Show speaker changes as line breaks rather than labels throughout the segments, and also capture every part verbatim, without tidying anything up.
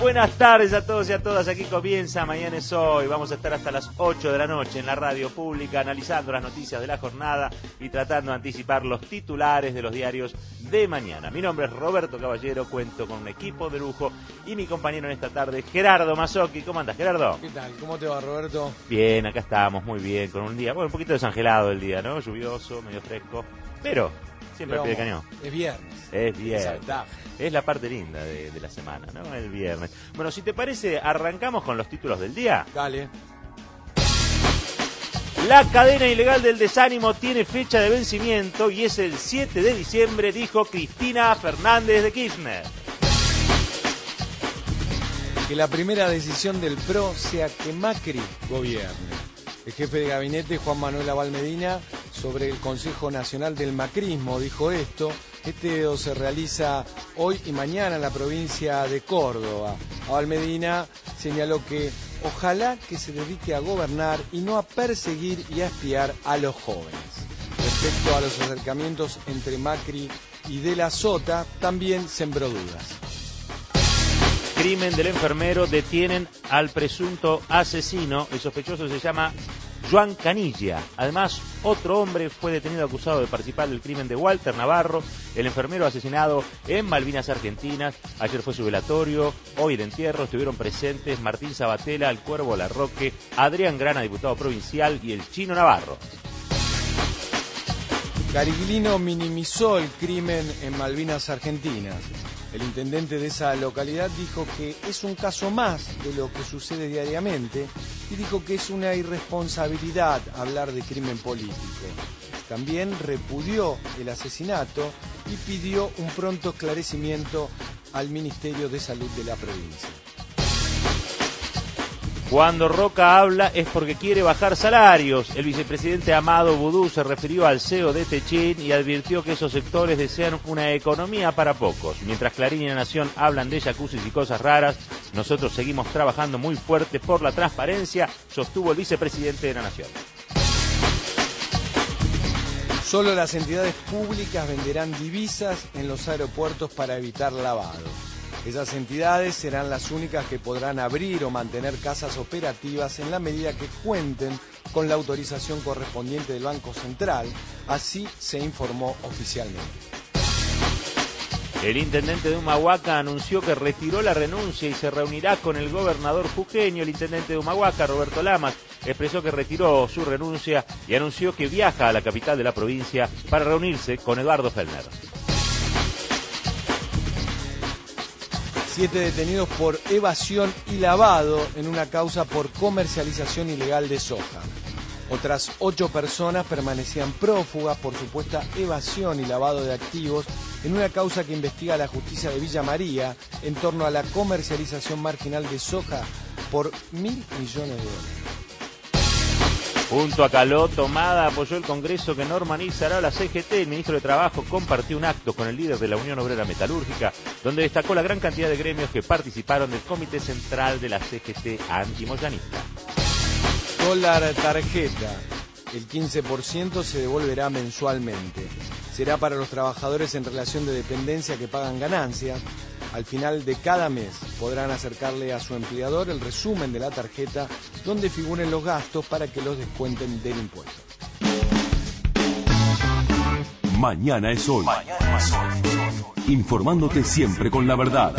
Buenas tardes a todos y a todas, aquí comienza Mañana es Hoy. Vamos a estar hasta las ocho de la noche en la radio pública analizando las noticias de la jornada y tratando de anticipar los titulares de los diarios de mañana. Mi nombre es Roberto Caballero, cuento con un equipo de lujo y mi compañero en esta tarde, Gerardo Mazzocchi. ¿Cómo andas, Gerardo?
¿Qué tal? ¿Cómo te va, Roberto?
Bien, acá estamos, muy bien, con un día, bueno, un poquito desangelado el día, ¿no? Lluvioso, medio fresco, pero siempre al pie de cañón.
Es viernes.
Es viernes.
Esa ventaja.
Es la parte linda de, de la semana, ¿no? El viernes. Bueno, si te parece, arrancamos con los títulos del día.
Dale.
La cadena ilegal del desánimo tiene fecha de vencimiento y es el siete de diciembre, dijo Cristina Fernández de Kirchner.
Que la primera decisión del P R O sea que Macri gobierne. El jefe de gabinete, Juan Manuel Abal Medina, sobre el Consejo Nacional del Macrismo, dijo esto. Este se realiza hoy y mañana en la provincia de Córdoba. Abal Medina señaló que ojalá que se dedique a gobernar y no a perseguir y a espiar a los jóvenes. Respecto a los acercamientos entre Macri y De la Sota, también sembró dudas.
Crimen del enfermero, detienen al presunto asesino. El sospechoso se llama Joan Canilla. Además, otro hombre fue detenido acusado de participar del crimen de Walter Navarro, el enfermero asesinado en Malvinas Argentinas. Ayer fue su velatorio, hoy el entierro. Estuvieron presentes Martín Sabatella, el Cuervo Larroque, Adrián Grana, diputado provincial, y el Chino Navarro.
Cariglino minimizó el crimen en Malvinas Argentinas. El intendente de esa localidad dijo que es un caso más de lo que sucede diariamente y dijo que es una irresponsabilidad hablar de crimen político. También repudió el asesinato y pidió un pronto esclarecimiento al Ministerio de Salud de la provincia.
Cuando Roca habla es porque quiere bajar salarios. El vicepresidente Amado Boudou se refirió al C E O de Techin y advirtió que esos sectores desean una economía para pocos. Mientras Clarín y La Nación hablan de jacuzzis y cosas raras, nosotros seguimos trabajando muy fuerte por la transparencia, sostuvo el vicepresidente de La Nación.
Solo las entidades públicas venderán divisas en los aeropuertos para evitar lavado. Esas entidades serán las únicas que podrán abrir o mantener casas operativas en la medida que cuenten con la autorización correspondiente del Banco Central, así se informó oficialmente.
El intendente de Humahuaca anunció que retiró la renuncia y se reunirá con el gobernador jujeño. El intendente de Humahuaca, Roberto Lamas, expresó que retiró su renuncia y anunció que viaja a la capital de la provincia para reunirse con Eduardo Fellner.
Siete detenidos por evasión y lavado en una causa por comercialización ilegal de soja. Otras ocho personas permanecían prófugas por supuesta evasión y lavado de activos en una causa que investiga la justicia de Villa María en torno a la comercialización marginal de soja por mil millones de dólares.
Junto a Caló, Tomada apoyó el Congreso que normalizará la C G T. El ministro de Trabajo compartió un acto con el líder de la Unión Obrera Metalúrgica, donde destacó la gran cantidad de gremios que participaron del Comité Central de la C G T antimoyanista.
Dólar tarjeta. El quince por ciento se devolverá mensualmente. Será para los trabajadores en relación de dependencia que pagan ganancias. Al final de cada mes podrán acercarle a su empleador el resumen de la tarjeta donde figuren los gastos para que los descuenten del impuesto.
Mañana es hoy. Mañana es hoy. Informándote siempre con la verdad.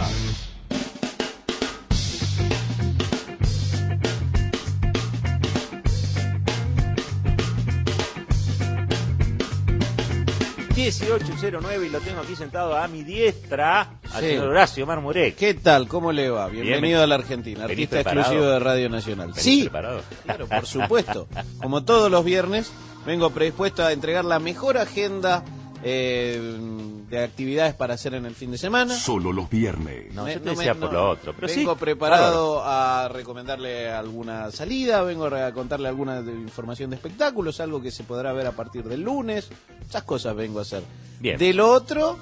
dieciocho cero nueve y lo tengo aquí sentado a mi diestra, al sí. señor Horacio Marmurek.
¿Qué tal? ¿Cómo le va? Bienvenido Bien, a la Argentina, artista exclusivo de Radio Nacional. Sí, preparado? Claro, por supuesto. Como todos los viernes, vengo predispuesto a entregar la mejor agenda eh, de actividades para hacer en el fin de semana.
Solo los viernes.
No, me, yo te no decía me, por no, lo otro. Pero
vengo
sí,
preparado
claro.
a recomendarle alguna salida, vengo a contarle alguna de información de espectáculos, algo que se podrá ver a partir del lunes. Esas cosas vengo a hacer.
Bien.
De lo otro...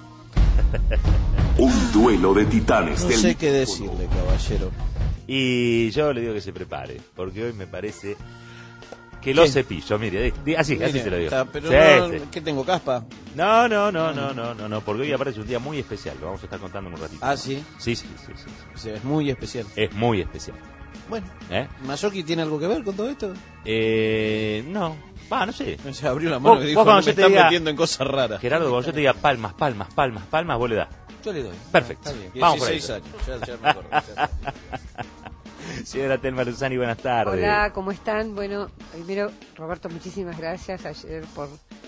Un duelo de titanes.
No
del...
sé qué decirle, caballero.
Y yo le digo que se prepare, porque hoy me parece que lo cepillo, mire, así,
Mire,
así se lo digo.
Está, pero
sí,
no,
sí.
¿Qué tengo, caspa?
No, no, no, no, no, no, no, porque hoy aparece un día muy especial, lo vamos a estar contando en un ratito.
Ah, ¿sí?
Sí, sí, sí, sí, sí.
O sea, es muy especial.
Es muy especial.
Bueno,
¿Eh?
¿Mayoki tiene algo que ver con todo esto?
Eh, no, va, no sé.
Se abrió la mano
Vos-
y dijo,
vos cuando
me
yo te
están
diga-
metiendo en cosas raras.
Gerardo, cuando yo te diga palmas, palmas, palmas, palmas, vos le das.
Yo le doy.
Perfecto.
Está bien.
Vamos por ahí.
dieciséis años, ya, ya me acuerdo. ya.
Señora Telma Luzani, buenas tardes.
Hola, ¿cómo están? Bueno, primero, Roberto, muchísimas gracias ayer por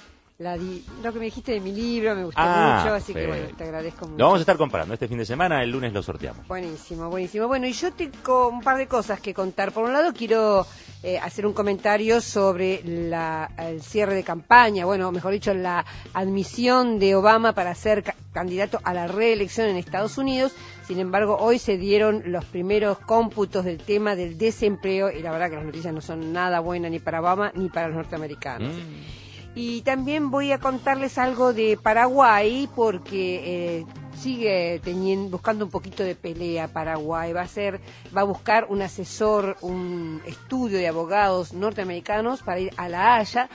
la di- lo que me dijiste de mi libro, me gustó
Ah,
mucho, así que
perfecto.
bueno, te agradezco mucho.
Lo vamos a estar comprando este fin de semana, el lunes lo sorteamos.
Buenísimo, buenísimo. Bueno, y yo tengo un par de cosas que contar. Por un lado, quiero eh, hacer un comentario sobre la, el cierre de campaña, bueno, mejor dicho, la admisión de Obama para ser ca- candidato a la reelección en Estados Unidos. Sin embargo, hoy se dieron los primeros cómputos del tema del desempleo y la verdad que las noticias no son nada buenas ni para Obama ni para los norteamericanos.
Mm.
Y también voy a contarles algo de Paraguay porque eh, sigue teniendo, buscando un poquito de pelea Paraguay. Va a ser, va a buscar un asesor, un estudio de abogados norteamericanos para ir a La Haya,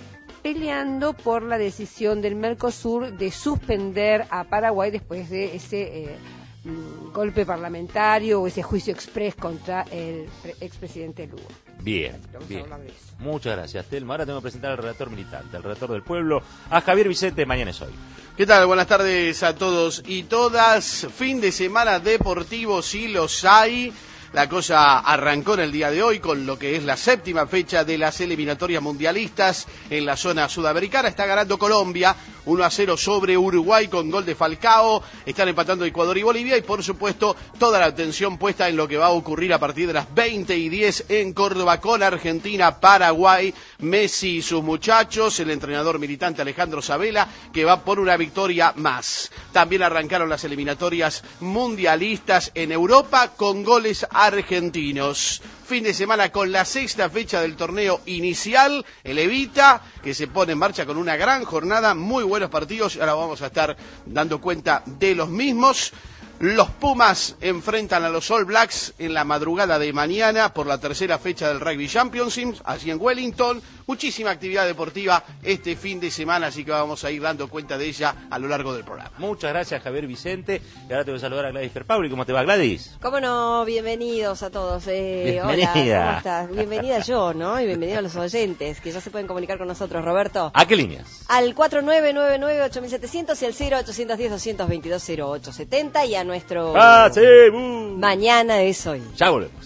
peleando por la decisión del Mercosur de suspender a Paraguay después de ese eh, mm, golpe parlamentario o ese juicio express contra el pre- expresidente Lula.
Bien,
Vamos a
bien.
hablar de eso.
Muchas gracias, Telma. Ahora tengo que presentar al relator militante, al relator del pueblo, a Javier Vicente, mañana es hoy.
¿Qué tal? Buenas tardes a todos y todas. Fin de semana deportivo, sí los hay. La cosa arrancó en el día de hoy con lo que es la séptima fecha de las eliminatorias mundialistas en la zona sudamericana. Está ganando Colombia uno a cero sobre Uruguay con gol de Falcao. Están empatando Ecuador y Bolivia y por supuesto toda la atención puesta en lo que va a ocurrir a partir de las veinte y diez en Córdoba con Argentina, Paraguay, Messi y sus muchachos, el entrenador militante Alejandro Sabela que va por una victoria más. También arrancaron las eliminatorias mundialistas en Europa con goles argentinos. Fin de semana con la sexta fecha del torneo inicial, el Evita, que se pone en marcha con una gran jornada, muy buenos partidos, y ahora vamos a estar dando cuenta de los mismos. Los Pumas enfrentan a los All Blacks en la madrugada de mañana por la tercera fecha del Rugby Championship, allí en Wellington. Muchísima actividad deportiva este fin de semana, así que vamos a ir dando cuenta de ella a lo largo del programa.
Muchas gracias, Javier Vicente. Y ahora te voy a saludar a Gladys Perpauli. ¿Cómo te va, Gladys?
¿Cómo no? Bienvenidos a todos. Eh,
Bienvenida.
Hola, ¿cómo estás? Bienvenida yo, ¿no? Y bienvenidos a los oyentes, que ya se pueden comunicar con nosotros, Roberto.
¿A qué líneas?
Al cuatro nueve nueve nueve ocho siete cero cero y al cero ocho uno cero dos dos dos cero ocho siete cero y a nuestro
¡Ah, sí! bu!
Mañana es hoy.
Ya volvemos.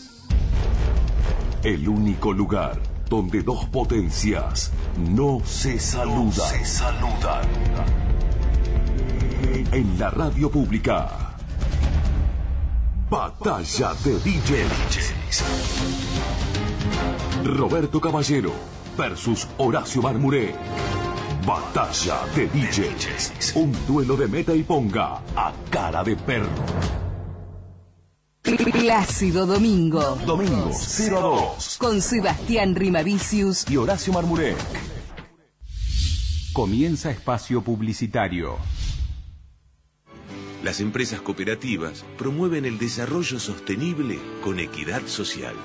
El único lugar donde dos potencias no se saludan. No se saludan. En la radio pública. Batalla de D Js. Roberto Caballero versus Horacio Marmuré. Batalla de D Js. Un duelo de meta y ponga a cara de perro.
Plácido Domingo.
Domingo cero a dos.
Con Sebastián Rimavicius
Y Horacio Marmuré.
Comienza espacio publicitario.
Las empresas cooperativas promueven el desarrollo sostenible con equidad social.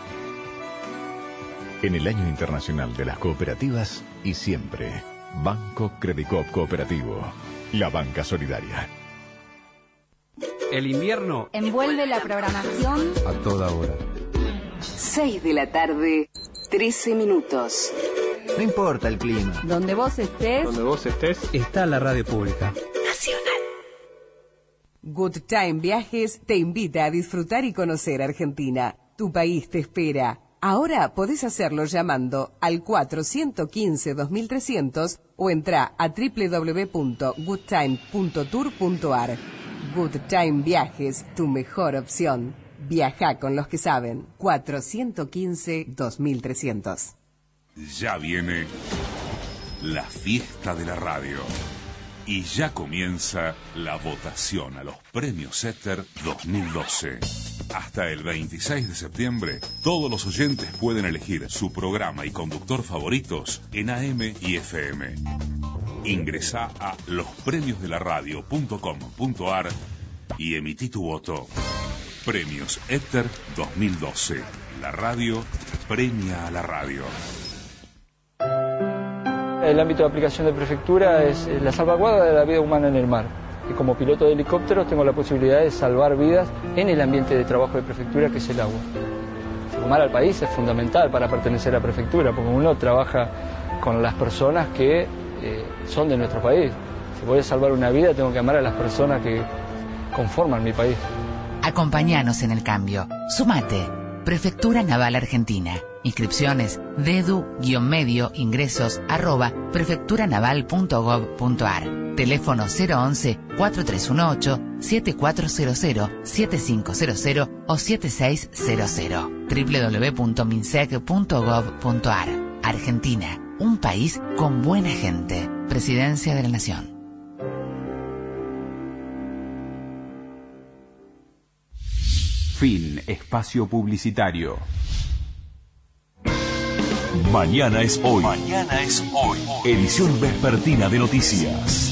En el Año Internacional de las Cooperativas y siempre, Banco Credicop Cooperativo, la banca solidaria.
El invierno
envuelve la programación
a toda hora.
seis de la tarde, trece minutos.
No importa el clima.
Donde vos estés,
Donde vos estés, está la radio pública.
Nacional. Good Time Viajes te invita a disfrutar y conocer Argentina. Tu país te espera. Ahora podés hacerlo llamando al cuatro uno cinco dos mil trescientos o entra a doble u doble u doble u punto good time punto tour punto a r. Good Time Viajes, tu mejor opción. Viaja con los que saben. cuatro uno cinco dos mil trescientos.
Ya viene la fiesta de la radio. Y ya comienza la votación a los premios Éter dos mil doce. Hasta el veintiséis de septiembre, todos los oyentes pueden elegir su programa y conductor favoritos en A M y F M. Ingresá a los premios de la radio punto com punto a r y emití tu voto. Premios Éter dos mil doce. La radio premia a la radio.
el ámbito de aplicación de prefectura es la salvaguarda de la vida humana en el mar. Y como piloto de helicóptero tengo la posibilidad de salvar vidas en el ambiente de trabajo de prefectura, que es el agua. Amar al país es fundamental para pertenecer a la prefectura, porque uno trabaja con las personas que eh, son de nuestro país. Si voy a salvar una vida, tengo que amar a las personas que conforman mi país.
Acompáñanos en el cambio. Sumate. Prefectura Naval Argentina. Inscripciones dedu-medio ingresos arroba prefecturanaval punto gov punto ar. Teléfono cero once, cuatro tres uno ocho, siete cuatro cero cero, siete cinco cero cero o siete seis cero cero. doble u doble u doble u punto minsec punto gov punto ar. Argentina, un país con buena gente. Presidencia de la Nación.
Fin espacio publicitario.
Mañana es hoy.
Mañana es hoy.
Edición vespertina de noticias.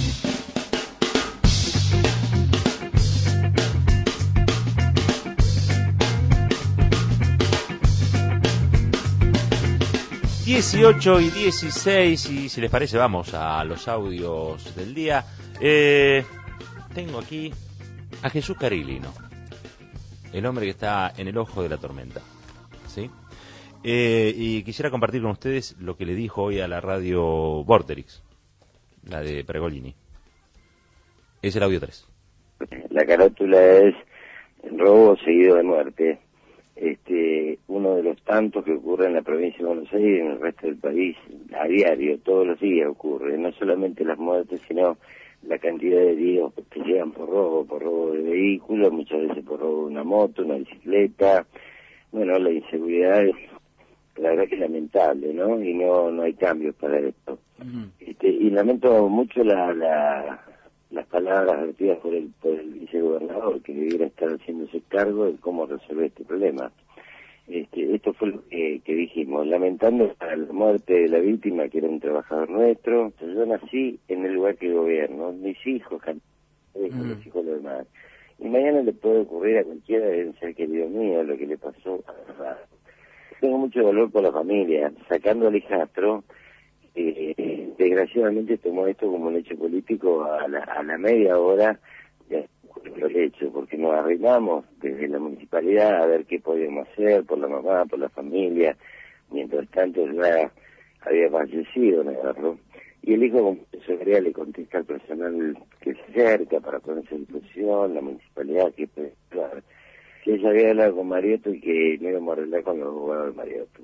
dieciocho y dieciséis, y si les parece vamos a los audios del día. Eh, tengo aquí a Jesús Cariglino, el hombre que está en el ojo de la tormenta, ¿sí? Eh, y quisiera compartir con ustedes lo que le dijo hoy a la radio Vorterix, la de Pregolini. Es el audio tres.
La carátula es robo seguido de muerte. Este, uno de los tantos que ocurre en la provincia de Buenos Aires y en el resto del país, a diario, todos los días ocurre, no solamente las muertes, sino la cantidad de heridos que llegan por robo, por robo de vehículos, muchas veces por robo de una moto, una bicicleta. Bueno, la inseguridad es, la verdad que es lamentable, ¿no? Y no no hay cambios para esto. Uh-huh. Este, y lamento mucho la, la las palabras vertidas por el, por el vicegobernador, que debiera estar haciéndose cargo de cómo resolver este problema. Este, esto fue lo que, que dijimos, lamentando la muerte de la víctima, que era un trabajador nuestro. Yo nací en el lugar que gobierno, mis hijos, mm. los hijos de los demás. Y mañana le puede ocurrir a cualquiera, deben ser querido mío, lo que le pasó a... Tengo mucho dolor por la familia, sacando al hijastro. Eh, desgraciadamente tomó esto como un hecho político a la, a la media hora de el hecho, porque nos arreglamos desde la municipalidad a ver qué podíamos hacer por la mamá, por la familia. Mientras tanto ya había fallecido Navarro, y el hijo con seguridad le contesta al personal que se acerca para ponerse a disposición, la municipalidad que puede ayudar, que ella había hablado con Mariotto y que no íbamos a arreglar con los abogados de Mariotto.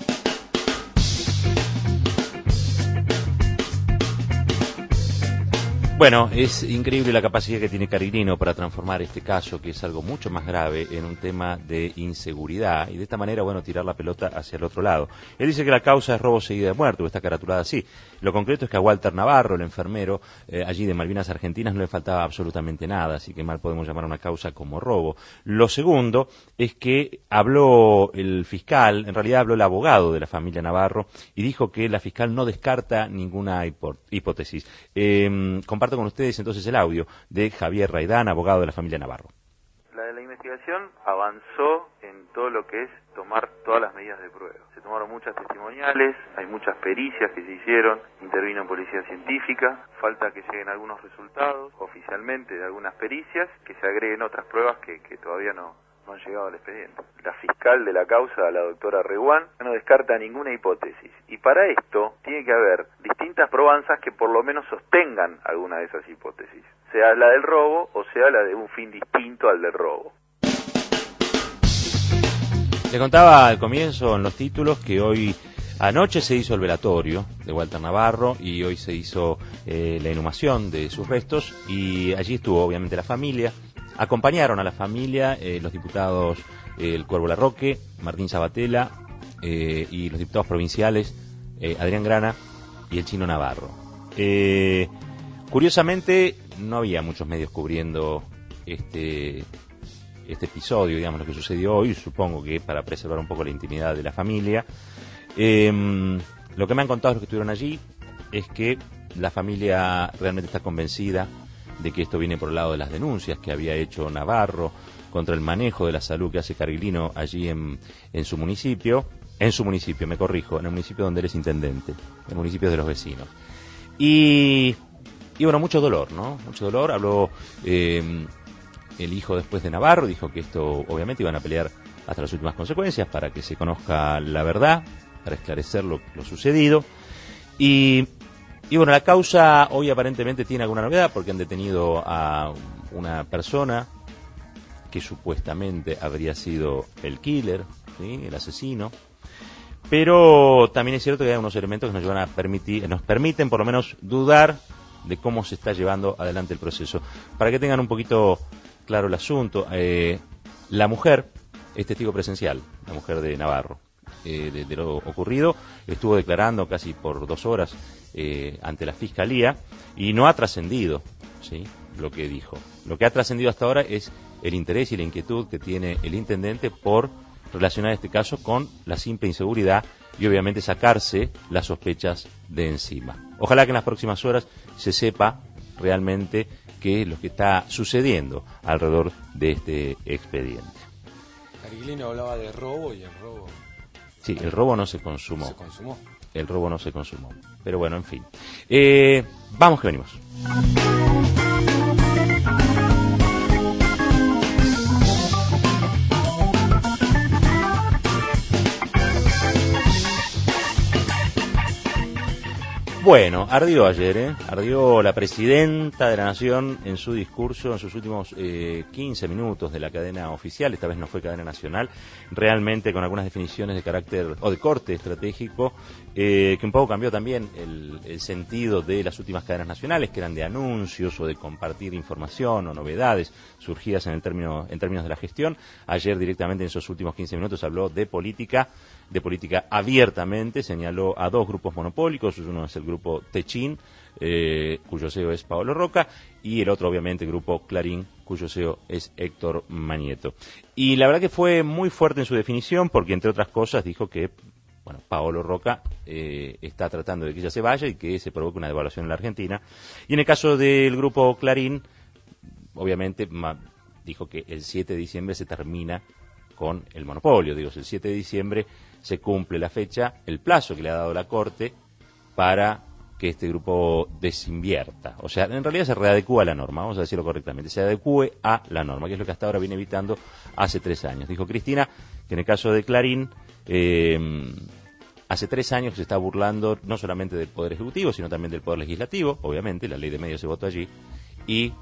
Bueno, es increíble la capacidad que tiene Cariglino para transformar este caso, que es algo mucho más grave, en un tema de inseguridad, y de esta manera, bueno, tirar la pelota hacia el otro lado. Él dice que la causa es robo seguido de muerte, o está caratulada así. Lo concreto es que a Walter Navarro, el enfermero, eh, allí de Malvinas Argentinas, no le faltaba absolutamente nada, así que mal podemos llamar a una causa como robo. Lo segundo es que habló el fiscal, en realidad habló el abogado de la familia Navarro, y dijo que la fiscal no descarta ninguna hipótesis. Eh, comparto con ustedes entonces el audio de Javier Raidán, abogado de la familia Navarro.
La de la investigación avanzó en todo lo que es tomar todas las medidas de prueba. Se tomaron muchas testimoniales, hay muchas pericias que se hicieron, intervino policía científica, falta que lleguen algunos resultados oficialmente de algunas pericias, que se agreguen otras pruebas que, que todavía no, no han llegado al expediente. La fiscal de la causa, la doctora Reguán, no descarta ninguna hipótesis. Y para esto tiene que haber distintas probanzas que por lo menos sostengan alguna de esas hipótesis, sea la del robo o sea la de un fin distinto al del robo.
Le contaba al comienzo en los títulos que hoy anoche se hizo el velatorio de Walter Navarro y hoy se hizo eh, la inhumación de sus restos, y allí estuvo obviamente la familia. Acompañaron a la familia eh, los diputados eh, El Cuervo Larroque, Martín Sabatella eh, y los diputados provinciales eh, Adrián Grana y el Chino Navarro. Eh, curiosamente no había muchos medios cubriendo este este episodio, digamos, lo que sucedió hoy, supongo que para preservar un poco la intimidad de la familia. Eh, lo que me han contado los que estuvieron allí es que la familia realmente está convencida de que esto viene por el lado de las denuncias que había hecho Navarro contra el manejo de la salud que hace Cariglino allí en, en su municipio, en su municipio, me corrijo, en el municipio donde él es intendente, el municipio de los vecinos. Y, y bueno, mucho dolor, ¿no? Mucho dolor. Habló eh, el hijo después de Navarro, dijo que esto obviamente iban a pelear hasta las últimas consecuencias para que se conozca la verdad, para esclarecer lo, lo sucedido. Y, y bueno, la causa hoy aparentemente tiene alguna novedad porque han detenido a una persona que supuestamente habría sido el killer, ¿sí? El asesino. Pero también es cierto que hay unos elementos que nos llevan a permitir, nos permiten por lo menos dudar de cómo se está llevando adelante el proceso. Para que tengan un poquito claro el asunto, eh, la mujer es testigo presencial, la mujer de Navarro, eh, de, de lo ocurrido, estuvo declarando casi por dos horas eh, ante la Fiscalía y no ha trascendido, ¿sí?, lo que dijo. Lo que ha trascendido hasta ahora es el interés y la inquietud que tiene el intendente por relacionar este caso con la simple inseguridad y obviamente sacarse las sospechas de encima. Ojalá que en las próximas horas se sepa realmente qué es lo que está sucediendo alrededor de este expediente.
Cariglino hablaba de robo y el robo...
Sí, el robo no se consumó.
Se consumó.
El robo no se consumó. Pero bueno, en fin. Eh, vamos que venimos. Bueno, ardió ayer, ¿eh? Ardió la presidenta de la Nación en su discurso, en sus últimos eh, quince minutos de la cadena oficial, esta vez no fue cadena nacional, realmente con algunas definiciones de carácter o de corte estratégico, eh, que un poco cambió también el, el sentido de las últimas cadenas nacionales, que eran de anuncios o de compartir información o novedades surgidas en, el término, en términos de la gestión. Ayer directamente en esos últimos quince minutos habló de política, de política abiertamente, señaló a dos grupos monopólicos, uno es el grupo Techín, eh, cuyo C E O es Paolo Roca, y el otro obviamente grupo Clarín, cuyo C E O es Héctor Manieto. Y la verdad que fue muy fuerte en su definición, porque entre otras cosas dijo que, bueno, Paolo Roca eh, está tratando de que ella se vaya y que se provoque una devaluación en la Argentina. Y en el caso del grupo Clarín, obviamente ma, dijo que el siete de diciembre se termina con el monopolio. Digo, el siete de diciembre se cumple la fecha, el plazo que le ha dado la Corte para que este grupo desinvierta. O sea, en realidad se readecúa a la norma, vamos a decirlo correctamente, se adecúe a la norma, que es lo que hasta ahora viene evitando hace tres años. Dijo Cristina que en el caso de Clarín, eh, hace tres años que se está burlando no solamente del Poder Ejecutivo, sino también del Poder Legislativo, obviamente, la ley de medios se votó allí, y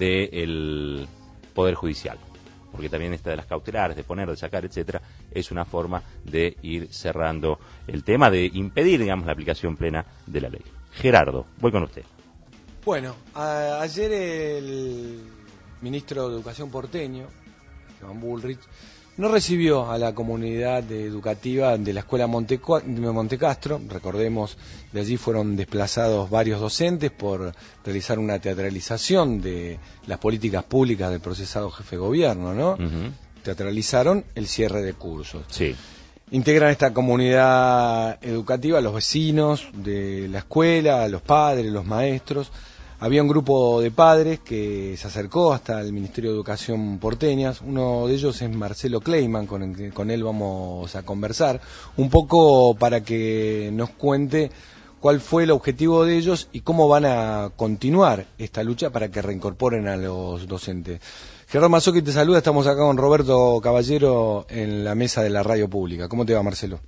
del Poder Judicial, porque también esta de las cautelares, de poner, de sacar, etcétera, es una forma de ir cerrando el tema, de impedir, digamos, la aplicación plena de la ley. Gerardo, voy con usted.
Bueno, a, ayer el ministro de Educación porteño, Esteban Bullrich, no recibió a la comunidad educativa de la escuela Monteco- de Montecastro. Recordemos, de allí fueron desplazados varios docentes por realizar una teatralización de las políticas públicas del procesado jefe de gobierno, ¿no? Uh-huh. Teatralizaron el cierre de cursos.
Sí.
Integran esta comunidad educativa los vecinos de la escuela, los padres, los maestros. Había un grupo de padres que se acercó hasta el Ministerio de Educación porteñas. Uno de ellos es Marcelo Kleiman, con, el, con él vamos a conversar un poco para que nos cuente cuál fue el objetivo de ellos y cómo van a continuar esta lucha para que reincorporen a los docentes. Gerardo Mazzocchi te saluda, estamos acá con Roberto Caballero en la mesa de la radio pública. ¿Cómo te va, Marcelo?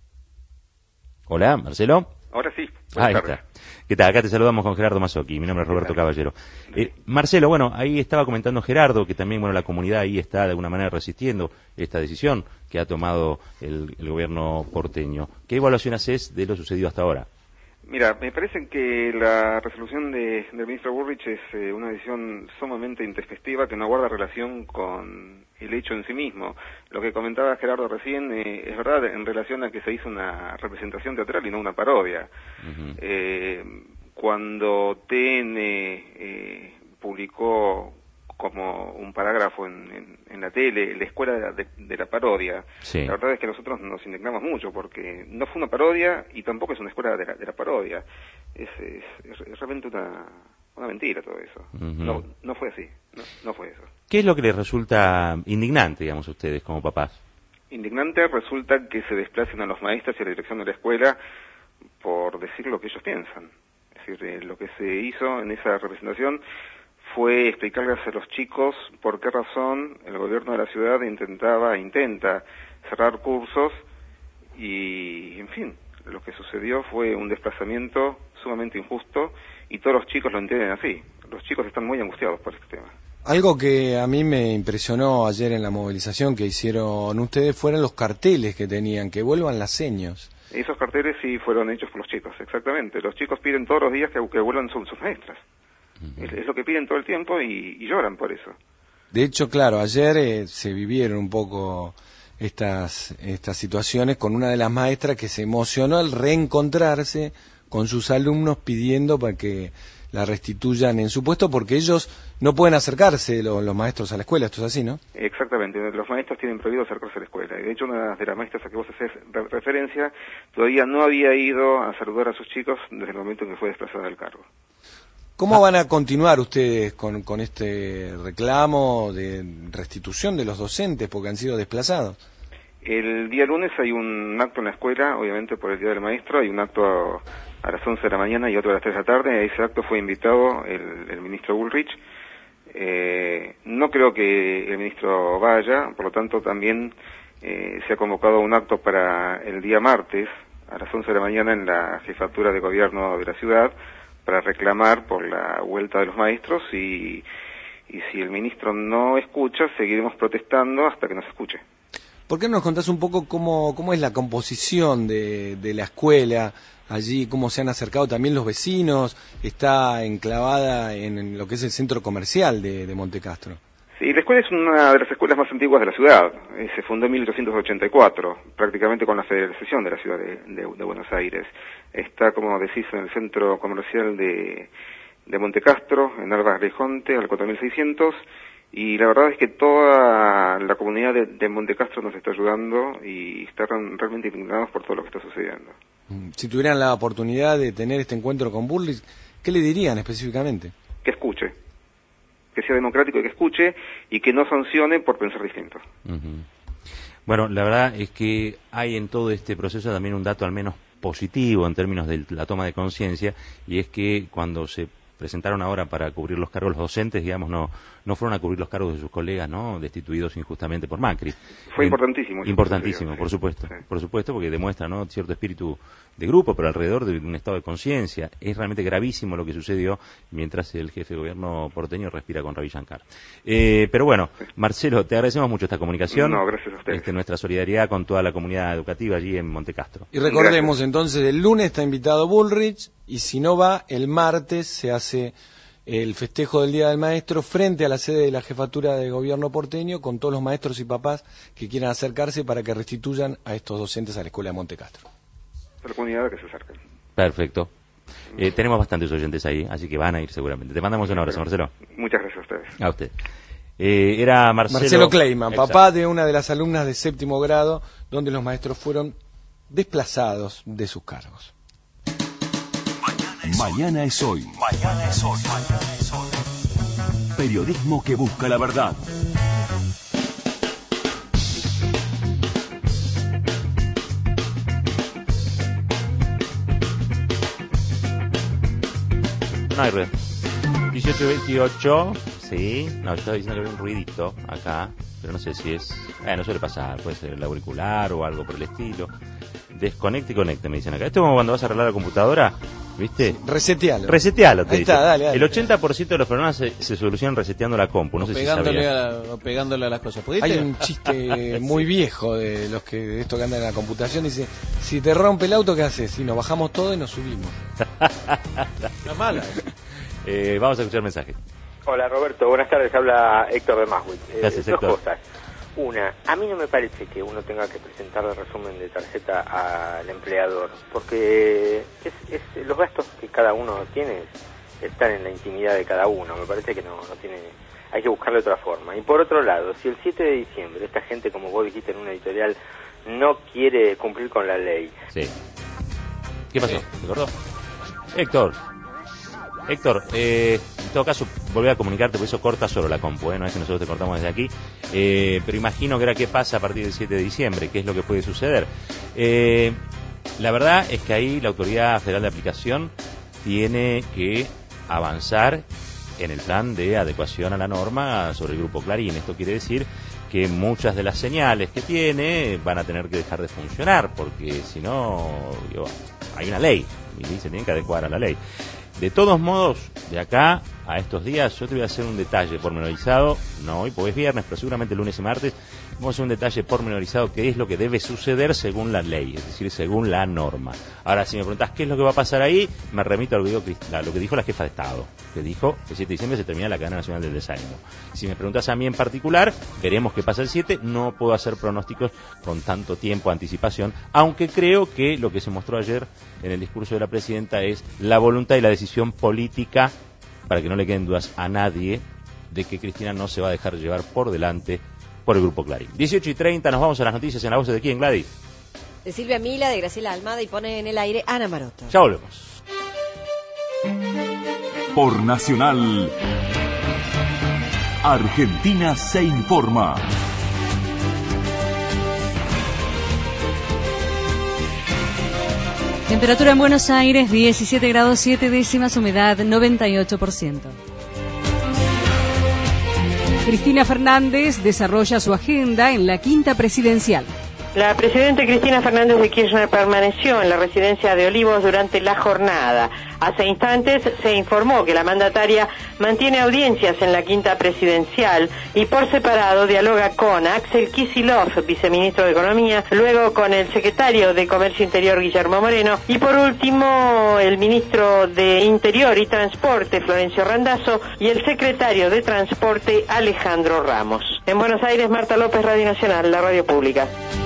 Hola, Marcelo.
Ahora sí.
Ahí está. ¿Qué tal? Acá te saludamos con Gerardo Mazzocchi. Mi nombre es Roberto Caballero. Eh, Marcelo, bueno, ahí estaba comentando Gerardo que también, bueno, la comunidad ahí está de alguna manera resistiendo esta decisión que ha tomado el, el gobierno porteño. ¿Qué evaluación haces de lo sucedido hasta ahora?
Mira, me parece que la resolución de, del ministro Bullrich es eh, una decisión sumamente intempestiva que no guarda relación con el hecho en sí mismo. Lo que comentaba Gerardo recién eh, es verdad en relación a que se hizo una representación teatral y no una parodia. Uh-huh. Eh, cuando T N eh, publicó como un parágrafo en, en, en la tele, la escuela de la, de, de la parodia, sí. La verdad es que nosotros nos indignamos mucho porque no fue una parodia y tampoco es una escuela de la, de la parodia. Es, es, es realmente una, una mentira todo eso. Uh-huh. No, no fue así, no, no fue eso.
¿Qué es lo que les resulta indignante, digamos, a ustedes como papás?
indignante resulta que se desplacen a los maestros y a la dirección de la escuela por decir lo que ellos piensan. Es decir, eh, lo que se hizo en esa representación fue explicarles a los chicos por qué razón el gobierno de la ciudad intentaba, intenta cerrar cursos y, en fin, lo que sucedió fue un desplazamiento sumamente injusto y todos los chicos lo entienden así. Los chicos están muy angustiados por este tema.
Algo que a mí me impresionó ayer en la movilización que hicieron ustedes fueron los carteles que tenían, que vuelvan las seños.
Esos carteles sí fueron hechos por los chicos, exactamente. Los chicos piden todos los días que, que vuelvan sus, sus maestras. Uh-huh. Es, es lo que piden todo el tiempo y, y lloran por eso.
De hecho, claro, ayer eh, se vivieron un poco estas, estas situaciones con una de las maestras que se emocionó al reencontrarse con sus alumnos pidiendo para que la restituyan en su puesto porque ellos no pueden acercarse, los, los maestros, a la escuela. Esto es así, ¿no?
Exactamente, los maestros tienen prohibido acercarse a la escuela. Y de hecho, una de las maestras a que vos haces re- referencia todavía no había ido a saludar a sus chicos desde el momento en que fue desplazada del cargo.
¿Cómo van a continuar ustedes con, con este reclamo de restitución de los docentes porque han sido desplazados?
El día lunes hay un acto en la escuela, obviamente por el Día del Maestro, hay un acto a las once de la mañana y otro a las tres de la tarde. A ese acto fue invitado el, el ministro Bullrich. Eh, no creo que el ministro vaya, por lo tanto también eh, se ha convocado un acto para el día martes a las once de la mañana en la jefatura de gobierno de la ciudad para reclamar por la vuelta de los maestros y, y si el ministro no escucha, seguiremos protestando hasta que nos escuche.
¿Por qué no nos contás un poco cómo, cómo es la composición de, de la escuela allí, cómo se han acercado también los vecinos? Está enclavada en lo que es el centro comercial de, de Montecastro.
Sí, la escuela es una de las escuelas más antiguas de la ciudad. Eh, se fundó en mil ochocientos ochenta y cuatro, prácticamente con la federalización de la ciudad de, de, de Buenos Aires. Está, como decís, en el centro comercial de, de Montecastro, en Álvarez Lejonte, al cuatro mil seiscientos. Y la verdad es que toda la comunidad de, de Montecastro nos está ayudando y están realmente indignados por todo lo que está sucediendo.
Si tuvieran la oportunidad de tener este encuentro con Bullrich, ¿qué le dirían específicamente?
Que escuche, que sea democrático y que escuche y que no sancione por pensar distinto.
Uh-huh. Bueno, la verdad es que hay en todo este proceso también un dato al menos positivo en términos de la toma de conciencia, y es que cuando se presentaron ahora para cubrir los cargos los docentes, digamos, no no fueron a cubrir los cargos de sus colegas, ¿no?, destituidos injustamente por Macri.
Fue importantísimo.
Importantísimo, por supuesto, sí. por supuesto, porque demuestra, ¿no?, cierto espíritu de grupo, pero alrededor de un estado de conciencia. Es realmente gravísimo lo que sucedió mientras el jefe de gobierno porteño respira con Ravi Shankar. Eh, pero bueno, Marcelo, te agradecemos mucho esta comunicación.
No, gracias a ustedes.
Este, nuestra solidaridad con toda la comunidad educativa allí en Montecastro.
Y recordemos gracias. Entonces, el lunes está invitado Bullrich, y si no va, el martes se hace el festejo del Día del Maestro frente a la sede de la Jefatura de Gobierno porteño con todos los maestros y papás que quieran acercarse para que restituyan a estos docentes a la Escuela de Montecastro.
A la comunidad que se acerquen.
Perfecto. Eh, tenemos bastantes oyentes ahí, así que van a ir seguramente. Te mandamos un abrazo, Marcelo.
Muchas gracias a ustedes.
A usted. Eh, era Marcelo,
Marcelo Kleiman, papá de una de las alumnas de séptimo grado, donde los maestros fueron desplazados de sus cargos.
Mañana es hoy. Mañana es hoy. Mañana es hoy. Periodismo que busca la verdad.
No hay ruido. dieciocho veintiocho. Sí. No, yo estaba diciendo que había un ruidito acá, pero no sé si es... Eh, no suele pasar. Puede ser el auricular o algo por el estilo. Desconecte y conecte, me dicen acá. Esto es como cuando vas a arreglar la computadora, ¿viste?
Resetealo.
Resetealo, te
Ahí
dice.
está, dale, dale.
El ochenta por ciento de los problemas se, se solucionan reseteando la compu, no
o
sé
pegándole
si sabías.
a la, o pegándole a las cosas. ¿Pudiste?
Hay un chiste muy viejo de los que de esto que andan en la computación, dice, si te rompe el auto, ¿qué haces? Y nos bajamos todo y nos subimos.
Una mala.
Eh, vamos a escuchar mensajes.
Hola Roberto, buenas tardes, habla Héctor de Maswich. Eh,
Gracias,
dos
Héctor.
cosas. Una, a mí no me parece que uno tenga que presentar el resumen de tarjeta al empleador, porque es, es, los gastos que cada uno tiene están en la intimidad de cada uno. Me parece que no, no tiene, hay que buscarle otra forma. Y por otro lado, si el siete de diciembre esta gente, como vos dijiste en una editorial, no quiere cumplir con la ley.
Sí. ¿Qué pasó? ¿Te acordó? Héctor. Héctor, eh, en todo caso, volver a comunicarte, por eso corta solo la compu, ¿eh? No es que nosotros te cortamos desde aquí, eh, pero imagino que era qué pasa a partir del siete de diciembre, qué es lo que puede suceder. Eh, la verdad es que ahí la Autoridad Federal de Aplicación tiene que avanzar en el plan de adecuación a la norma sobre el Grupo Clarín. Esto quiere decir que muchas de las señales que tiene van a tener que dejar de funcionar, porque si no, digo, hay una ley y se tiene que adecuar a la ley. De todos modos, de acá a estos días, yo te voy a hacer un detalle pormenorizado, no hoy porque es viernes, pero seguramente lunes y martes, vamos a hacer un detalle pormenorizado que es lo que debe suceder según la ley, es decir, según la norma. Ahora, si me preguntás qué es lo que va a pasar ahí, me remito a lo que, digo, a lo que dijo la jefa de Estado, que dijo que el siete de diciembre se termina la cadena nacional del desánimo. Si me preguntas a mí en particular, veremos qué pasa el siete, no puedo hacer pronósticos con tanto tiempo de anticipación, aunque creo que lo que se mostró ayer en el discurso de la presidenta es la voluntad y la decisión política, para que no le queden dudas a nadie, de que Cristina no se va a dejar llevar por delante por el Grupo Clarín. dieciocho y treinta, nos vamos a las noticias en la voz de quién, Gladys.
De Silvia Mila, de Graciela Almada, y pone en el aire Ana Maroto.
Ya volvemos.
Por Nacional, Argentina se informa.
Temperatura en Buenos Aires, diecisiete grados siete décimas, humedad noventa y ocho por ciento. Cristina Fernández desarrolla su agenda en la quinta presidencial.
La presidenta Cristina Fernández de Kirchner permaneció en la residencia de Olivos durante la jornada. Hace instantes se informó que la mandataria mantiene audiencias en la quinta presidencial y por separado dialoga con Axel Kicillof, viceministro de Economía, luego con el secretario de Comercio Interior Guillermo Moreno y por último el ministro de Interior y Transporte Florencio Randazzo y el secretario de Transporte Alejandro Ramos. En Buenos Aires, Marta López, Radio Nacional, la radio pública.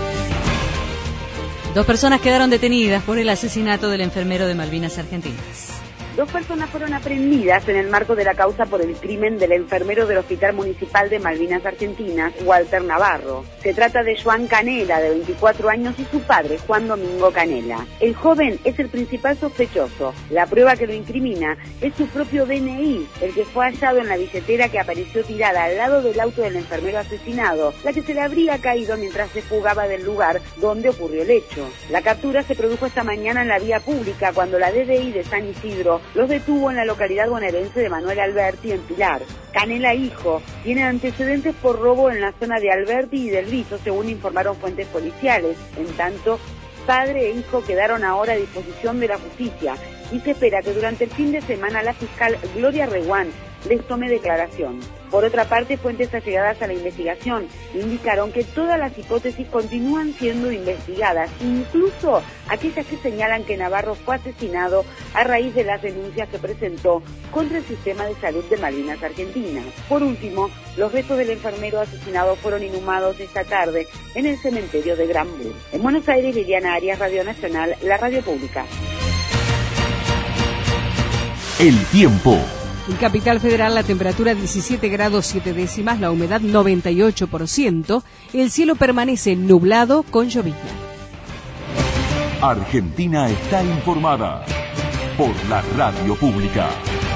Dos personas quedaron detenidas por el asesinato del enfermero de Malvinas Argentinas.
Dos personas fueron aprehendidas en el marco de la causa por el crimen del enfermero del Hospital Municipal de Malvinas Argentinas, Walter Navarro. Se trata de Joan Canela, de veinticuatro años, y su padre, Juan Domingo Canela. El joven es el principal sospechoso. La prueba que lo incrimina es su propio D N I, el que fue hallado en la billetera que apareció tirada al lado del auto del enfermero asesinado, la que se le habría caído mientras se fugaba del lugar donde ocurrió el hecho. La captura se produjo esta mañana en la vía pública cuando la D D I de San Isidro los detuvo en la localidad bonaerense de Manuel Alberti, en Pilar. Canela, hijo, tiene antecedentes por robo en la zona de Alberti y del Rizo, según informaron fuentes policiales. En tanto, padre e hijo quedaron ahora a disposición de la justicia y se espera que durante el fin de semana la fiscal Gloria Reguán les tome declaración. Por otra parte, fuentes allegadas a la investigación indicaron que todas las hipótesis continúan siendo investigadas, incluso aquellas que señalan que Navarro fue asesinado a raíz de las denuncias que presentó contra el sistema de salud de Malvinas Argentinas. Por último, los restos del enfermero asesinado fueron inhumados esta tarde en el cementerio de Granburg. En Buenos Aires, Liliana Arias, Radio Nacional, la radio pública.
El tiempo.
En Capital Federal la temperatura diecisiete grados siete décimas, la humedad noventa y ocho por ciento, el cielo permanece nublado con llovizna.
Argentina está informada por la radio pública.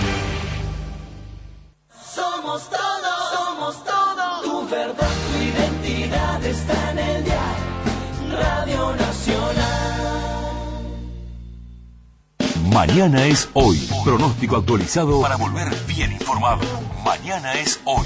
Somos todos, somos todos, tu verdad, tu identidad está en el diario Radio Nacional.
Mañana es hoy. Pronóstico actualizado para volver bien informado. Mañana es hoy.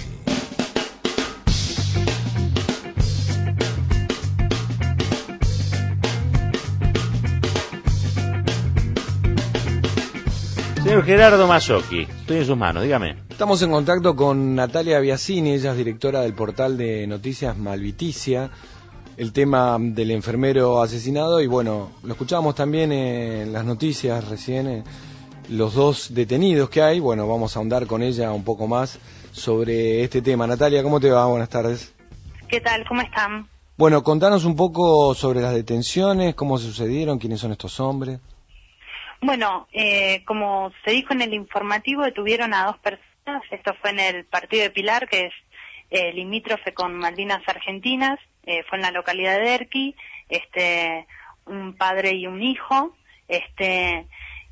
Señor Gerardo Mazzocchi, estoy en sus manos, dígame.
Estamos en contacto con Natalia Biasini, ella es directora del portal de noticias Malviticia. El tema del enfermero asesinado y bueno, lo escuchábamos también en las noticias recién, eh, los dos detenidos que hay. Bueno, vamos a ahondar con ella un poco más sobre este tema. Natalia, ¿cómo te va? Buenas tardes.
¿Qué tal? ¿Cómo están?
Bueno, contanos un poco sobre las detenciones, cómo se sucedieron, quiénes son estos hombres.
Bueno, eh, como se dijo en el informativo, detuvieron a dos personas. Esto fue en el partido de Pilar, que es eh, limítrofe con Malvinas Argentinas. Eh, fue en la localidad de Erqui, este, un padre y un hijo, este,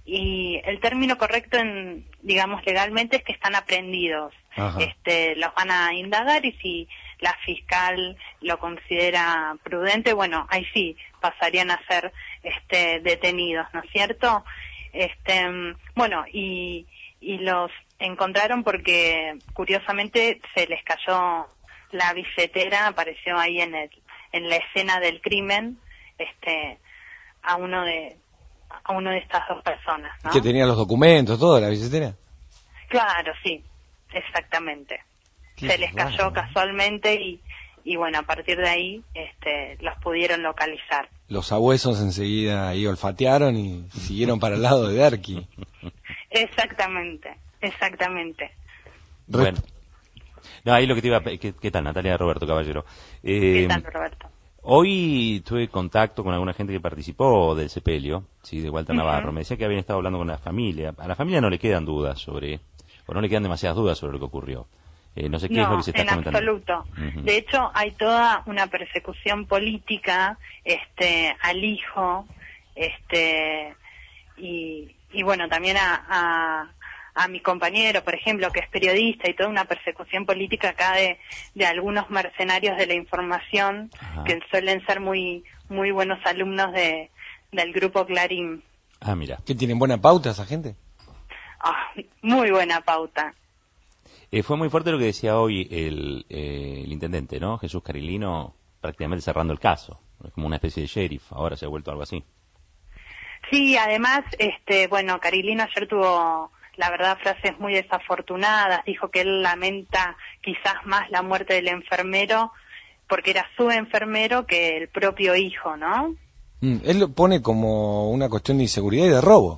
y el término correcto, en, digamos legalmente, es que están aprehendidos.
Ajá.
Este, los van a indagar y si la fiscal lo considera prudente, bueno, ahí sí pasarían a ser este, detenidos, ¿no es cierto? Este, bueno, y, y los encontraron porque curiosamente se les cayó la billetera, apareció ahí en el, en la escena del crimen, este, a uno de a uno de estas dos personas, ¿no?
Que tenía los documentos, todo, la billetera.
Claro, sí, exactamente.
Qué
Se les cayó
bárbaro.
casualmente y, y bueno, a partir de ahí este, los pudieron localizar.
Los sabuesos enseguida ahí olfatearon y siguieron para el lado de Derqui.
Exactamente, exactamente.
Bueno. No, ahí lo que te iba a... ¿Qué, qué tal, Natalia? Roberto Caballero. Eh,
¿Qué tal, Roberto?
Hoy tuve contacto con alguna gente que participó del sepelio, sí, de Walter
Ujú.
Navarro. Me decía que habían estado hablando con la familia. A la familia no le quedan dudas sobre... o no le quedan demasiadas dudas sobre lo que ocurrió. Eh, no sé qué
No,
es lo que se está
en
comentando.
absoluto.
Ujú.
De hecho, hay toda una persecución política este, al hijo, este, y, y bueno, también a, a, a mi compañero, por ejemplo, que es periodista, y toda una persecución política acá de, de algunos mercenarios de la información,
Ajá.
que suelen ser muy, muy buenos alumnos de, del grupo Clarín.
Ah, mira.
¿Qué tienen buena pauta esa gente?
Ah, muy buena pauta.
Eh, fue muy fuerte lo que decía hoy el, eh, el intendente, ¿no? Jesús Carilino, prácticamente cerrando el caso. Es como una especie de sheriff, ahora se ha vuelto algo así.
Sí, además, este, bueno, Carilino ayer tuvo, la verdad, frases muy desafortunadas. Dijo que él lamenta quizás más la muerte del enfermero, porque era su enfermero, que el propio hijo, ¿no?
Mm, él lo pone como una cuestión de inseguridad y de robo.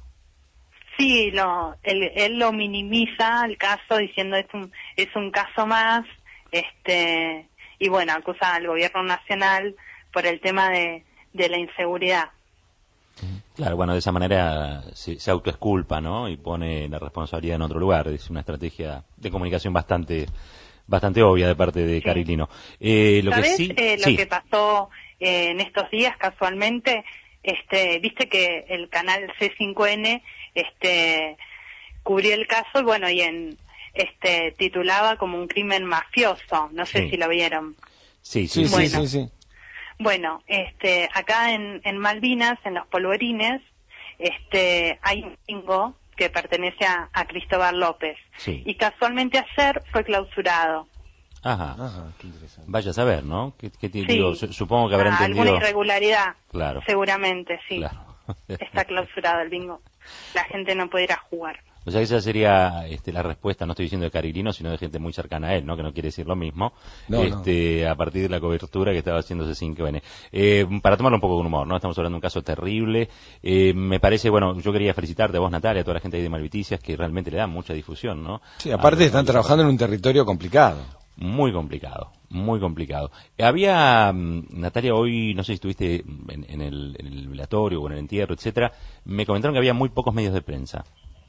Sí, lo, él, él lo minimiza el caso diciendo es un es un caso más, este y bueno, acusa al gobierno nacional por el tema de, de la inseguridad.
Claro, bueno, de esa manera se, se autoesculpa, ¿no? Y pone la responsabilidad en otro lugar. Es una estrategia de comunicación bastante bastante obvia de parte de Carilino. Eh, lo
¿Sabes
que sí,
eh, lo
sí.
que pasó eh, en estos días casualmente? Este, viste que el canal C cinco N este cubrió el caso y bueno, y en este titulaba como un crimen mafioso, no sé
Sí.
si lo vieron.
Sí, sí,
Bueno.
sí, sí, sí.
Bueno, este, acá en, en Malvinas, en los polvorines, este, hay un bingo que pertenece a, a Cristóbal López.
Sí.
Y casualmente ayer fue clausurado.
Ajá.
Ajá, qué interesante.
Vaya a saber, ¿no? ¿Qué, qué te-
Sí.
digo, su- supongo que habrá
Ah,
entendido...
alguna irregularidad,
Claro.
seguramente, sí.
Claro.
Está clausurado el bingo. La gente no puede ir a jugar.
O sea que esa sería este, la respuesta, no estoy diciendo de Carilino, sino de gente muy cercana a él, ¿no? Que no quiere decir lo mismo,
No,
este, a partir de la cobertura que estaba haciendo C cinco N. Eh, para tomarlo un poco con humor, ¿no? Estamos hablando de un caso terrible. Eh, me parece, bueno, yo quería felicitarte a vos, Natalia, a toda la gente ahí de Malviticias, que realmente le dan mucha difusión, ¿no?
Sí, aparte
A-
están trabajando en un territorio complicado.
Muy complicado, muy complicado. Había, mm, Natalia, hoy, no sé si estuviste en, en el, en el velatorio o en el entierro, etcétera, me comentaron que había muy pocos medios de prensa.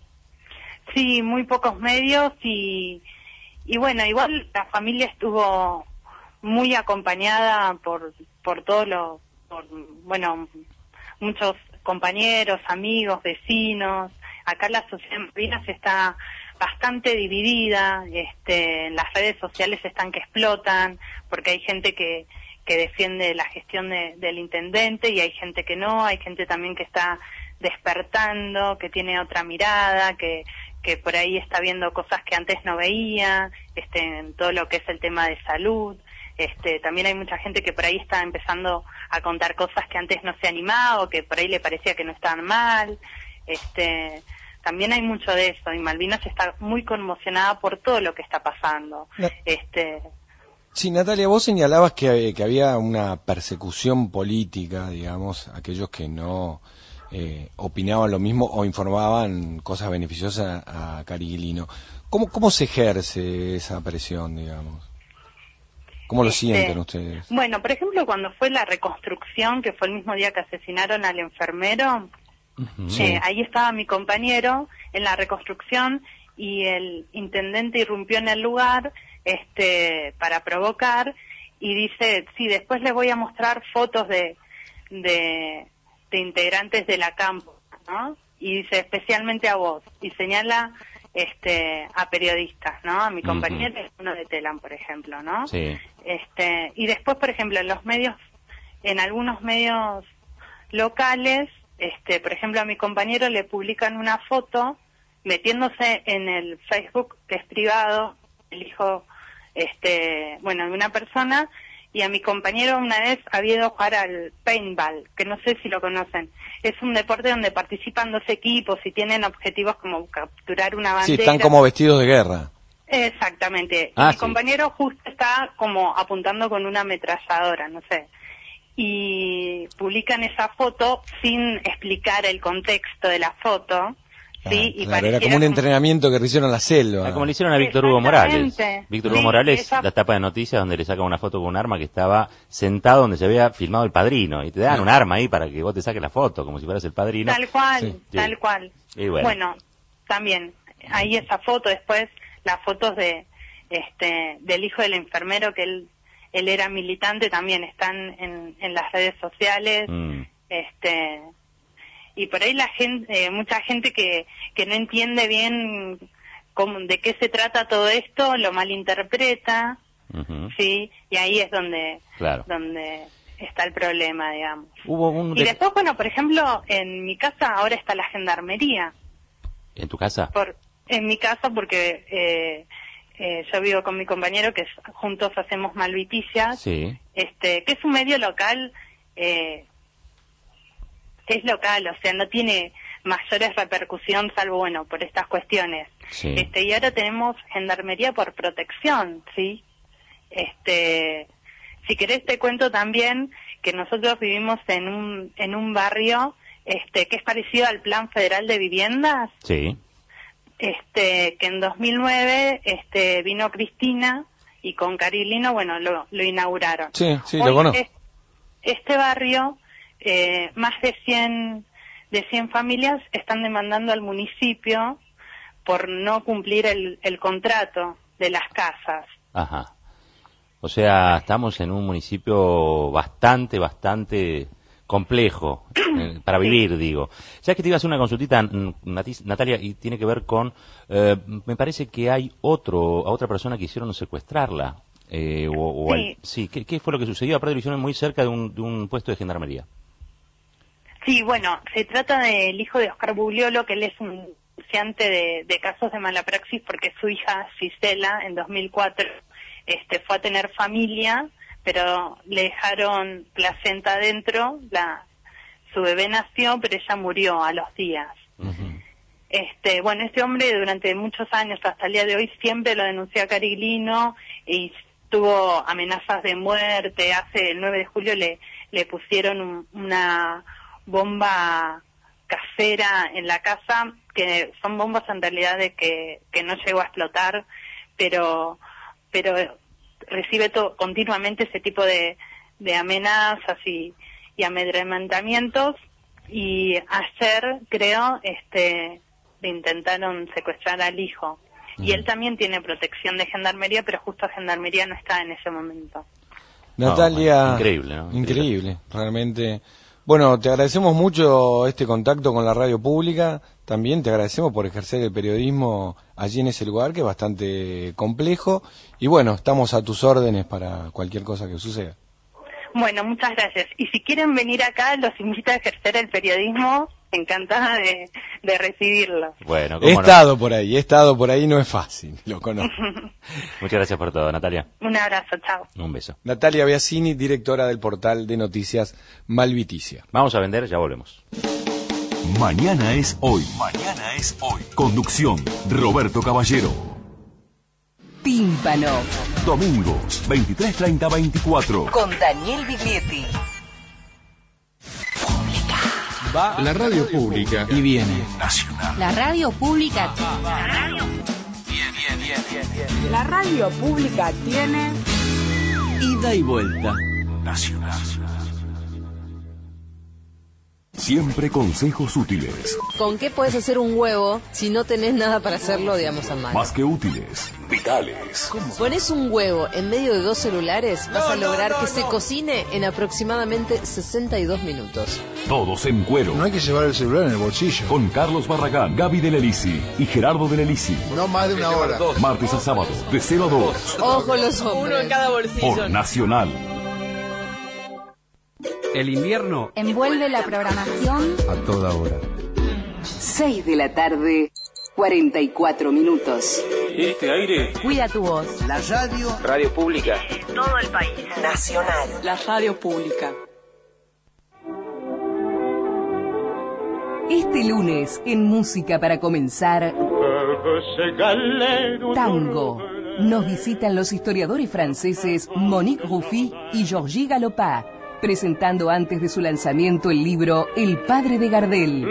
Sí, muy pocos medios y, y bueno, igual la familia estuvo muy acompañada por, por todos los, por, bueno, muchos compañeros, amigos, vecinos. Acá la sociedad en Malvinas está bastante dividida, este, las redes sociales están que explotan, porque hay gente que, que defiende la gestión de, del intendente y hay gente que no, hay gente también que está despertando, que tiene otra mirada, que, que por ahí está viendo cosas que antes no veía, este, en todo lo que es el tema de salud. Este, también hay mucha gente que por ahí está empezando a contar cosas que antes no se animaba o que por ahí le parecía que no estaban mal. Este, también hay mucho de eso y Malvinas está muy conmocionada por todo lo que está pasando.
No.
Este,
Sí, Natalia, vos señalabas que, que había una persecución política, digamos, aquellos que no eh, opinaban lo mismo o informaban cosas beneficiosas a Carilino. ¿Cómo, cómo se ejerce esa presión, digamos? ¿Cómo lo
Este,
sienten ustedes?
bueno, por ejemplo, cuando fue la reconstrucción, que fue el mismo día que asesinaron al enfermero,
Sí.
eh, ahí estaba mi compañero en la reconstrucción y el intendente irrumpió en el lugar este para provocar y dice, sí, después les voy a mostrar fotos de de, de integrantes de la campo, ¿no? y dice especialmente a vos, y señala este a periodistas, ¿no? A mi compañero, uh-huh. uno de Telam, por ejemplo, ¿no?
Sí.
Este, y después, por ejemplo, en los medios, en algunos medios locales, este, por ejemplo, a mi compañero le publican una foto metiéndose en el Facebook, que es privado, el hijo, este, bueno, de una persona, y a mi compañero una vez había ido a jugar al paintball, que no sé si lo conocen. Es un deporte donde participan dos equipos y tienen objetivos como capturar una bandera.
Sí, están como vestidos de guerra.
Exactamente.
Ah,
mi
sí.
compañero justo está como apuntando con una ametralladora, no sé. Y publican esa foto sin explicar el contexto de la foto. Sí, y
Claro, era como un entrenamiento que hicieron en la selva.
Ah, como le hicieron a Víctor Hugo Morales.
Exactamente.
Víctor
Sí,
Hugo Morales,
esa-
la tapa de noticias donde le sacan una foto con un arma que estaba sentado donde se había filmado el padrino. Y te dan un arma ahí para que vos te saques la foto, como si fueras el padrino.
Tal cual,
Sí.
tal
Sí.
cual.
Y bueno.
Bueno, también, ahí esa foto, después las fotos de este del hijo del enfermero, que él él era militante, también están en, en las redes sociales.
Mm.
este Y por ahí la gente, eh, mucha gente que, que no entiende bien cómo, de qué se trata todo esto, lo malinterpreta,
Ujú.
sí, y ahí es donde,
Claro.
donde está el problema, digamos.
Hubo un...
Y
de-
después, bueno, por ejemplo, en mi casa ahora está la gendarmería.
¿En tu casa?
Por, en mi casa, porque eh, eh, yo vivo con mi compañero, que es- juntos hacemos Malviticias,
Sí.
este, que es un medio local, eh, es local, o sea, no tiene mayores repercusión, salvo, bueno, por estas cuestiones.
Sí.
Este, y ahora tenemos gendarmería por protección, ¿sí? Este, si querés te cuento también que nosotros vivimos en un, en un barrio, este, que es parecido al Plan Federal de Viviendas,
Sí.
este, que en dos mil nueve, este, vino Cristina y con Carilino, bueno, lo, lo inauguraron.
Sí, sí,
Hoy
lo conozco.
es- este barrio, eh, más de cien, de cien familias están demandando al municipio por no cumplir el, el contrato de las casas.
Ajá. O sea, estamos en un municipio bastante, bastante complejo eh, para vivir, digo. Ya que te iba a hacer una consultita, mm, Nati- Natalia, y tiene que ver con, eh, me parece que hay otro, a otra persona que hicieron secuestrarla. Eh, o, o
Sí.
al- sí, ¿qué, qué fue lo que sucedió? Aparte lo hicieron muy cerca de un, de un puesto de gendarmería.
Sí, bueno, se trata del hijo de Oscar Bugliolo, que él es un denunciante de, de casos de mala praxis porque su hija Gisela en dos mil cuatro este, fue a tener familia, pero le dejaron placenta adentro, la, su bebé nació, pero ella murió a los días. Este, bueno, este hombre durante muchos años, hasta el día de hoy, siempre lo denunció a Cariglino y tuvo amenazas de muerte. Hace el nueve de julio le, le pusieron un- una bomba casera en la casa, que son bombas en realidad de que, que no llegó a explotar, pero pero recibe to- continuamente ese tipo de, de amenazas y, y amedrentamientos. Y ayer, creo, este le intentaron secuestrar al hijo. Y él también tiene protección de gendarmería, pero justo gendarmería no está en ese momento.
Natalia.
No, bueno, increíble, ¿no?
Increíble, realmente. Bueno, te agradecemos mucho este contacto con la radio pública. También te agradecemos por ejercer el periodismo allí en ese lugar, que es bastante complejo. Y bueno, estamos a tus órdenes para cualquier cosa que suceda.
Bueno, muchas gracias. Y si quieren venir acá, los invito a ejercer el periodismo. Encantada de, de recibirlos.
Bueno,
He
cómo no.
estado por ahí, he estado por ahí, no es fácil, lo conozco.
Muchas gracias por todo, Natalia.
Un abrazo, chao.
Un beso.
Natalia Biasini, directora del portal de noticias Malviticia.
Vamos a vender, ya volvemos.
Mañana es hoy. Mañana es hoy. Conducción, Roberto Caballero.
Tímpano.
Domingos, veintitrés treinta veinticuatro.
Con Daniel Biglietti.
La radio pública y viene.
Nacional.
La radio pública.
La radio pública tiene
Ida y vuelta.
Nacional. Siempre consejos útiles.
¿Con qué puedes hacer un huevo si no tenés nada para hacerlo, digamos, a mano?
Más que útiles, vitales.
Pones un huevo en medio de dos celulares, vas
No,
a lograr
no, no,
que se
no.
cocine en aproximadamente sesenta y dos minutos.
Todos en cuero.
No hay que llevar el celular en el bolsillo.
Con Carlos Barragán, Gaby de Lelisi y Gerardo de Lelisi.
No más de una hora.
Martes a sábado, de cero a dos.
Ojo los hombres. Uno en cada bolsillo.
Por Nacional.
El invierno
envuelve la programación
A toda hora.
seis de la tarde, cuarenta y cuatro minutos.
Este aire.
Cuida tu voz.
La radio. Radio pública.
Todo el país.
Nacional.
La radio pública.
Este lunes, en Música para Comenzar, Tango. Nos visitan los historiadores franceses Monique Ruffi y Georgie Galopin, presentando antes de su lanzamiento el libro El padre de Gardel.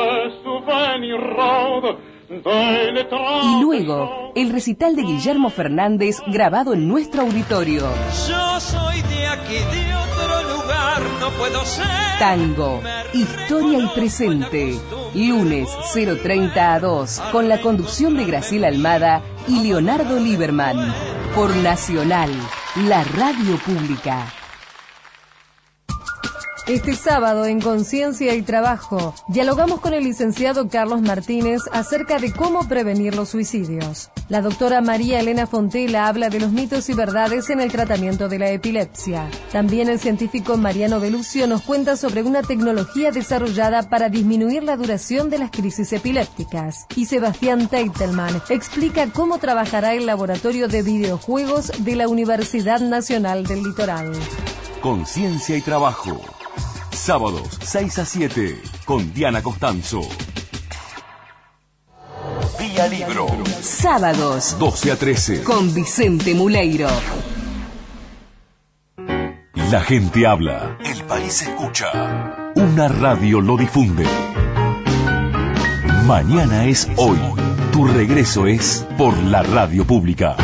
Y luego, el recital de Guillermo Fernández grabado en nuestro auditorio.
Yo soy de aquí, de otro lugar, no puedo ser.
Tango, historia y presente. Lunes cero treinta a dos, con la conducción de Graciela Almada y Leonardo Lieberman. Por Nacional, la radio pública.
Este sábado en Conciencia y Trabajo dialogamos con el licenciado Carlos Martínez acerca de cómo prevenir los suicidios. La doctora María Elena Fontela habla de los mitos y verdades en el tratamiento de la epilepsia. También el científico Mariano Belucio nos cuenta sobre una tecnología desarrollada para disminuir la duración de las crisis epilépticas. Y Sebastián Teitelman explica cómo trabajará el laboratorio de videojuegos de la Universidad Nacional del Litoral.
Conciencia y Trabajo. Sábados seis a siete con Diana Costanzo. Vía Libro.
Sábados
doce a trece.
con Vicente Muleiro.
La gente habla. El país escucha. Una radio lo difunde. Mañana es hoy. Tu regreso es por la radio pública.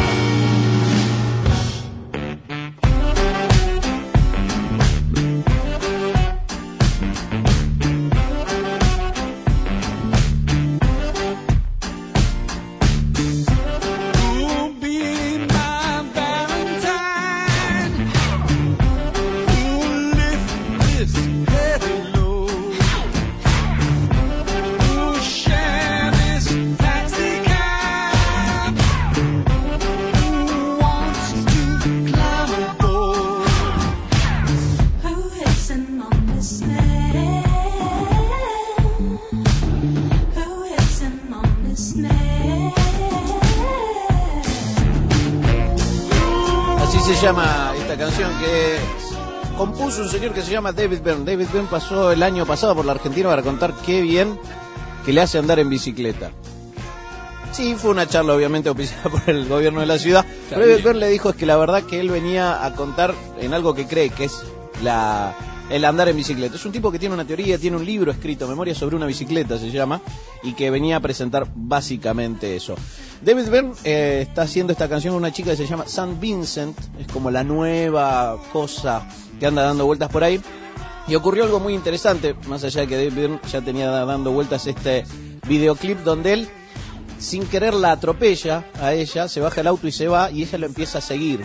Se llama esta canción que compuso un señor que se llama David Byrne. David Byrne pasó el año pasado por la Argentina para contar qué bien que le hace andar en bicicleta. Sí, fue una charla obviamente auspiciada por el gobierno de la ciudad, pero David Byrne le dijo es que la verdad que él venía a contar en algo que cree que es la el andar en bicicleta. Es un tipo que tiene una teoría, tiene un libro escrito, Memoria sobre una bicicleta se llama, y que venía a presentar básicamente eso. David Byrne eh, está haciendo esta canción con una chica que se llama Saint Vincent, es como la nueva cosa que anda dando vueltas por ahí. Y ocurrió algo muy interesante, más allá de que David Byrne ya tenía dando vueltas este videoclip donde él, sin querer, la atropella a ella, se baja el auto y se va, y ella lo empieza a seguir.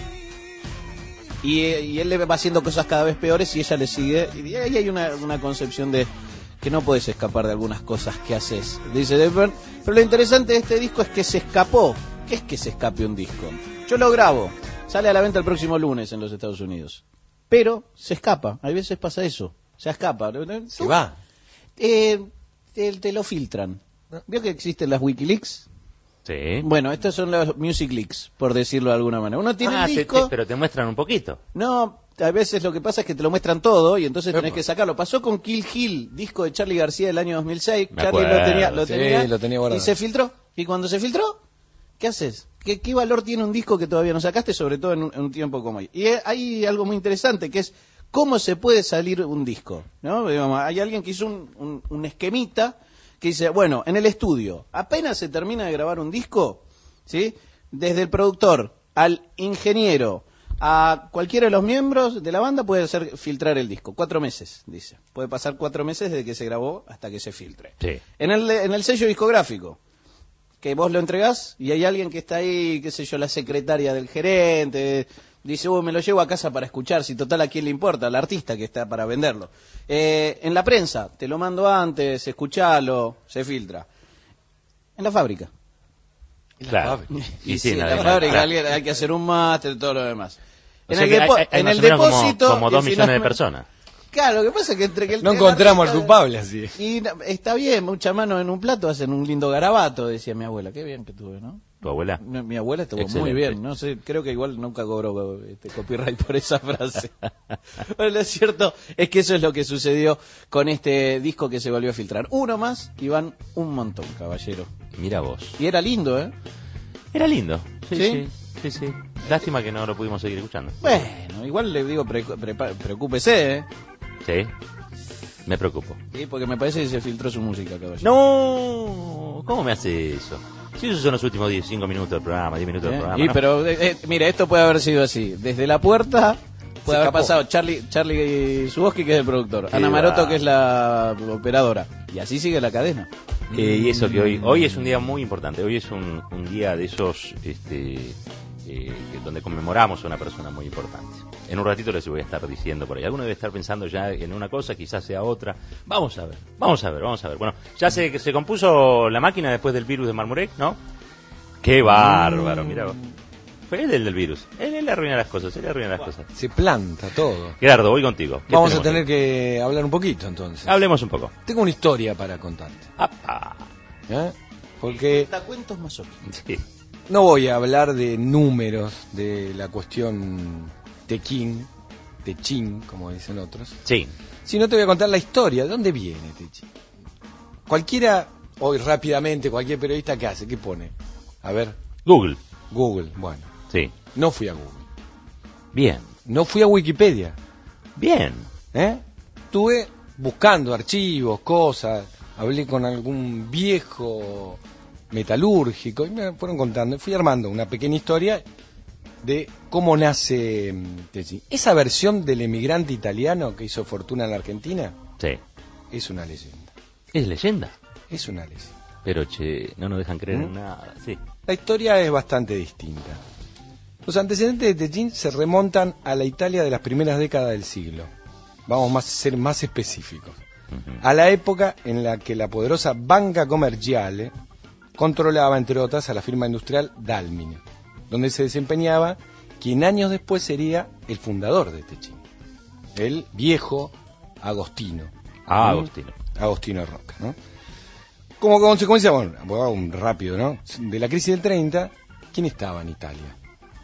Y, y él le va haciendo cosas cada vez peores y ella le sigue. Y ahí hay una, una concepción de que no puedes escapar de algunas cosas que haces, dice David Byrne. Pero lo interesante de este disco es que se escapó. ¿Qué es que se escape un disco? Yo lo grabo, sale a la venta el próximo lunes en los Estados Unidos. Pero se escapa, hay veces pasa eso, se escapa.
Se va.
Eh, te, te lo filtran. ¿Vio que existen las Wikileaks?
Sí.
Bueno, estos son los Music Leaks, por decirlo de alguna manera. Uno tiene
ah,
el disco...
te, te, pero te muestran un poquito.
No, a veces lo que pasa es que te lo muestran todo y entonces tenés que sacarlo. Pasó con Kill Hill, disco de Charly García del año dos mil seis.
Me
Charly
acuerdo,
lo tenía, lo,
sí,
tenía,
lo tenía guardado.
Y se filtró. Y cuando se filtró, ¿qué haces? ¿Qué, qué valor tiene un disco que todavía no sacaste, sobre todo en un, en un tiempo como hoy? Y hay algo muy interesante que es cómo se puede salir un disco, ¿no? Hay alguien que hizo un, un, un esquemita que dice, bueno, en el estudio, apenas se termina de grabar un disco, ¿sí? Desde el productor al ingeniero, A cualquiera de los miembros de la banda puede hacer filtrar el disco. Cuatro meses, dice. Puede pasar cuatro meses desde que se grabó hasta que se filtre.
Sí.
En el, en el sello discográfico, que vos lo entregás y hay alguien que está ahí, qué sé yo, la secretaria del gerente, dice, uy, me lo llevo a casa para escuchar, si total a quién le importa, al artista que está para venderlo. Eh, en la prensa, te lo mando antes, escuchalo, se filtra. En la fábrica.
Claro.
Y,
Y
sí,
sí,
en
no,
la
no,
fábrica
claro.
alguien- hay que hacer un máster y todo lo demás.
O
En
sea
el,
que
depo-
hay- hay
en
más
el
o menos como-
depósito...
como dos
que
millones de
finalmente-
personas.
Claro, lo que pasa es que entre que el
No
el
encontramos al
artista-
culpable así.
Y no, está bien, mucha mano en un plato hacen un lindo garabato, decía mi abuela. Qué bien que tuve, ¿no?
¿Tu abuela?
Mi, mi abuela estuvo
Excelente.
muy bien, no sé, creo que igual nunca cobró este, copyright por esa frase. Pero lo cierto es que eso es lo que sucedió con este disco que se volvió a filtrar. Uno más y van un montón, caballero.
Mira vos.
Y era lindo, ¿eh?
Era lindo. Sí,
¿Sí?
sí, sí, sí. Lástima que no lo pudimos seguir escuchando.
Bueno, igual le digo, pre- prepa- preocúpese, ¿eh?
Sí. Me preocupo.
Sí, porque me parece que se filtró su música, caballero.
No, ¿cómo me hace eso? Si esos son los últimos diez, cinco minutos del programa, diez minutos del
¿Eh?
programa.
Y,
¿no?
pero, eh, eh, mira, esto puede haber sido así. Desde la puerta puede haber
escapó.
pasado Charlie Charlie Zuboski, que es el productor,
Qué
Ana
va.
Maroto, que es la operadora. Y así sigue la cadena.
Eh, y eso que hoy hoy es un día muy importante. Hoy es un, un día de esos este, eh, que- donde conmemoramos a una persona muy importante. En un ratito les voy a estar diciendo por ahí. Alguno debe estar pensando ya en una cosa, quizás sea otra. Vamos a ver, vamos a ver, vamos a ver. Bueno, ya se, se compuso la máquina después del virus de Marmurek, ¿no? ¡Qué bárbaro! Mira vos. Fue él el del virus. Él, él le arruina las cosas, él le arruina las cosas.
Se planta todo.
Gerardo, voy contigo. ¿Qué
Vamos a
tenemos
tener que hablar un poquito entonces.
hoy? Hablemos un poco.
Tengo una historia para contarte.
Apa.
¿Eh? Porque
Cuentos masoquistas.
Sí.
no voy a hablar de números, de la cuestión tequín, techín, como dicen otros,
Sí.
sino te voy a contar la historia. ¿De dónde viene techín? Cualquiera, hoy rápidamente, cualquier periodista, ¿qué hace? ¿Qué pone? A ver,
Google.
Google. Bueno,
Sí.
no fui a Google.
Bien.
No fui a Wikipedia.
Bien.
¿Eh? Estuve buscando archivos, cosas, hablé con algún viejo metalúrgico y me fueron contando. Fui armando una pequeña historia de cómo nace mm, Techín. Esa versión del emigrante italiano que hizo fortuna en la Argentina
Sí.
es una leyenda.
Es leyenda.
Es una leyenda.
Pero, che, no nos dejan creer
¿Mm?
en nada. Sí.
La historia es bastante distinta. Los antecedentes de Techín se remontan a la Italia de las primeras décadas del siglo. Vamos más, a ser más específicos. A la época en la que la poderosa Banca Commerciale controlaba, entre otras, a la firma industrial Dalmine, donde se desempeñaba quien años después sería el fundador de Techín, el viejo Agostino.
Ah,
¿Mm?
Agostino.
Agostino Roca, ¿no? Como consecuencia, bueno, voy a un rápido, ¿no? De la crisis del treinta, ¿quién estaba en Italia?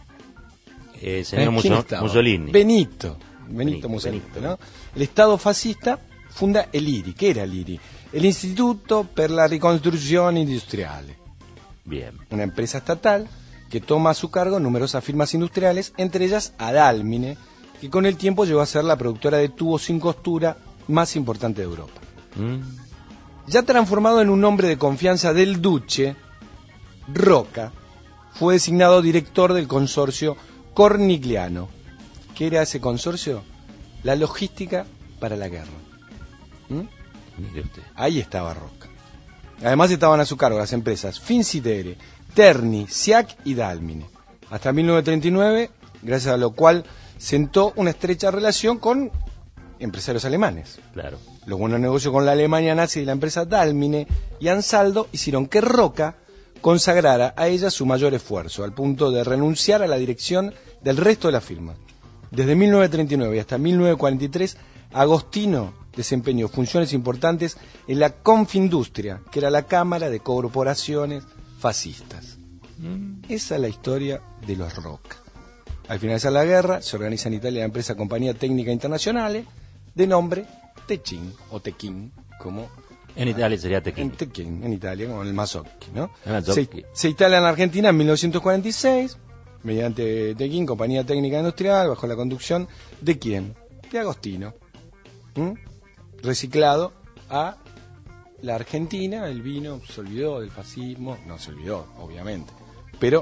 Eh,
¿Eh?
señor
¿Quién
Musso-
estaba?
Mussolini.
Benito. Benito,
Benito,
Mussolini,
Benito.
¿no? El Estado fascista funda el I R I. ¿Qué era el I R I? El Instituto per la Ricostruzione Industriale.
Bien.
Una empresa estatal que toma a su cargo numerosas firmas industriales, entre ellas Adalmine, que con el tiempo llegó a ser la productora de tubos sin costura más importante de Europa.
Mm.
Ya transformado en un hombre de confianza del Duce, Roca fue designado director del consorcio Cornigliano. ¿Qué era ese consorcio? La logística para la guerra. ¿Mm?
Mire usted.
Ahí estaba Roca. Además estaban a su cargo las empresas Fincidere, Terni, Siac y Dalmine. Hasta mil novecientos treinta y nueve, gracias a lo cual sentó una estrecha relación con empresarios alemanes.
Claro.
Los buenos negocios con la Alemania nazi y la empresa Dalmine y Ansaldo hicieron que Roca consagrara a ella su mayor esfuerzo, al punto de renunciar a la dirección del resto de la firma. Desde mil novecientos treinta y nueve y hasta mil novecientos cuarenta y tres, Agostino desempeñó funciones importantes en la Confindustria, que era la Cámara de Corporaciones Fascistas. Esa es la historia de los Roca. Al finalizar la guerra, se organiza en Italia la empresa Compañía Técnica Internacional, de nombre Techín, o Tequín, como
En Italia sería
en
Tequín.
Tequín, en Italia, como el Mazzocchi, ¿no?
El Mazzocchi.
Se, se instala en Argentina en mil novecientos cuarenta y seis, mediante Tequín, Compañía Técnica Industrial, bajo la conducción de quién? De Agostino. ¿Mm? Reciclado a la Argentina, el vino se olvidó del fascismo, no se olvidó, obviamente, pero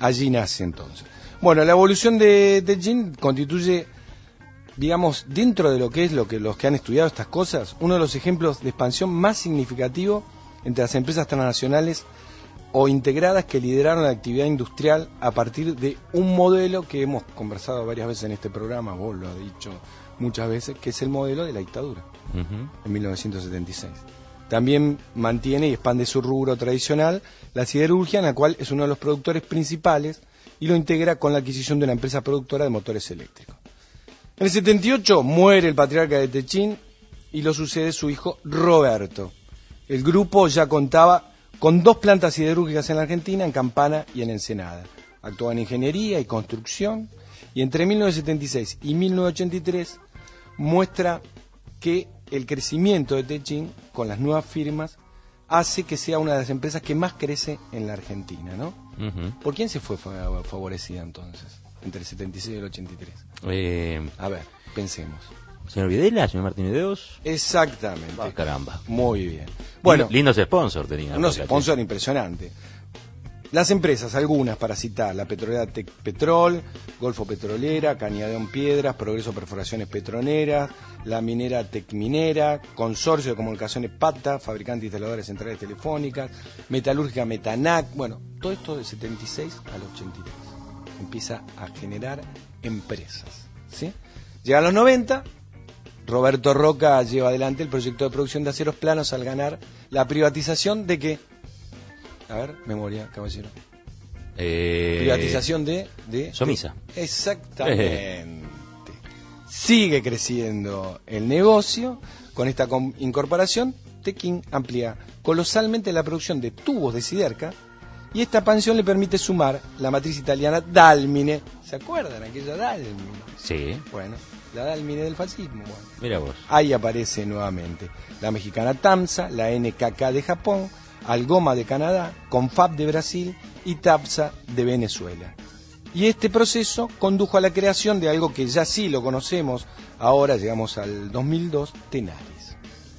allí nace entonces. Bueno, la evolución de Techint constituye, digamos, dentro de lo que es lo que los que han estudiado estas cosas, uno de los ejemplos de expansión más significativo entre las empresas transnacionales o integradas que lideraron la actividad industrial a partir de un modelo que hemos conversado varias veces en este programa, vos lo has dicho muchas veces, que es el modelo de la dictadura, uh-huh. en mil novecientos setenta y seis. También mantiene y expande su rubro tradicional, la siderurgia, en la cual es uno de los productores principales, y lo integra con la adquisición de una empresa productora de motores eléctricos. En el setenta y ocho muere el patriarca de Techint y lo sucede su hijo Roberto. El grupo ya contaba con dos plantas siderúrgicas en la Argentina, en Campana y en Ensenada. Actuaba en ingeniería y construcción, y entre mil novecientos setenta y seis y mil novecientos ochenta y tres muestra que el crecimiento de Techint con las nuevas firmas hace que sea una de las empresas que más crece en la Argentina, ¿no? Uh-huh. ¿Por quién se fue favorecida entonces, entre el setenta y seis y el ochenta y tres?
Eh...
A ver, pensemos.
Señor Videla, señor Martínez Deos.
Exactamente.
Oh, caramba.
Muy bien. Bueno,
lindos sponsors tenían.
Unos sponsors impresionantes. Las empresas, algunas para citar, la petrolera Tecpetrol, Golfo Petrolera, Cañadón Piedras, Progreso Perforaciones Petroneras, la minera Tecminera, Consorcio de Comunicaciones Pata, fabricante de instaladores centrales telefónicas, Metalúrgica Metanac, bueno, todo esto del setenta y seis al ochenta y tres. Empieza a generar empresas, ¿sí? Llegan los noventa, Roberto Roca lleva adelante el proyecto de producción de aceros planos al ganar la privatización de ¿qué? A ver, memoria, caballero.
Eh,
Privatización de... de
Somisa.
De, exactamente. Sigue creciendo el negocio. Con esta com- incorporación, Techint amplía colosalmente la producción de tubos de Siderca y esta expansión le permite sumar la matriz italiana Dalmine. ¿Se acuerdan aquella Dalmine?
Sí.
Bueno, la Dalmine del fascismo. Bueno.
Mira vos.
Ahí aparece nuevamente la mexicana Tamsa, la N K K de Japón, Algoma de Canadá, Confab de Brasil y Tapsa de Venezuela. Y este proceso condujo a la creación de algo que ya sí lo conocemos, ahora llegamos al dos mil dos, Tenaris.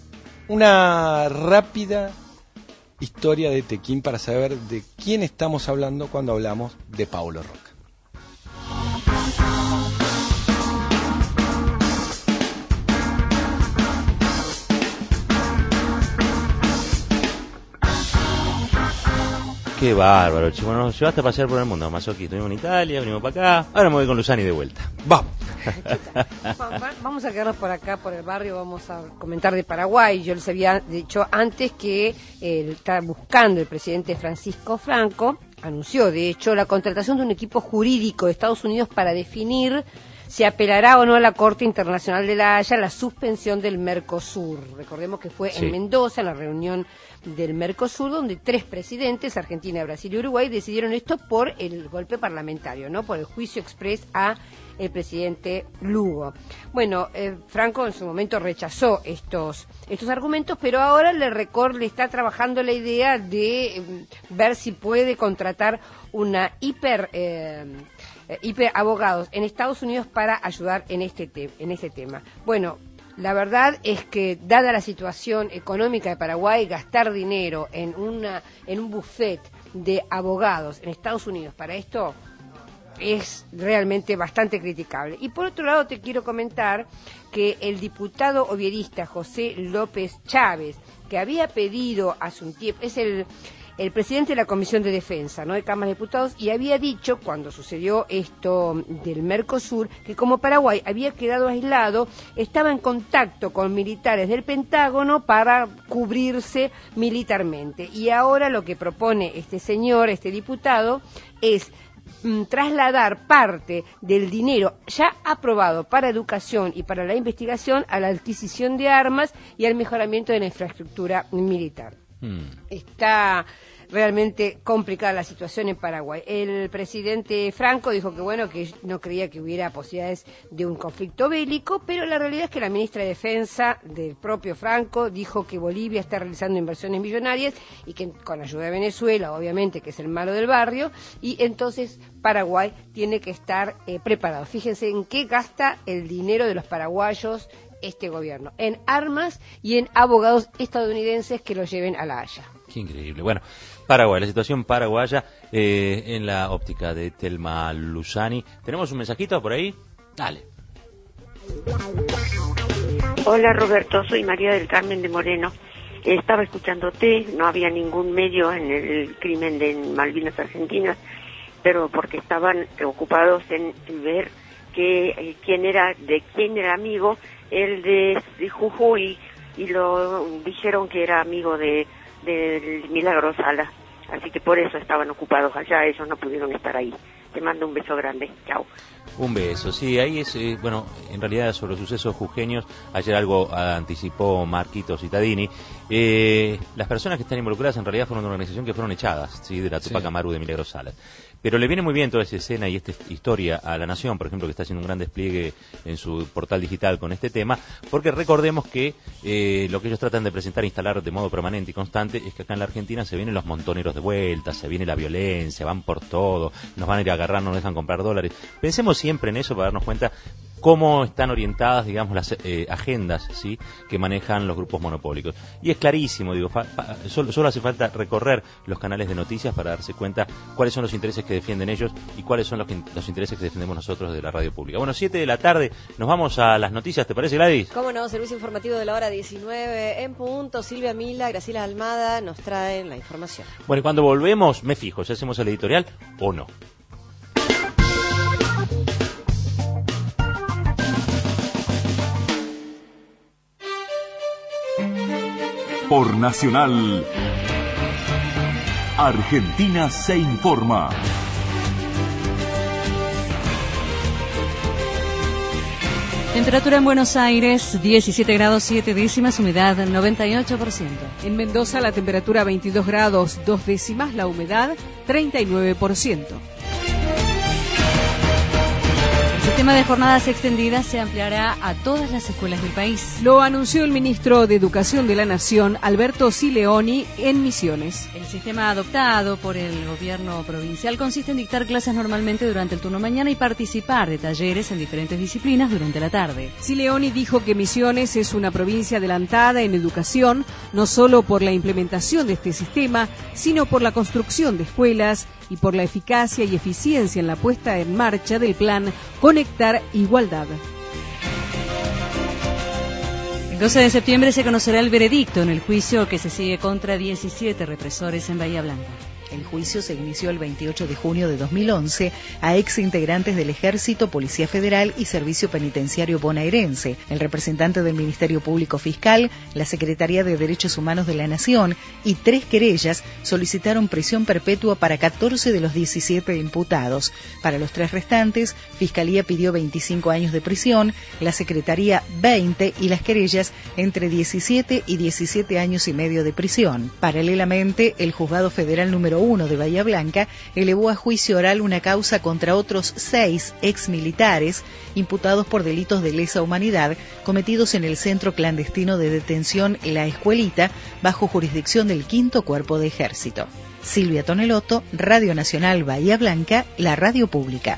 Una rápida historia de Techint para saber de quién estamos hablando cuando hablamos de Paulo Roca.
Qué bárbaro, chico. Bueno, nos llevaste a pasear por el mundo, Mazoqui. Estuvimos en Italia, venimos para acá. Ahora me voy con Luzani de vuelta.
Va.
Vamos a quedarnos por acá, por el barrio. Vamos a comentar de Paraguay. Yo les había dicho antes que eh, está buscando el presidente Francisco Franco. Anunció, de hecho, la contratación de un equipo jurídico de Estados Unidos para definir si apelará o no a la Corte Internacional de la Haya la suspensión del Mercosur. Recordemos que fue sí. en Mendoza, en la reunión del Mercosur, donde tres presidentes, Argentina, Brasil y Uruguay, decidieron esto por el golpe parlamentario, ¿no? Por el juicio exprés a el presidente Lugo. Bueno, eh, Franco en su momento rechazó estos estos argumentos, pero ahora le, record, le está trabajando la idea de eh, ver si puede contratar una hiper... Eh, hiper abogados en Estados Unidos para ayudar en este te- en este tema. Bueno, la verdad es que dada la situación económica de Paraguay, gastar dinero en una en un buffet de abogados en Estados Unidos para esto es realmente bastante criticable. Y por otro lado te quiero comentar que el diputado oviedoista José López Chávez, que había pedido hace un tiempo, es el el presidente de la Comisión de Defensa, ¿no?, de Cámara de Diputados, y había dicho, cuando sucedió esto del Mercosur, que como Paraguay había quedado aislado, estaba en contacto con militares del Pentágono para cubrirse militarmente. Y ahora lo que propone este señor, este diputado, es mm, trasladar parte del dinero ya aprobado para educación y para la investigación a la adquisición de armas y al mejoramiento de la infraestructura militar. Hmm. Está realmente complicada la situación en Paraguay. El presidente Franco dijo que bueno, que no creía que hubiera posibilidades de un conflicto bélico, pero la realidad es que la ministra de Defensa del propio Franco dijo que Bolivia está realizando inversiones millonarias y que con ayuda de Venezuela, obviamente, que es el malo del barrio, y entonces Paraguay tiene que estar eh, preparado. Fíjense en qué gasta el dinero de los paraguayos este gobierno, en armas y en abogados estadounidenses que lo lleven a La Haya.
Qué increíble. Bueno, Paraguay, la situación paraguaya eh, en la óptica de Telma Luzani. ¿Tenemos un mensajito por ahí? Dale.
Hola Roberto, soy María del Carmen de Moreno. Estaba escuchándote, no había ningún medio en el crimen de Malvinas Argentinas, pero porque estaban ocupados en ver que eh, quién era, de quién era amigo el de, de Jujuy, y lo dijeron que era amigo de del Milagro Sala, así que por eso estaban ocupados allá, ellos no pudieron estar ahí. Te mando un beso grande, chao.
Un beso, sí, ahí es, eh, bueno, en realidad sobre los sucesos jujeños, ayer algo ah, anticipó Marquito Cittadini. Eh, las personas que están involucradas en realidad fueron de una organización que fueron echadas, sí, de la Tupac
Sí.
Amaru de Milagros Salas. Pero le viene muy bien toda esa escena y esta historia a La Nación, por ejemplo, que está haciendo un gran despliegue en su portal digital con este tema, porque recordemos que eh, lo que ellos tratan de presentar e instalar de modo permanente y constante es que acá en la Argentina se vienen los montoneros de vuelta, se viene la violencia, van por todo, nos van a ir a agarrar, no nos dejan comprar dólares. Pensemos siempre en eso para darnos cuenta cómo están orientadas, digamos, las eh, agendas, ¿sí?, que manejan los grupos monopólicos. Y es clarísimo, digo, fa- fa- solo, solo hace falta recorrer los canales de noticias para darse cuenta cuáles son los intereses que defienden ellos y cuáles son los, que, los intereses que defendemos nosotros de la radio pública. Bueno, siete de la tarde, nos vamos a las noticias, ¿te parece, Gladys?
Cómo no, servicio informativo de la hora diecinueve en punto. Silvia Mila, Graciela Almada nos traen la información.
Bueno, y cuando volvemos, me fijo, si hacemos el editorial o no.
Por Nacional, Argentina se informa.
Temperatura en Buenos Aires, diecisiete grados siete décimas, humedad noventa y ocho por ciento. En Mendoza la temperatura veintidós grados dos décimas, la humedad treinta y nueve por ciento. El sistema de jornadas extendidas se ampliará a todas las escuelas del país. Lo anunció el ministro de Educación de la Nación, Alberto Sileoni, en Misiones. El sistema adoptado por el gobierno provincial consiste en dictar clases normalmente durante el turno mañana y participar de talleres en diferentes disciplinas durante la tarde. Sileoni dijo que Misiones es una provincia adelantada en educación, no solo por la implementación de este sistema, sino por la construcción de escuelas y por la eficacia y eficiencia en la puesta en marcha del plan Conectar Igualdad. El doce de septiembre se conocerá el veredicto en el juicio que se sigue contra diecisiete represores en Bahía Blanca.
El juicio se inició el veintiocho de junio de dos mil once a ex integrantes del Ejército, Policía Federal y Servicio Penitenciario bonaerense. El representante del Ministerio Público Fiscal, la Secretaría de Derechos Humanos de la Nación y tres querellas solicitaron prisión perpetua para catorce de los diecisiete imputados. Para los tres restantes, Fiscalía pidió veinticinco años de prisión, la Secretaría veinte y las querellas entre diecisiete y diecisiete años y medio de prisión. Paralelamente, el Juzgado Federal número uno de Bahía Blanca elevó a juicio oral una causa contra otros seis exmilitares imputados por delitos de lesa humanidad cometidos en el centro clandestino de detención La Escuelita bajo jurisdicción del Quinto Cuerpo de Ejército. Silvia Tonelotto, Radio Nacional Bahía Blanca, la radio pública.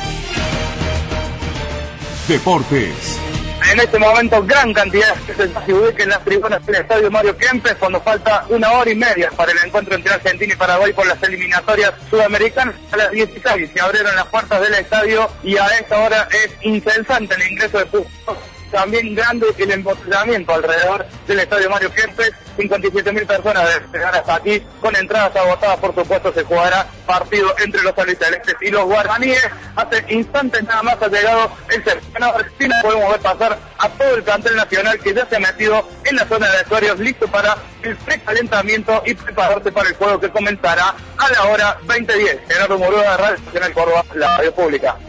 Deportes.
En este momento, gran cantidad de gente se ubica en las tribunas del Estadio Mario Kempes cuando falta una hora y media para el encuentro entre Argentina y Paraguay por las eliminatorias sudamericanas. A las dieciséis se abrieron las puertas del estadio y a esta hora es incesante el ingreso de público. También grande el embotellamiento alrededor del Estadio Mario Kempes, cincuenta y siete mil personas deben llegar hasta aquí, con entradas agotadas. Por supuesto se jugará partido entre los albicelestes y los guaraníes. Hace instantes nada más ha llegado el seleccionado argentino. Podemos ver pasar a todo el plantel nacional que ya se ha metido en la zona de vestuarios, listo para el precalentamiento y prepararse para el juego que comenzará a la hora veinte diez. Gerardo Muruda, Radio Nacional Córdoba, la radio pública.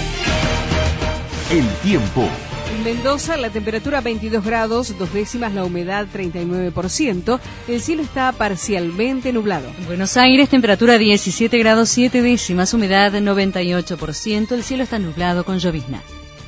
El tiempo.
En Mendoza la temperatura veintidós grados, dos décimas, la humedad treinta y nueve por ciento, el cielo está parcialmente nublado. En Buenos Aires temperatura diecisiete grados siete décimas, humedad noventa y ocho por ciento, el cielo está nublado con llovizna.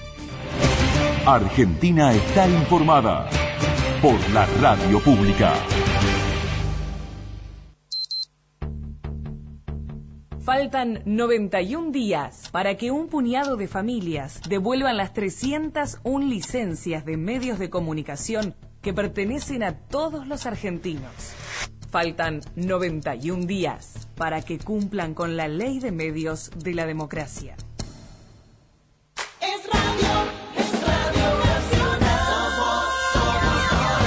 Argentina está informada por la radio pública.
Faltan noventa y un días para que un puñado de familias devuelvan las trescientas una licencias de medios de comunicación que pertenecen a todos los argentinos. Faltan noventa y un días para que cumplan con la ley de medios de la democracia.
Es radio, es Radio Nacional. Somos, somos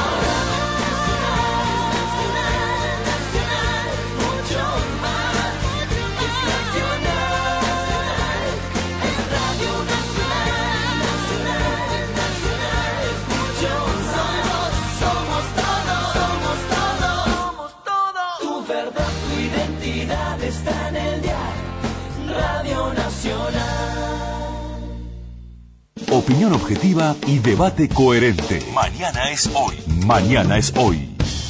nacional, nacional, mucho más. Es nacional, es Radio Nacional, nacional, nacional, es mucho más. Somos, somos todos, somos todos, somos todos. Tu verdad, tu identidad está en el diario Radio Nacional.
Opinión objetiva y debate coherente. Mañana es hoy. Mañana es hoy.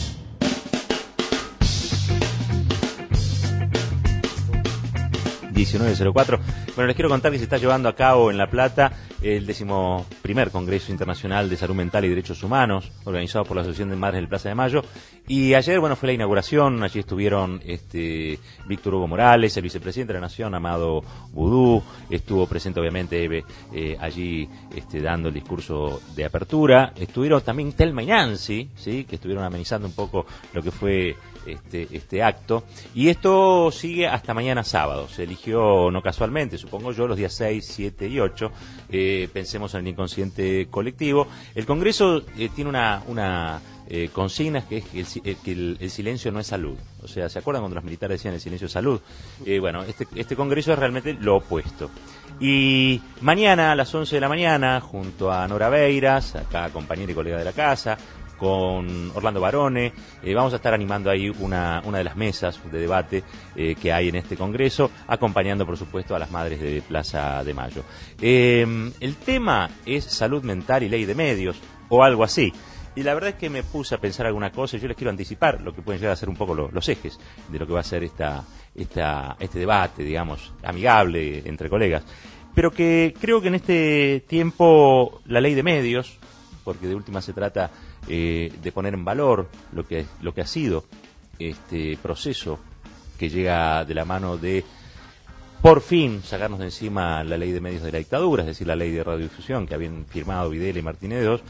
diecinueve cero cuatro. Bueno, les quiero contar que se está llevando a cabo en La Plata el décimo primer Congreso Internacional de Salud Mental y Derechos Humanos, organizado por la Asociación de Madres del Plaza de Mayo. Y ayer, bueno, fue la inauguración. Allí estuvieron este, Víctor Hugo Morales, el vicepresidente de la Nación, Amado Boudou. Estuvo presente, obviamente, Eve, eh, allí este, dando el discurso de apertura. Estuvieron también Telma y Nancy, ¿sí?, que estuvieron amenizando un poco lo que fue este, este acto. Y esto sigue hasta mañana sábado. Se eligió, no casualmente, supongo yo, los días seis, siete y ocho. Eh, pensemos en el inconsciente colectivo. El Congreso eh, tiene una... una Eh, consignas que es que, el, eh, que el, el silencio no es salud. O sea, ¿se acuerdan cuando los militares decían el silencio es salud? Eh, bueno, este, este congreso es realmente lo opuesto. Y mañana a las once de la mañana, junto a Nora Beiras, acá compañera y colega de la casa, con Orlando Barone, eh, vamos a estar animando ahí una, una de las mesas de debate eh, que hay en este congreso, acompañando por supuesto a las madres de Plaza de Mayo. Eh, el tema es salud mental y ley de medios, o algo así. Y la verdad es que me puse a pensar alguna cosa y yo les quiero anticipar lo que pueden llegar a ser un poco lo, los ejes de lo que va a ser esta, esta, este debate, digamos, amigable entre colegas. Pero que creo que en este tiempo la ley de medios, porque de última se trata eh, de poner en valor lo que, lo que ha sido este proceso que llega de la mano de, por fin, sacarnos de encima la ley de medios de la dictadura, es decir, la ley de radiodifusión que habían firmado Videla y Martínez dos,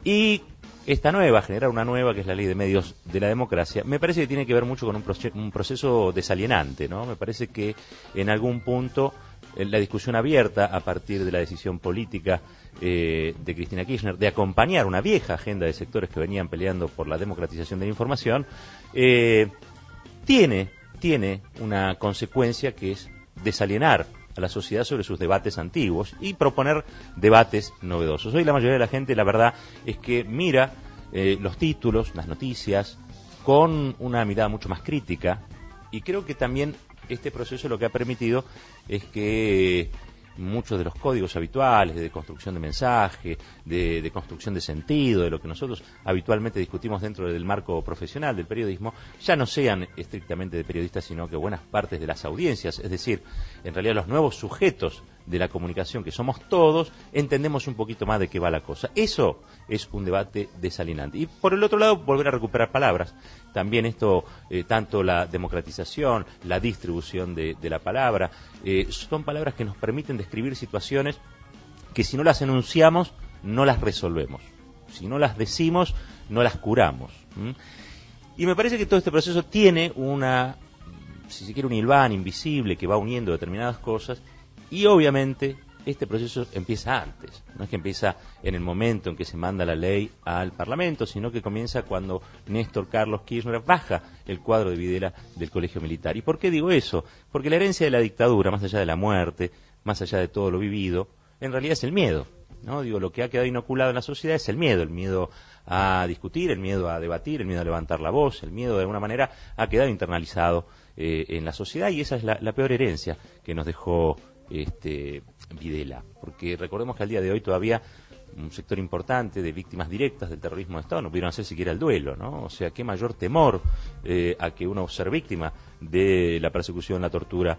y esta nueva, generar una nueva, que es la ley de medios de la democracia, me parece que tiene que ver mucho con un, proce- un proceso desalienante, ¿no? Me parece que en algún punto eh, la discusión abierta a partir de la decisión política eh, de Cristina Kirchner de acompañar una vieja agenda de sectores que venían peleando por la democratización de la información, eh, tiene, tiene una consecuencia que es desalienar a la sociedad sobre sus debates antiguos y proponer debates novedosos. Hoy la mayoría de la gente, la verdad, es que mira eh, los títulos, las noticias, con una mirada mucho más crítica, y creo que también este proceso lo que ha permitido es que muchos de los códigos habituales de construcción de mensaje, de, de construcción de sentido, de lo que nosotros habitualmente discutimos dentro del marco profesional del periodismo, ya no sean estrictamente de periodistas, sino que buenas partes de las audiencias, es decir, en realidad los nuevos sujetos de la comunicación, que somos todos, entendemos un poquito más de qué va la cosa. Eso es un debate desalienante. Y por el otro lado, volver a recuperar palabras. También esto, eh, tanto la democratización, la distribución de, de la palabra, eh, son palabras que nos permiten describir situaciones que si no las enunciamos, no las resolvemos. Si no las decimos, no las curamos. ¿Mm? Y me parece que todo este proceso tiene una, si se quiere, un hilván invisible que va uniendo determinadas cosas. Y obviamente este proceso empieza antes, no es que empieza en el momento en que se manda la ley al Parlamento, sino que comienza cuando Néstor Carlos Kirchner baja el cuadro de Videla del Colegio Militar. ¿Y por qué digo eso? Porque la herencia de la dictadura, más allá de la muerte, más allá de todo lo vivido, en realidad es el miedo, ¿no? Digo, lo que ha quedado inoculado en la sociedad es el miedo, el miedo a discutir, el miedo a debatir, el miedo a levantar la voz, el miedo de alguna manera ha quedado internalizado eh, en la sociedad, y esa es la, la peor herencia que nos dejó Este, Videla, porque recordemos que al día de hoy todavía un sector importante de víctimas directas del terrorismo de Estado no pudieron hacer siquiera el duelo, ¿no? O sea, qué mayor temor eh, a que uno ser víctima de la persecución, la tortura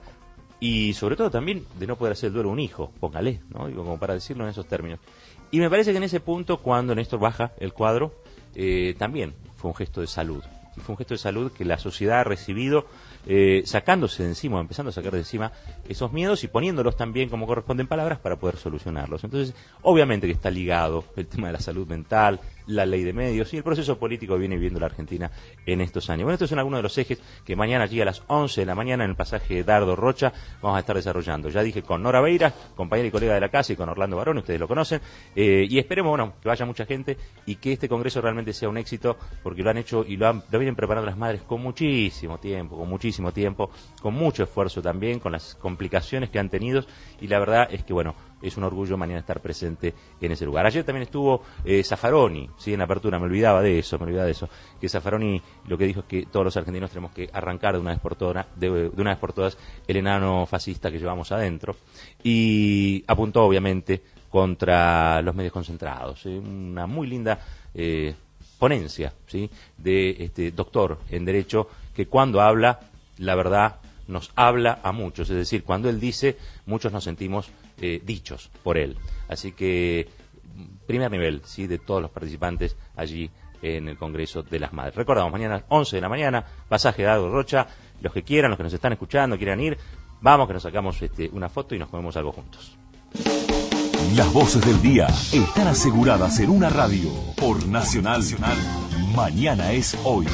y sobre todo también de no poder hacer el duelo a un hijo, póngale, ¿no? Digo, como para decirlo en esos términos. Y me parece que en ese punto, cuando Néstor baja el cuadro, eh, también fue un gesto de salud. Y fue un gesto de salud que la sociedad ha recibido eh, sacándose de encima, empezando a sacar de encima esos miedos y poniéndolos también como corresponden palabras para poder solucionarlos. Entonces, obviamente que está ligado el tema de la salud mental, la ley de medios y el proceso político que viene viviendo la Argentina en estos años. Bueno, estos son algunos de los ejes que mañana allí a las once de la mañana en el pasaje Dardo Rocha vamos a estar desarrollando. Ya dije con Nora Beira, compañera y colega de la casa, y con Orlando Barón, ustedes lo conocen, eh, y esperemos, bueno, que vaya mucha gente y que este congreso realmente sea un éxito, porque lo han hecho y lo, han, lo vienen preparando las madres con muchísimo tiempo, con muchísimo tiempo, con mucho esfuerzo también, con las complicaciones que han tenido, y la verdad es que, bueno, es un orgullo mañana estar presente en ese lugar. Ayer también estuvo eh, Zaffaroni, sí, en la apertura, me olvidaba de eso, me olvidaba de eso, que Zaffaroni lo que dijo es que todos los argentinos tenemos que arrancar de una vez por todas, de, de una vez por todas el enano fascista que llevamos adentro, y apuntó obviamente contra los medios concentrados, ¿sí? Una muy linda eh, ponencia, ¿sí?, de este doctor en Derecho, que cuando habla, la verdad, nos habla a muchos, es decir, cuando él dice, muchos nos sentimos eh, dichos por él. Así que, primer nivel, sí, de todos los participantes allí en el Congreso de las Madres. Recordamos, mañana a las once de la mañana, pasaje de Dardo Rocha, los que quieran, los que nos están escuchando, quieran ir, vamos que nos sacamos este, una foto y nos comemos algo juntos.
Las voces del día están aseguradas en una radio por Nacional. Nacional. Mañana es hoy.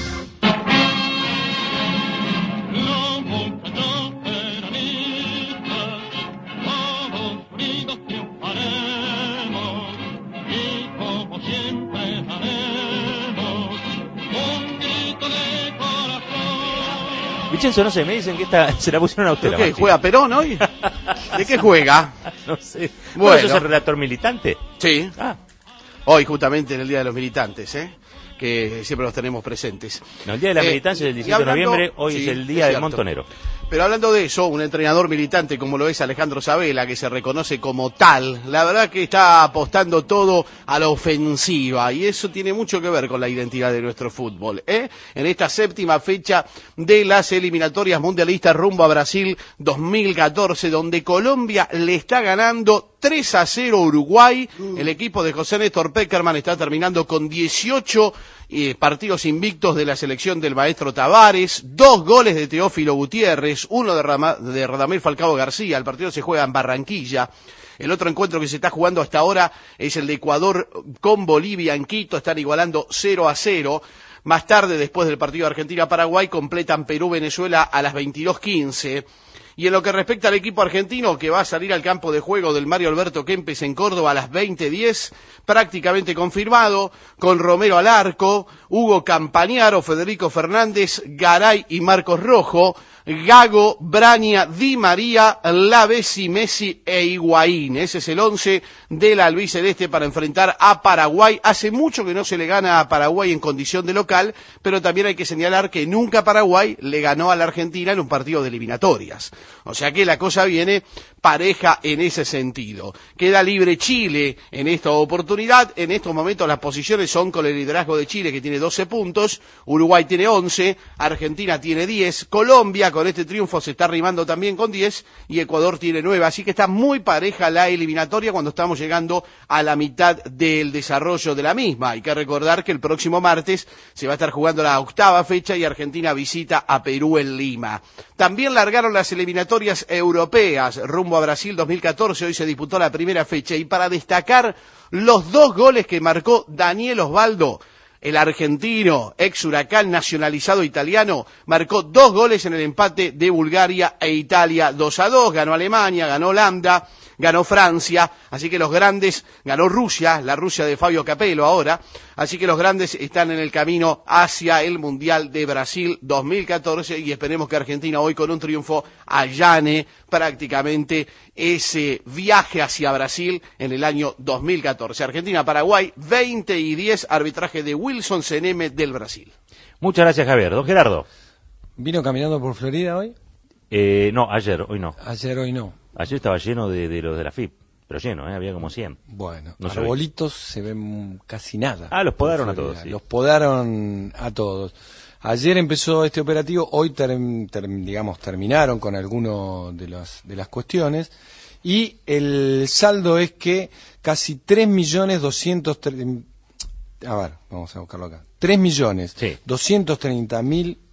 Vicenzo, no sé, me dicen que esta se la pusieron a usted.
¿Qué? ¿Juega Perón hoy? ¿De qué juega?
No sé.
Bueno,
¿Eso es el relator militante?
Sí.
Ah.
Hoy, justamente, en el Día de los Militantes, ¿eh? Que siempre los tenemos presentes.
No, el Día de la eh, Militancia es el diecisiete de noviembre, hoy sí, es el Día es del Montonero.
Pero hablando de eso, un entrenador militante como lo es Alejandro Sabela, que se reconoce como tal, la verdad que está apostando todo a la ofensiva, y eso tiene mucho que ver con la identidad de nuestro fútbol, ¿eh? En esta séptima fecha de las eliminatorias mundialistas rumbo a Brasil dos mil catorce, donde Colombia le está ganando tres a cero a Uruguay, el equipo de José Néstor Peckerman está terminando con dieciocho eh, partidos invictos de la selección del maestro Tavares, dos goles de Teófilo Gutiérrez, uno de, Rama, de Radamel Falcao García. El partido se juega en Barranquilla. El otro encuentro que se está jugando hasta ahora es el de Ecuador con Bolivia en Quito, están igualando cero a cero. Más tarde, después del partido de Argentina-Paraguay, completan Perú-Venezuela a las veintidós quince. Y en lo que respecta al equipo argentino, que va a salir al campo de juego del Mario Alberto Kempes en Córdoba a las veinte diez, prácticamente confirmado, con Romero al arco, Hugo Campagnaro, Federico Fernández, Garay y Marcos Rojo, Gago, Braña, Di María, Lavezzi, Messi e Higuaín. Ese es el once de la albiceleste para enfrentar a Paraguay. Hace mucho que no se le gana a Paraguay en condición de local, pero también hay que señalar que nunca Paraguay le ganó a la Argentina en un partido de eliminatorias. O sea que la cosa viene pareja en ese sentido. Queda libre Chile en esta oportunidad. En estos momentos las posiciones son con el liderazgo de Chile, que tiene doce puntos, Uruguay tiene once, Argentina tiene diez, Colombia con este triunfo se está arrimando también con diez y Ecuador tiene nueve. Así que está muy pareja la eliminatoria cuando estamos llegando a la mitad del desarrollo de la misma. Hay que recordar que el próximo martes se va a estar jugando la octava fecha y Argentina visita a Perú en Lima. También largaron las eliminatorias europeas rumbo a Brasil dos mil catorce. Hoy se disputó la primera fecha y para destacar los dos goles que marcó Daniel Osvaldo, el argentino, ex Huracán nacionalizado italiano, marcó dos goles en el empate de Bulgaria e Italia dos a dos. Ganó Alemania, ganó Holanda, ganó Francia, así que los grandes, ganó Rusia, la Rusia de Fabio Capello ahora, así que los grandes están en el camino hacia el Mundial de Brasil dos mil catorce y esperemos que Argentina hoy con un triunfo allane prácticamente ese viaje hacia Brasil en el año dos mil catorce. Argentina-Paraguay, veinte y diez, arbitraje de Wilson Seneme del Brasil.
Muchas gracias, Javier. Don Gerardo.
¿Vino caminando por Florida hoy?
Eh, no, ayer, hoy no.
Ayer, hoy no.
Ayer estaba lleno de, de los de la F I P, pero lleno, ¿eh? Había como cien.
Bueno,
no
arbolitos se ven casi nada.
Ah, los podaron a todos, sí.
Los podaron a todos. Ayer empezó este operativo, hoy term, term, digamos terminaron con alguno de las de las cuestiones y el saldo es que casi tres millones doscientos a ver, vamos a buscarlo acá. tres millones doscientos treinta mil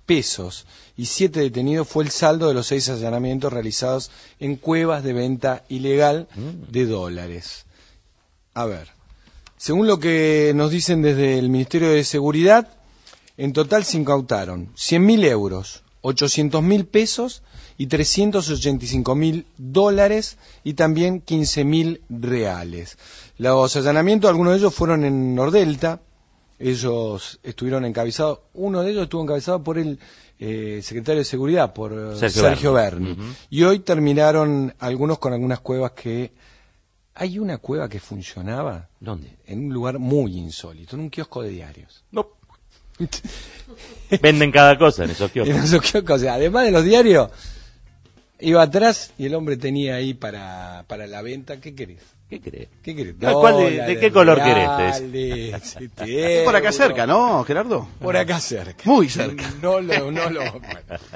pesos y siete detenidos fue el saldo de los seis allanamientos realizados en cuevas de venta ilegal de dólares. A ver, según lo que nos dicen desde el Ministerio de Seguridad, en total se incautaron cien mil euros, ochocientos mil pesos y trescientos ochenta y cinco mil dólares y también quince mil reales. Los allanamientos, algunos de ellos fueron en Nordelta, ellos estuvieron encabezados, uno de ellos estuvo encabezado por el eh, secretario de Seguridad, por uh, Sergio, Sergio Berni, Berni. Uh-huh. Y hoy terminaron algunos con algunas cuevas que... Hay una cueva que funcionaba.
¿Dónde?
En un lugar muy insólito, en un kiosco de diarios.
No. Venden cada cosa en esos kioscos.
En esos kioscos, o sea, además de los diarios, iba atrás y el hombre tenía ahí para, para la venta, ¿qué querés?
¿Qué querés?
¿Qué querés?
¿Cuál de, de qué color querés?
De, por acá cerca, ¿no, Gerardo?
Por acá cerca.
Muy cerca.
No lo, no lo. Bueno.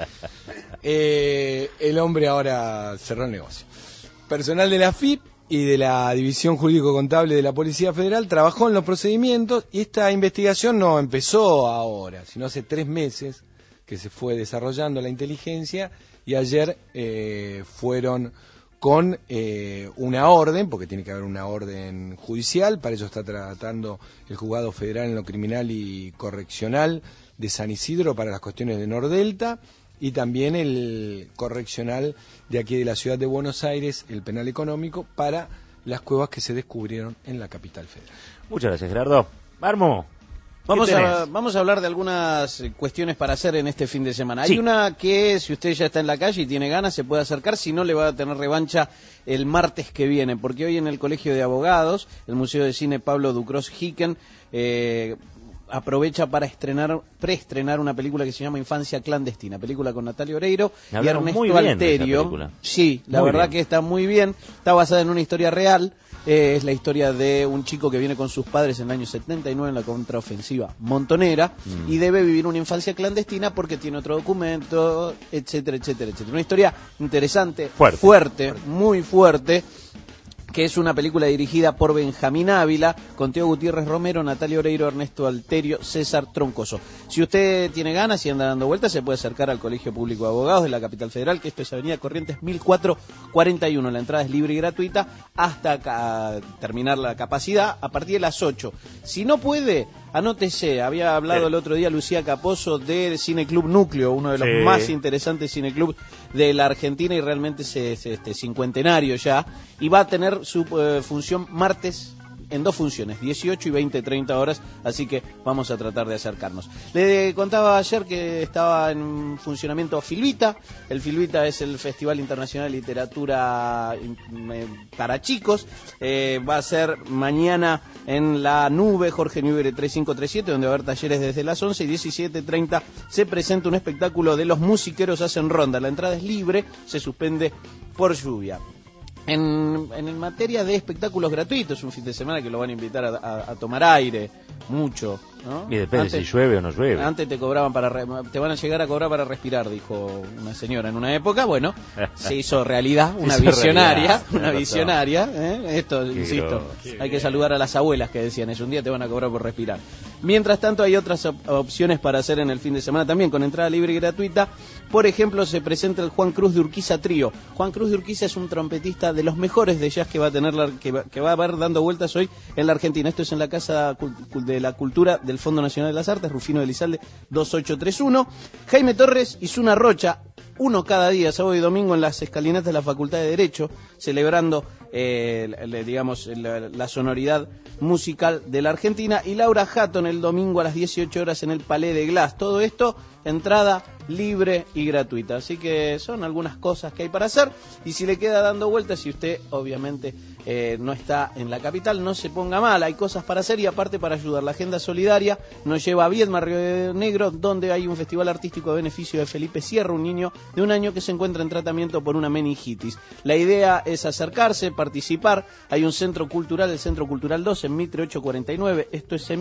Eh, el hombre ahora cerró el negocio. Personal de la F I P y de la División Jurídico-Contable de la Policía Federal trabajó en los procedimientos y esta investigación no empezó ahora, sino hace tres meses que se fue desarrollando la inteligencia y ayer eh, fueron con eh, una orden, porque tiene que haber una orden judicial, para ello está tratando el Juzgado Federal en lo Criminal y Correccional de San Isidro para las cuestiones de Nordelta, y también el correccional de aquí de la ciudad de Buenos Aires, el penal económico, para las cuevas que se descubrieron en la capital federal.
Muchas gracias, Gerardo. Marmo.
Vamos a, vamos a hablar de algunas cuestiones para hacer en este fin de semana.
Sí.
Hay una que, si usted ya está en la calle y tiene ganas, se puede acercar, si no le va a tener revancha el martes que viene, porque hoy en el Colegio de Abogados, el Museo de Cine Pablo Ducros Hicken, eh, aprovecha para estrenar, preestrenar una película que se llama Infancia Clandestina, película con Natalia Oreiro y Ernesto
muy bien
Alterio. Sí, la
muy
verdad
bien.
que está muy bien, está basada en una historia real. Eh, es la historia de un chico que viene con sus padres en el año setenta y nueve en la contraofensiva montonera mm. y debe vivir una infancia clandestina porque tiene otro documento, etcétera, etcétera, etcétera. Una historia interesante,
fuerte,
fuerte, fuerte. muy fuerte, que es una película dirigida por Benjamín Ávila, con Teo Gutiérrez Romero, Natalia Oreiro, Ernesto Alterio, César Troncoso. Si usted tiene ganas y anda dando vueltas, se puede acercar al Colegio Público de Abogados de la Capital Federal, que esto es Avenida Corrientes mil cuatrocientos cuarenta y uno. La entrada es libre y gratuita hasta acá, terminar la capacidad a partir de las ocho. Si no puede, anótese. Había hablado sí. el otro día Lucía Caposo del Cineclub Núcleo, uno de los sí. más interesantes cineclubs de la Argentina y realmente es este, cincuentenario ya, y va a tener su eh, función martes en dos funciones, dieciocho y veinte, treinta horas, así que vamos a tratar de acercarnos. Le contaba ayer que estaba en funcionamiento Filvita. El Filvita es el Festival Internacional de Literatura para chicos. Eh, va a ser mañana en la Nube, Jorge Newbery treinta y cinco treinta y siete, donde va a haber talleres desde las once, y diecisiete treinta se presenta un espectáculo de Los Musiqueros Hacen Ronda. La entrada es libre, se suspende por lluvia. En, en materia de espectáculos gratuitos, un fin de semana que lo van a invitar a, a, a tomar aire, mucho, ¿no?
Y depende antes, si llueve o no llueve.
Antes te cobraban para re, te van a llegar a cobrar para respirar, dijo una señora en una época. Bueno, se hizo realidad, una hizo visionaria, realidad, una visionaria. ¿eh? Esto, Qué insisto, grosso. Hay que saludar a las abuelas que decían eso, un día te van a cobrar por respirar. Mientras tanto, hay otras op- opciones para hacer en el fin de semana también, con entrada libre y gratuita. Por ejemplo, se presenta el Juan Cruz de Urquiza Trío. Juan Cruz de Urquiza es un trompetista de los mejores de jazz que va a tener la, que, va, que va a haber dando vueltas hoy en la Argentina. Esto es en la Casa de la Cultura del Fondo Nacional de las Artes, Rufino de Elizalde dos ocho tres uno. Jaime Torres y Zuna Rocha, uno cada día, sábado y domingo, en las escalinatas de la Facultad de Derecho, celebrando eh, le, digamos la, la sonoridad musical de la Argentina. Y Laura Hatton el domingo a las dieciocho horas en el Palais de Glass. Todo esto, entrada libre y gratuita. Así que son algunas cosas que hay para hacer. Y si le queda dando vueltas, si usted obviamente eh, no está en la capital, no se ponga mal. Hay cosas para hacer y aparte para ayudar. La Agenda Solidaria nos lleva a Viedma, Río Negro, donde hay un festival artístico a beneficio de Felipe Sierra, un niño de un año que se encuentra en tratamiento por una meningitis. La idea es acercarse, participar. Hay un centro cultural, el Centro Cultural dos, en Mitre ocho cuarenta y nueve. Esto es en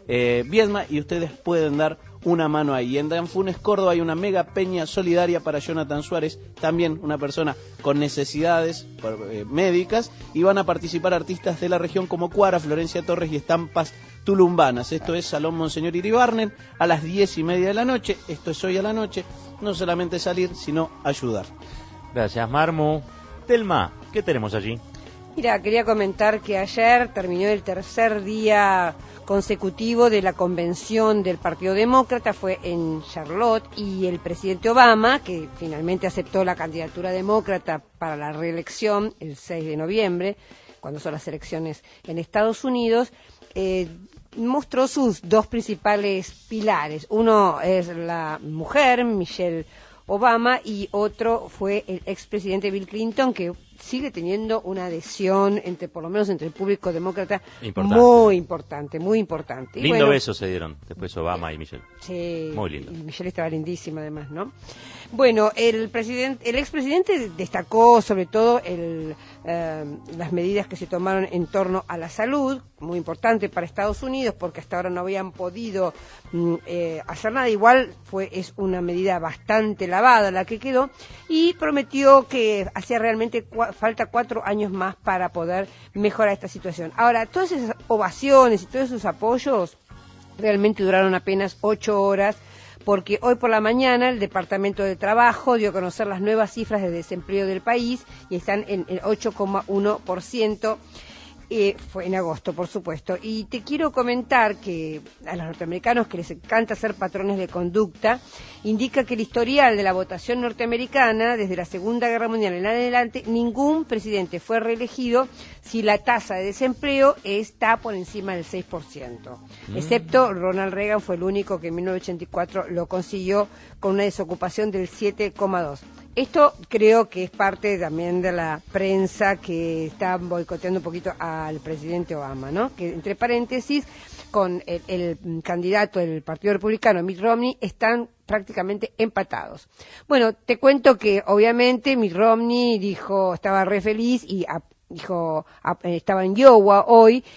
eh, Viedma, y ustedes pueden dar una mano ahí. En Danfunes, Córdoba, hay una mega peña solidaria para Jonathan Suárez, también una persona con necesidades eh, médicas, y van a participar artistas de la región como Cuara, Florencia Torres y Estampas Tulumbanas. Esto es Salón Monseñor Iribarnen a las diez y media de la noche. Esto es hoy a la noche. No solamente salir, sino ayudar.
Gracias, Marmu. Telma, ¿qué tenemos allí?
Mira, quería comentar que ayer terminó el tercer día consecutivo de la convención del Partido Demócrata, fue en Charlotte, y el presidente Obama, que finalmente aceptó la candidatura demócrata para la reelección el seis de noviembre, cuando son las elecciones en Estados Unidos, eh, mostró sus dos principales pilares. Uno es la mujer, Michelle Obama, y otro fue el expresidente Bill Clinton, que sigue teniendo una adhesión entre, por lo menos entre el público demócrata, importante. muy importante, muy importante.
Lindo y bueno, beso se dieron después Obama y Michelle.
Sí,
muy lindo.
Y Michelle estaba lindísima además, ¿no? Bueno, el presidente, el expresidente destacó sobre todo el, eh, las medidas que se tomaron en torno a la salud, muy importante para Estados Unidos, porque hasta ahora no habían podido mm, eh, hacer nada. Igual fue es una medida bastante lavada la que quedó, y prometió que hacía realmente cua- falta cuatro años más para poder mejorar esta situación. Ahora, todas esas ovaciones y todos esos apoyos realmente duraron apenas ocho horas, porque hoy por la mañana el Departamento de Trabajo dio a conocer las nuevas cifras de desempleo del país, y están en el ocho coma uno por ciento. Eh, fue en agosto, por supuesto. Y te quiero comentar que a los norteamericanos, que les encanta ser patrones de conducta, indica que el historial de la votación norteamericana desde la Segunda Guerra Mundial en adelante, ningún presidente fue reelegido si la tasa de desempleo está por encima del seis por ciento. Mm. Excepto Ronald Reagan, fue el único que en mil novecientos ochenta y cuatro lo consiguió con una desocupación del siete coma dos por ciento. Esto creo que es parte también de la prensa que está boicoteando un poquito al presidente Obama, ¿no? Que, entre paréntesis, con el, el candidato del Partido Republicano, Mitt Romney, están prácticamente empatados. Bueno, te cuento que obviamente Mitt Romney dijo, estaba re feliz y a, dijo, a, estaba en Iowa hoy.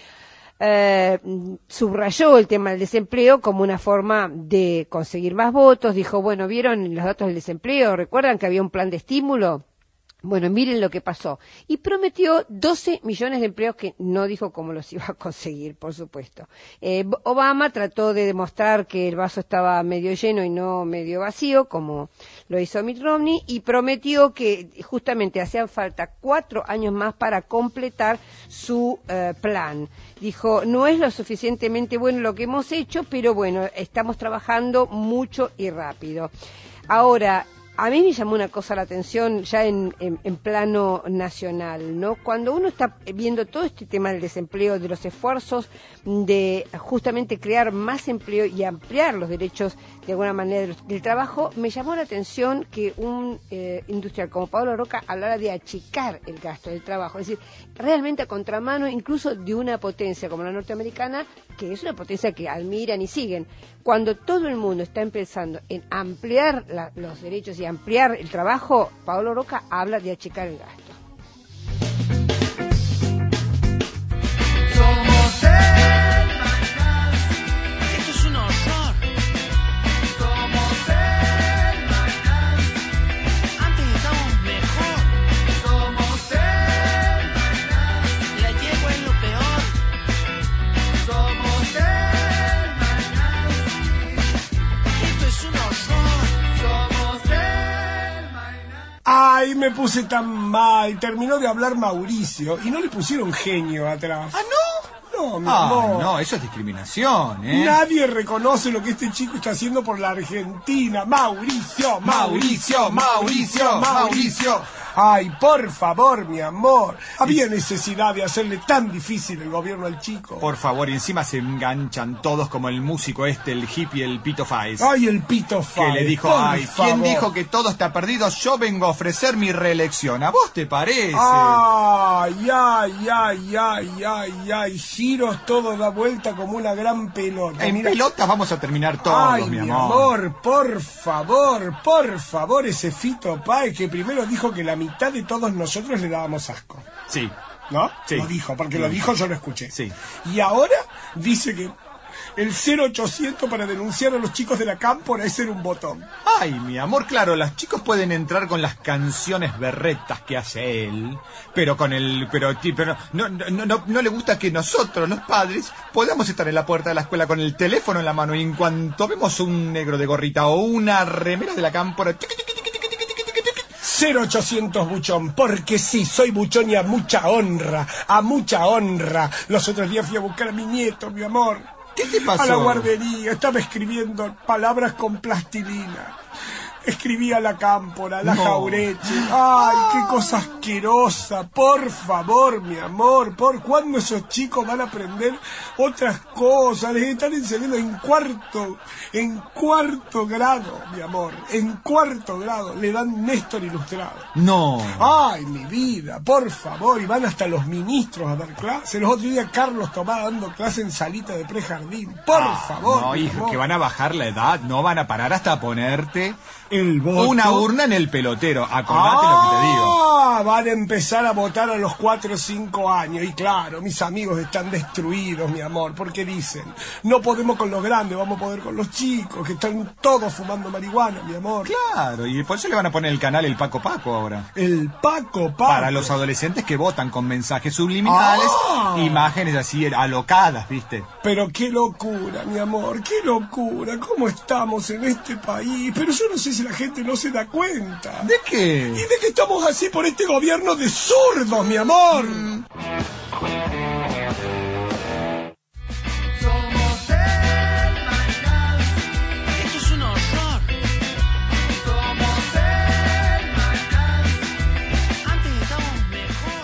Eh, subrayó el tema del desempleo como una forma de conseguir más votos. Dijo, bueno, ¿vieron los datos del desempleo? ¿Recuerdan que había un plan de estímulo? Bueno, miren lo que pasó. Y prometió doce millones de empleos, que no dijo cómo los iba a conseguir, por supuesto. Eh, Obama trató de demostrar que el vaso estaba medio lleno y no medio vacío, como lo hizo Mitt Romney, y prometió que justamente hacían falta cuatro años más para completar su eh, plan. Dijo, no es lo suficientemente bueno lo que hemos hecho, pero bueno, estamos trabajando mucho y rápido. Ahora, a mí me llamó una cosa la atención ya en, en, en plano nacional, ¿no? Cuando uno está viendo todo este tema del desempleo, de los esfuerzos de justamente crear más empleo y ampliar los derechos de alguna manera del, del trabajo, me llamó la atención que un eh, industrial como Pablo Roca hablara de achicar el gasto del trabajo, es decir, realmente a contramano incluso de una potencia como la norteamericana, que es una potencia que admiran y siguen. Cuando todo el mundo está empezando en ampliar la, los derechos y ampliar el trabajo, Pablo Roca habla de achicar el gasto.
Somos el Magazine. Esto es un horror. Somos el Magazine. Antes estábamos mejor. Somos el Magazine. La yegua es lo peor. Somos el Magazine. Esto es un horror. Somos el Magazine.
Ay, me puse tan mal. Terminó de hablar Mauricio y no le pusieron genio atrás.
¿Ah, no?
No, mi
Ah,
amor.
no, eso es discriminación, ¿eh?
Nadie reconoce lo que este chico está haciendo por la Argentina. Mauricio, Mauricio, Mauricio, Mauricio. Ay, por favor, mi amor. Había necesidad de hacerle tan difícil el gobierno al chico.
Por favor, y encima se enganchan todos como el músico este, el hippie, el Pito Fáez.
Ay, el Pito Fáez.
Que le dijo,
por
ay, ¿quién
favor.
dijo que todo está perdido? Yo vengo a ofrecer mi reelección. ¿A vos te parece?
Ay, ay, ay, ay, ay, ay. Giros, todo da vuelta como una gran pelota.
En
Mira.
pelotas vamos a terminar todos,
Ay,
mi
mi
amor.
amor, por favor, por favor, ese Fito Páez que primero dijo que la mitad de todos nosotros le dábamos asco.
Sí.
¿No?
Sí.
Lo dijo, porque
Lo
lo
dijo.
dijo, yo lo escuché.
Sí.
Y ahora dice que El cero ochocientos para denunciar a los chicos de la cámpora es ser un botón.
Ay, mi amor, claro, los chicos pueden entrar con las canciones berretas que hace él, pero con el... pero, pero no, no, no, no le gusta que nosotros, los padres, podamos estar en la puerta de la escuela con el teléfono en la mano y en cuanto vemos un negro de gorrita o una remera de la cámpora...
cero ochocientos buchón, porque sí, soy buchón y a mucha honra, a mucha honra. Los otros días fui a buscar a mi nieto, mi amor.
¿Qué te pasó?
A la guardería, estaba escribiendo palabras con plastilina. Escribía la cámpora, la no. jaureche. Ay, qué cosa asquerosa. Por favor, mi amor, ¿por cuándo esos chicos van a aprender otras cosas? Les están enseñando en cuarto, en cuarto grado, mi amor. En cuarto grado le dan Néstor ilustrado.
No.
Ay, mi vida, por favor. Y van hasta los ministros a dar clases. Los otros días Carlos Tomás dando clase en salita de prejardín. Por ah, favor.
No, hijo, amor. Que van a bajar la edad, no van a parar hasta ponerte...
El voto.
Una urna en el pelotero, acordate
ah,
lo que te digo.
Van a empezar a votar a los cuatro o cinco años. Y claro, mis amigos están destruidos, mi amor, porque dicen, no podemos con los grandes, vamos a poder con los chicos, que están todos fumando marihuana, mi amor.
Claro, y por eso le van a poner el canal El Paco Paco ahora.
El Paco Paco.
Para los adolescentes que votan con mensajes subliminales, ah. imágenes así alocadas, ¿viste?
Pero qué locura, mi amor, qué locura, cómo estamos en este país. Pero yo no sé si la gente no se da cuenta.
¿De qué?
Y de que estamos así por este gobierno de zurdos, mi amor. Mm.
Somos del Magnansi. Esto es un horror. Somos del Magnansi. Antes estábamos mejor.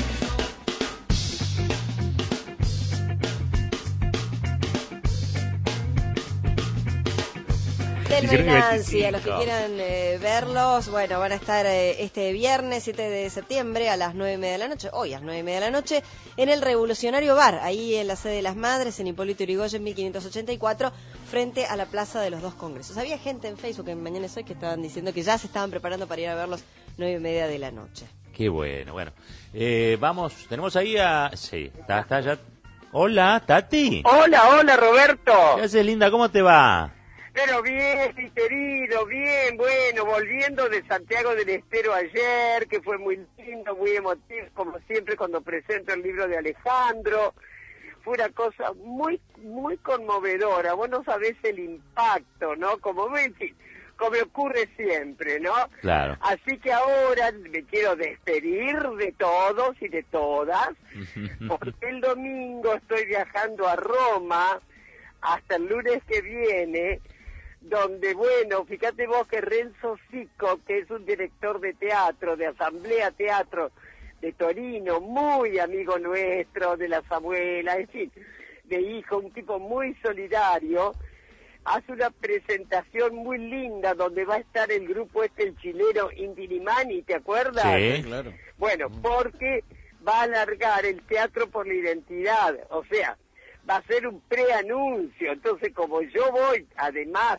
Del Nancy, a los que quieran eh, verlos, bueno, van a estar eh, este viernes siete de septiembre a las nueve y media de la noche, hoy a las nueve y media de la noche, en el Revolucionario Bar, ahí en la sede de las Madres, en Hipólito Yrigoyen mil quinientos ochenta y cuatro, frente a la Plaza de los Dos Congresos. Había gente en Facebook en Mañana es Hoy que estaban diciendo que ya se estaban preparando para ir a verlos nueve y media de la noche.
Qué bueno, bueno. Eh, vamos, tenemos ahí a... Sí, está, está ya... Hola, Tati.
Hola, hola, Roberto.
¿Qué haces, linda? ¿Cómo te va?
Pero bien, mi querido, bien, bueno, volviendo de Santiago del Estero ayer, que fue muy lindo, muy emotivo, como siempre cuando presento el libro de Alejandro, fue una cosa muy, muy conmovedora, vos no sabés el impacto, ¿no? Como me, como ocurre siempre, ¿no?
Claro.
Así que ahora me quiero despedir de todos y de todas, porque el domingo estoy viajando a Roma hasta el lunes que viene, donde, bueno, fíjate vos que Renzo Sico, que es un director de teatro, de Asamblea Teatro de Torino, muy amigo nuestro, de las abuelas, en fin, de hijo, un tipo muy solidario, hace una presentación muy linda donde va a estar el grupo este, el chileno Inti Illimani, ¿te acuerdas?
Sí,
claro. Bueno, porque va a alargar el Teatro por la Identidad, o sea, va a ser un preanuncio, entonces como yo voy, además,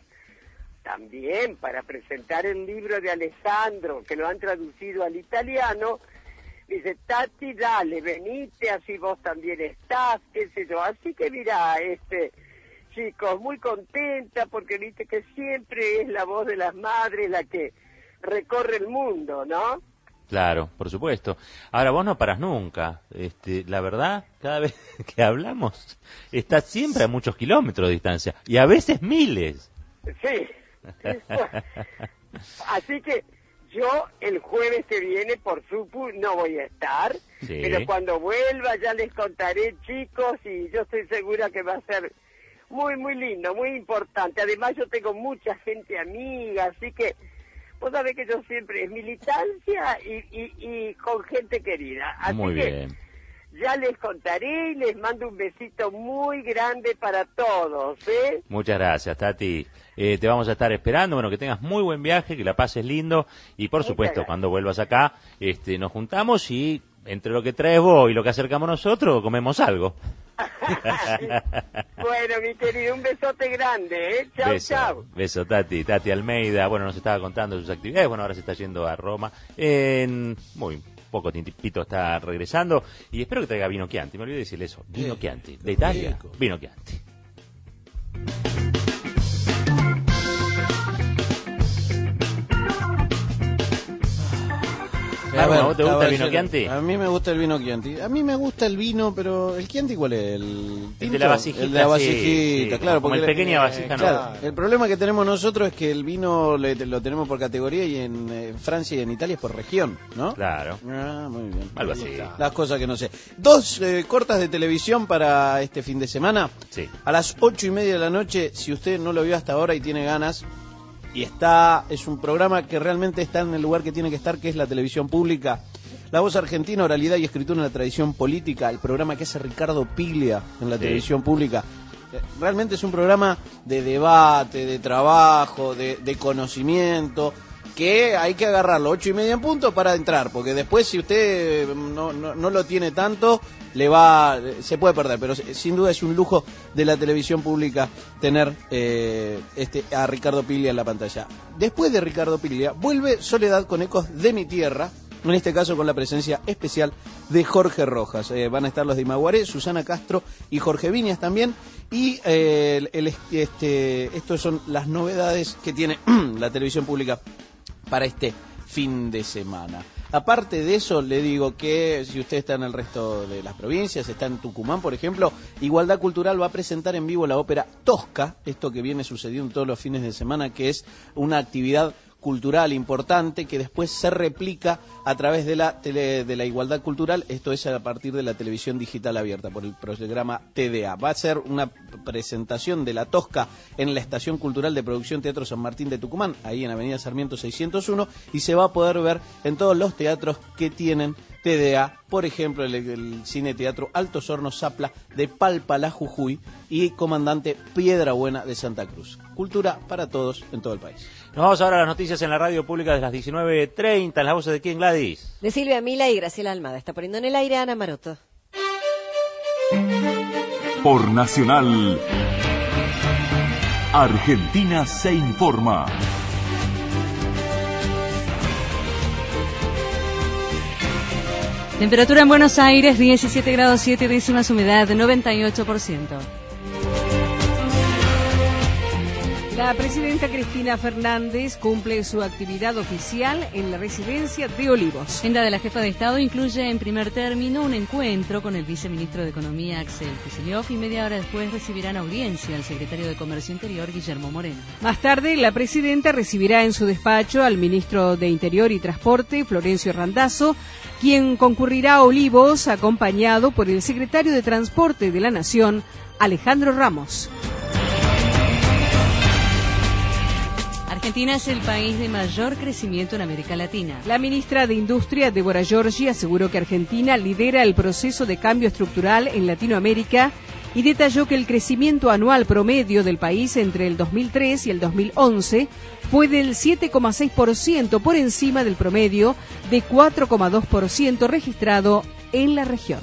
también para presentar el libro de Alessandro, que lo han traducido al italiano, dice, Tati, dale, venite, así vos también estás, qué sé yo. Así que mira, este, chicos, muy contenta, porque viste que siempre es la voz de las madres la que recorre el mundo, ¿no?
Claro, por supuesto. Ahora, vos no paras nunca. Este, la verdad, cada vez que hablamos, estás siempre a muchos kilómetros de distancia, y a veces miles.
Sí. Así que yo el jueves que viene, por supuesto, no voy a estar, sí. Pero cuando vuelva ya les contaré, chicos, y yo estoy segura que va a ser muy, muy lindo, muy importante. Además, yo tengo mucha gente amiga, así que vos sabés que yo siempre es militancia y, y, y con gente querida. Así
muy
que
bien.
Ya les contaré y les mando un besito muy grande para todos, ¿eh?
Muchas gracias, Tati. Eh, te vamos a estar esperando, bueno, que tengas muy buen viaje, que la pases lindo, y por supuesto, cuando vuelvas acá, este, nos juntamos y entre lo que traes vos y lo que acercamos nosotros, comemos algo.
Bueno, mi querido, un besote grande, ¿eh? Chao,
beso,
chao.
Beso, Tati. Tati Almeida, bueno, nos estaba contando sus actividades, bueno, ahora se está yendo a Roma, en muy poco tiempito está regresando, y espero que traiga vino Chianti, me olvidé decirle eso, vino Chianti, de Italia, vino Chianti. Marma, ¿vos te gusta el vino Chianti?
A mí me gusta el vino Chianti. A mí me gusta el vino, pero ¿el Chianti cuál es? ¿El,
el de la vasijita?
El de la vasijita,
sí, sí,
claro.
Como el pequeña vasija,
eh, claro, no. El problema que tenemos nosotros es que el vino le, lo tenemos por categoría y en eh, Francia y en Italia es por región, ¿no?
Claro.
Ah, muy bien.
Algo así.
Las cosas que no sé. Dos eh, cortas de televisión para este fin de semana.
Sí.
A las ocho y media de la noche, si usted no lo vio hasta ahora y tiene ganas, y está, es un programa que realmente está en el lugar que tiene que estar, que es la televisión pública. La Voz Argentina, oralidad y escritura en la tradición política, el programa que hace Ricardo Piglia en la sí. televisión pública. Realmente es un programa de debate, de trabajo, de, de conocimiento, que hay que agarrarlo ocho y media en punto para entrar, porque después si usted no, no, no lo tiene tanto, le va, se puede perder, pero sin duda es un lujo de la televisión pública tener eh, este a Ricardo Piglia en la pantalla. Después de Ricardo Piglia, vuelve Soledad con ecos de mi tierra, en este caso con la presencia especial de Jorge Rojas. Eh, van a estar los de Imaguaré, Susana Castro y Jorge Viñas también, y eh, el, el, este, estos son las novedades que tiene la televisión pública para este fin de semana. Aparte de eso, le digo que si usted está en el resto de las provincias, está en Tucumán, por ejemplo, Igualdad Cultural va a presentar en vivo la ópera Tosca, esto que viene sucediendo todos los fines de semana, que es una actividad cultural importante que después se replica a través de la tele, de la igualdad cultural, esto es a partir de la televisión digital abierta por el programa T D A. Va a ser una presentación de la Tosca en la Estación Cultural de Producción Teatro San Martín de Tucumán, ahí en Avenida Sarmiento seiscientos uno, y se va a poder ver en todos los teatros que tienen T D A, por ejemplo el, el Cine Teatro Altos Hornos Zapla de Palpalá, Jujuy, y Comandante Piedrabuena de Santa Cruz. Cultura para todos en todo el país.
Nos vamos ahora a las noticias en la radio pública de las diecinueve treinta. ¿En las voces de quién, Gladys?
De Silvia Mila y Graciela Almada. Está poniendo en el aire Ana Maroto.
Por Nacional, Argentina se informa.
Temperatura en Buenos Aires, diecisiete grados siete décimas, humedad noventa y ocho por ciento. La presidenta Cristina Fernández cumple su actividad oficial en la residencia de Olivos. La agenda de la jefa de Estado incluye en primer término un encuentro con el viceministro de Economía Axel Kicillof y media hora después recibirán audiencia al secretario de Comercio Interior Guillermo Moreno. Más tarde, la presidenta recibirá en su despacho al ministro de Interior y Transporte Florencio Randazzo, quien concurrirá a Olivos acompañado por el secretario de Transporte de la Nación, Alejandro Ramos. Argentina es el país de mayor crecimiento en América Latina. La ministra de Industria, Débora Giorgi, aseguró que Argentina lidera el proceso de cambio estructural en Latinoamérica y detalló que el crecimiento anual promedio del país entre el dos mil tres y el dos mil once fue del siete coma seis por ciento, por encima del promedio de cuatro coma dos por ciento registrado en la región.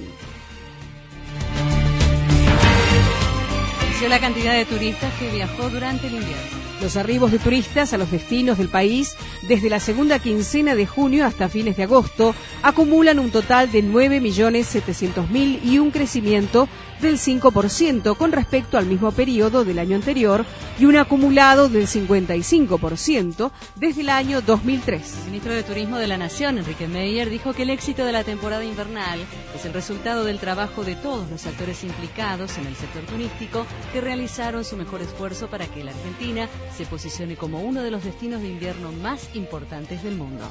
Creció la cantidad de turistas que viajó durante el invierno. Los arribos de turistas a los destinos del país desde la segunda quincena de junio hasta fines de agosto acumulan un total de nueve millones setecientos mil y un crecimiento del cinco por ciento con respecto al mismo periodo del año anterior y un acumulado del cincuenta y cinco por ciento desde el año dos mil tres. El ministro de Turismo de la Nación, Enrique Meyer, dijo que el éxito de la temporada invernal es el resultado del trabajo de todos los actores implicados en el sector turístico que realizaron su mejor esfuerzo para que la Argentina se posicione como uno de los destinos de invierno más importantes del mundo.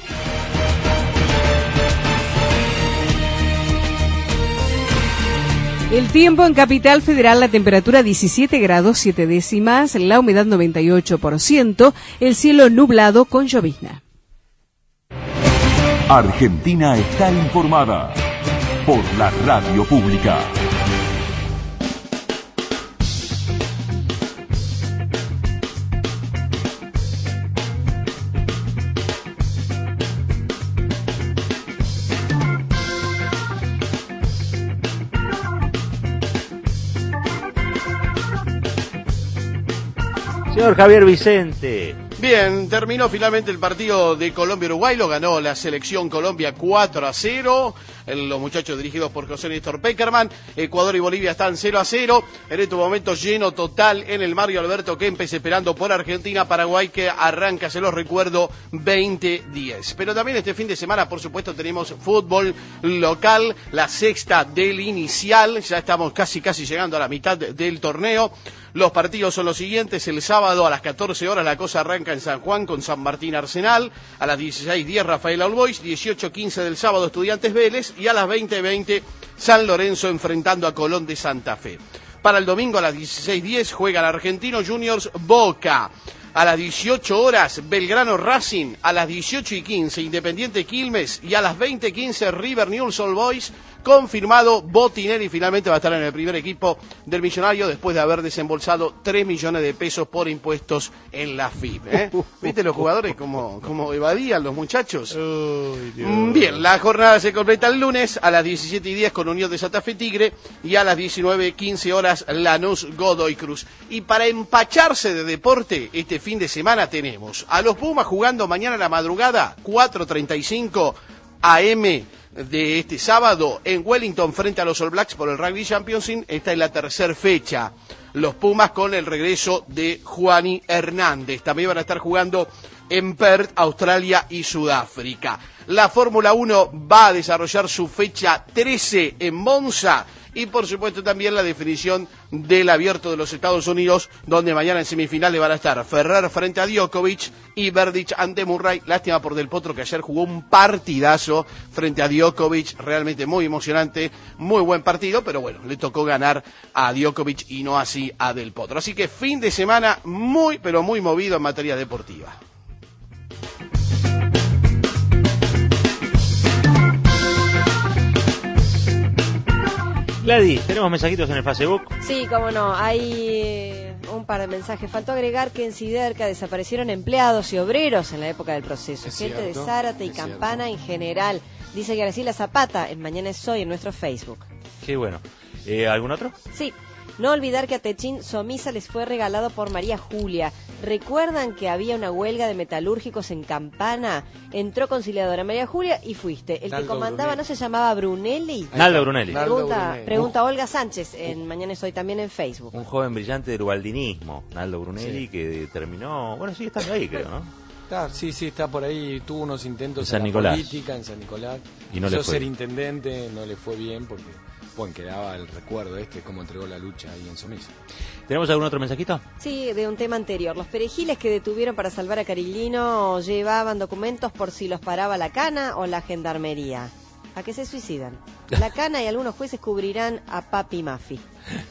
El tiempo en Capital Federal, la temperatura diecisiete grados siete décimas, la humedad noventa y ocho por ciento, el cielo nublado con llovizna.
Argentina está informada por la radio pública.
Señor Javier Vicente.
Bien, terminó finalmente el partido de Colombia-Uruguay, lo ganó la selección Colombia cuatro a cero.
los muchachos dirigidos por José Néstor Peckerman. Ecuador y Bolivia están cero a cero. En este momento lleno total en el Mario Alberto Kempes, esperando por Argentina, Paraguay, que arranca, se los recuerdo, veinte diez. Pero también este fin de semana, por supuesto, tenemos fútbol local, la sexta del inicial. Ya estamos casi, casi llegando a la mitad del torneo. Los partidos son los siguientes: el sábado a las catorce horas la cosa arranca en San Juan con San Martín Arsenal, a las dieciséis diez Rafael All Boys, dieciocho quince del sábado Estudiantes Vélez y a las veinte veinte San Lorenzo enfrentando a Colón de Santa Fe. Para el domingo a las dieciséis diez juega el Argentino Juniors Boca. A las dieciocho horas Belgrano Racing, a las dieciocho y quince Independiente Quilmes y a las veinte quince River Newell's Old Boys. Confirmado, Botinelli finalmente va a estar en el primer equipo del Millonario después de haber desembolsado tres millones de pesos por impuestos en la F I P. ¿eh? ¿Viste los jugadores como, como evadían los muchachos? Uy, bien, la jornada se completa el lunes a las diecisiete y diez con Unión de Santa Fe Tigre y a las diecinueve quince horas Lanús Godoy Cruz. Y para empacharse de deporte este fin de semana tenemos a los Pumas jugando mañana a la madrugada, cuatro treinta y cinco A M de este sábado en Wellington frente a los All Blacks por el Rugby Championship. Esta es la tercera fecha. Los Pumas con el regreso de Juani Hernández. También van a estar jugando en Perth, Australia y Sudáfrica. La Fórmula uno va a desarrollar su fecha trece en Monza. Y por supuesto también la definición del Abierto de los Estados Unidos, donde mañana en semifinales van a estar Ferrer frente a Djokovic y Berdych ante Murray. Lástima por Del Potro, que ayer jugó un partidazo frente a Djokovic, realmente muy emocionante, muy buen partido, pero bueno, le tocó ganar a Djokovic y no así a Del Potro. Así que fin de semana muy, pero muy movido en materia deportiva.
Gladys, ¿tenemos mensajitos en el Facebook?
Sí, cómo no, hay un par de mensajes. Faltó agregar que en Siderca desaparecieron empleados y obreros en la época del proceso.
Es
Gente
cierto,
de Zárate y
es
Campana
cierto.
en general. Dice Graciela Zapata, en Mañana es Hoy, en nuestro Facebook.
Qué bueno. Eh, ¿Algún otro?
Sí. No olvidar que a Techín Somisa les fue regalado por María Julia. ¿Recuerdan que había una huelga de metalúrgicos en Campana? Entró conciliadora María Julia y fuiste. El
Naldo
que comandaba
Brunelli.
¿no se llamaba Brunelli?
Naldo Brunelli.
Naldo
Pregunta,
Brunelli.
pregunta Olga Sánchez en Mañana es Hoy también en Facebook.
Un joven brillante del ubaldinismo, Naldo Brunelli,
Sí.
que terminó, bueno, sigue estando ahí, creo, ¿no?
Está, sí, sí, está por ahí, tuvo unos intentos
En San
en la
Nicolás.
política en San Nicolás.
Y no le
Quiso
fue
ser
bien.
intendente, no le fue bien porque, bueno, quedaba el recuerdo este, cómo entregó la lucha ahí en Somisa.
¿Tenemos algún otro mensajito?
Sí, de un tema anterior. Los perejiles que detuvieron para salvar a Cariglino llevaban documentos por si los paraba la cana o la gendarmería. ¿A qué se suicidan? La cana y algunos jueces cubrirán a Papi Mafi.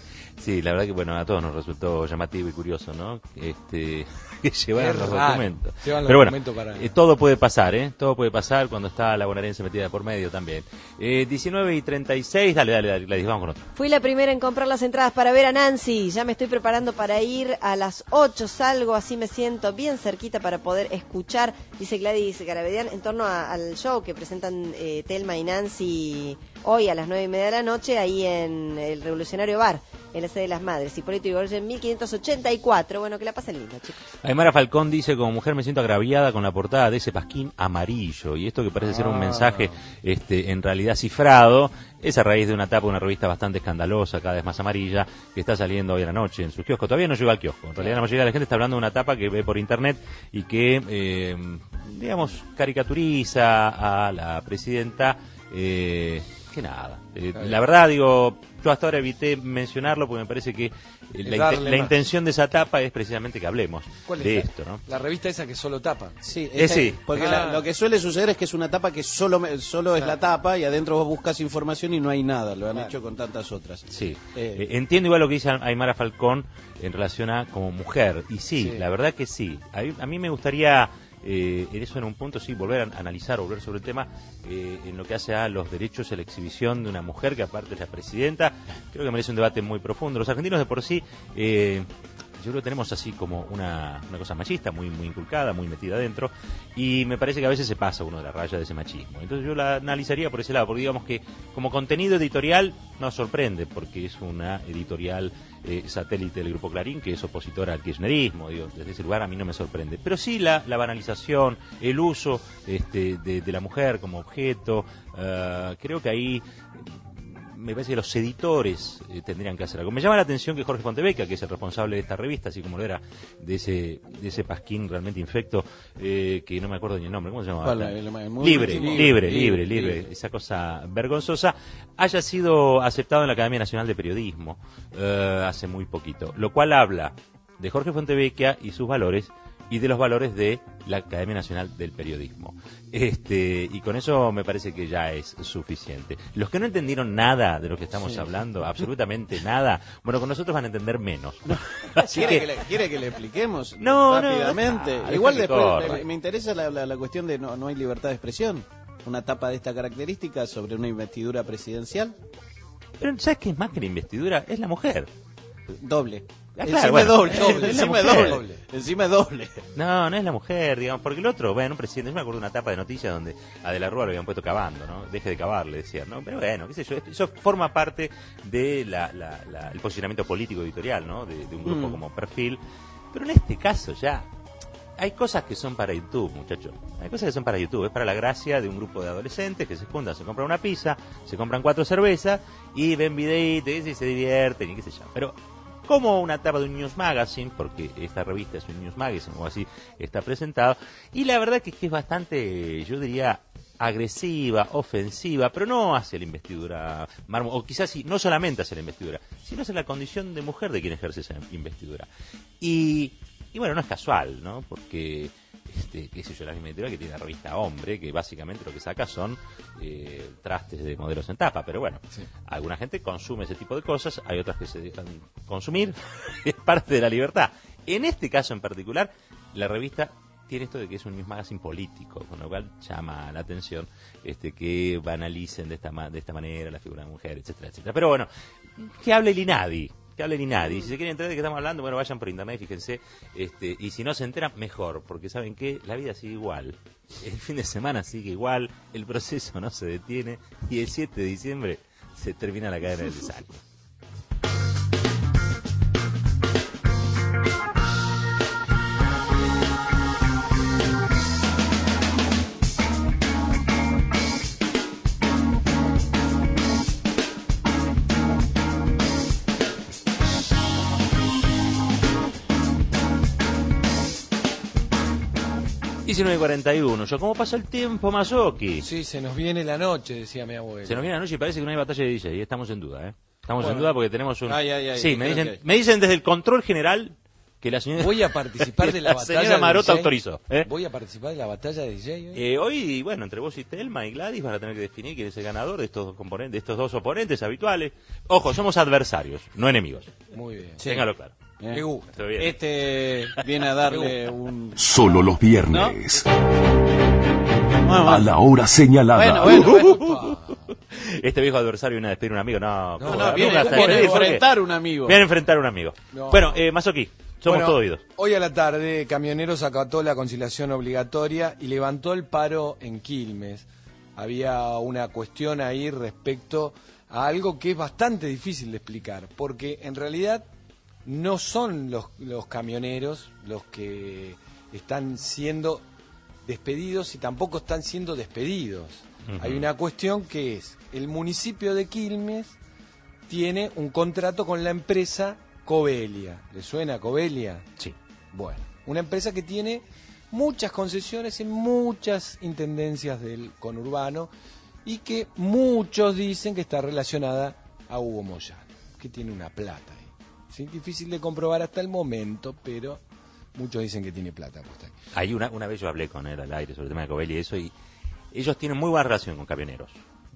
Sí, la verdad que bueno, a todos nos resultó llamativo y curioso, ¿no? Este, que llevaran
Es
los
raro.
documentos.
Llevan los
Pero bueno,
documentos para-
eh, todo puede pasar, ¿eh? Todo puede pasar cuando está la bonaerense metida por medio también. Eh, diecinueve y treinta y seis, dale, dale, dale, Gladys, vamos con otro.
Fui la primera en comprar las entradas para ver a Nancy. Ya me estoy preparando para ir a las ocho. Salgo, así me siento bien cerquita para poder escuchar, dice Gladys Garabedian, en torno a- al show que presentan eh, Telma y Nancy hoy a las nueve y media de la noche, ahí en el Revolucionario Bar, en la sede de las Madres. Hipólito Yrigoyen, mil quinientos ochenta y cuatro. Bueno, que la pasen linda, chicos.
Aymara Falcón dice, como mujer me siento agraviada con la portada de ese pasquín amarillo. Y esto que parece ser un
Ah.
mensaje este, en realidad cifrado, es a raíz de una tapa de una revista bastante escandalosa, cada vez más amarilla, que está saliendo hoy a la noche en sus kioscos. Todavía no llega al kiosco. En realidad la mayoría de la gente está hablando de una tapa que ve por internet y que, eh, digamos, caricaturiza a la presidenta. Eh, que nada. Eh, la verdad, digo, yo hasta ahora evité mencionarlo porque me parece que eh, la, inte-
darle
la
más.
intención de esa tapa es precisamente que hablemos
¿Cuál es
de
la-
esto, ¿no?
La revista esa que solo tapa.
Sí,
Eh,
esa-
sí.
porque
Ah.
la- lo que suele suceder es que es una tapa que solo, me- solo es la tapa y adentro vos buscas información y no hay nada. Lo han
Claro.
hecho con tantas otras.
Sí.
Eh,
Eh, entiendo igual lo que dice Aymara Falcón en relación a como mujer. Y sí,
Sí.
la verdad que sí. A mí, a mí me gustaría, eh, en eso en un punto, sí, volver a analizar, volver sobre el tema, eh, en lo que hace a los derechos y a la exhibición de una mujer que aparte es la presidenta. Creo que merece un debate muy profundo. Los argentinos de por sí... Eh, yo creo que tenemos así como una, una cosa machista muy muy inculcada, muy metida adentro, y me parece que a veces se pasa uno de la raya de ese machismo. Entonces yo la analizaría por ese lado, porque digamos que como contenido editorial nos sorprende, porque es una editorial eh, satélite del Grupo Clarín, que es opositora al kirchnerismo, digo, desde ese lugar a mí no me sorprende. Pero sí la, la banalización, el uso este, de, de la mujer como objeto, uh, creo que ahí... me parece que los editores eh, tendrían que hacer algo. Me llama la atención que Jorge Fontevecchia, que es el responsable de esta revista, así como lo era de ese de ese pasquín realmente infecto, eh, que no me acuerdo ni el nombre, ¿cómo se llama?
Libre,
libre, libre, libre, libre, esa cosa vergonzosa, haya sido aceptado en la Academia Nacional de Periodismo eh, hace muy poquito, lo cual habla de Jorge Fontevecchia y sus valores, y de los valores de la Academia Nacional del Periodismo. Este, y con eso me parece que ya es suficiente. Los que no entendieron nada de lo que estamos sí. hablando, absolutamente nada, bueno, con nosotros van a entender menos.
Así ¿Quiere, que, que le, ¿Quiere que le expliquemos
no,
rápidamente?
No, no,
Igual después me, me interesa la, la, la cuestión de no, no hay libertad de expresión. Una etapa de esta característica sobre una investidura presidencial.
Pero ¿sabes qué es más que la investidura? Es la mujer.
Doble.
Ah, claro,
encima
bueno,
doble,
doble,
encima doble, doble, encima es doble.
No, no es la mujer, digamos, porque el otro, bueno, un presidente, yo me acuerdo de una etapa de noticias donde a De la Rúa lo habían puesto cavando, ¿no? Deje de cavar, le decían, ¿no? Pero bueno, qué sé yo, eso forma parte de la, la, la, el posicionamiento político editorial, ¿no? De, de un grupo mm. como Perfil, pero en este caso ya hay cosas que son para YouTube, muchachos. Hay cosas que son para YouTube, es para la gracia de un grupo de adolescentes que se juntan, se compran una pizza, se compran cuatro cervezas y ven videitos y se divierten y qué sé yo, pero como una tapa de un News Magazine, porque esta revista es un News Magazine o así está presentado, y la verdad que es que es bastante, yo diría, agresiva, ofensiva, pero no hacia la investidura, o quizás sí, no solamente hacia la investidura, sino hacia la condición de mujer de quien ejerce esa investidura. Y, y bueno, no es casual, ¿no? Porque... Este, qué sé yo, la misma editorial que tiene la revista Hombre, que básicamente lo que saca son eh, trastes de modelos en tapa, pero bueno, sí. Alguna gente consume ese tipo de cosas, hay otras que se dejan consumir, es parte de la libertad. En este caso en particular, la revista tiene esto de que es un news magazine político, con lo cual llama la atención este, que banalicen de esta, de esta manera la figura de mujer, etcétera, etcétera. Pero bueno, que hable el INADI. Que hable ni nadie. Si se quieren enterar de qué estamos hablando, bueno, vayan por internet, fíjense. Este, y si no se enteran, mejor, porque saben que la vida sigue igual. El fin de semana sigue igual, el proceso no se detiene y el siete de diciembre se termina la cadena del desastre. diecinueve cuarenta y uno. Yo, ¿cómo pasa el tiempo, Mazoki?
Sí, se nos viene la noche, decía mi abuelo.
Se nos viene la noche y parece que no hay batalla de D J. Y estamos en duda, ¿eh? Estamos bueno. en duda porque tenemos un...
Ay, ay, ay,
sí, me dicen, me dicen desde el control general que la señora...
Voy a participar de la, la batalla
señora Marota
de D J.
autorizó. ¿eh?
Voy a participar de la batalla de D J. ¿eh?
Eh, hoy, bueno, entre vos y Telma y Gladys van a tener que definir quién es el ganador de estos dos componentes, de estos dos oponentes habituales. Ojo, somos adversarios, no enemigos.
Muy bien.
Sí. Téngalo claro.
Eh. Me gusta. Este viene a darle un...
Solo los viernes. ¿No? A la hora señalada.
Bueno, bueno, bueno.
Este viejo adversario viene a despedir a un amigo. No,
no, no viene, viene a enfrentar a un amigo.
Viene a enfrentar a un amigo. No. Bueno, eh, Mazoki, somos
bueno,
todo oídos.
Hoy a la tarde, Camioneros acató la conciliación obligatoria y levantó el paro en Quilmes. Había una cuestión ahí respecto a algo que es bastante difícil de explicar, porque en realidad no son los, los camioneros los que están siendo despedidos y tampoco están siendo despedidos. Uh-huh. Hay una cuestión que es, el municipio de Quilmes tiene un contrato con la empresa Covelia. ¿Le suena Covelia?
Sí.
Bueno, una empresa que tiene muchas concesiones en muchas intendencias del conurbano y que muchos dicen que está relacionada a Hugo Moyano, que tiene una plata ahí. ¿Sí? Difícil de comprobar hasta el momento, pero muchos dicen que tiene plata puesta ahí.
Hay una, una vez yo hablé con él al aire sobre el tema de Covelia y eso, y ellos tienen muy buena relación con camioneros.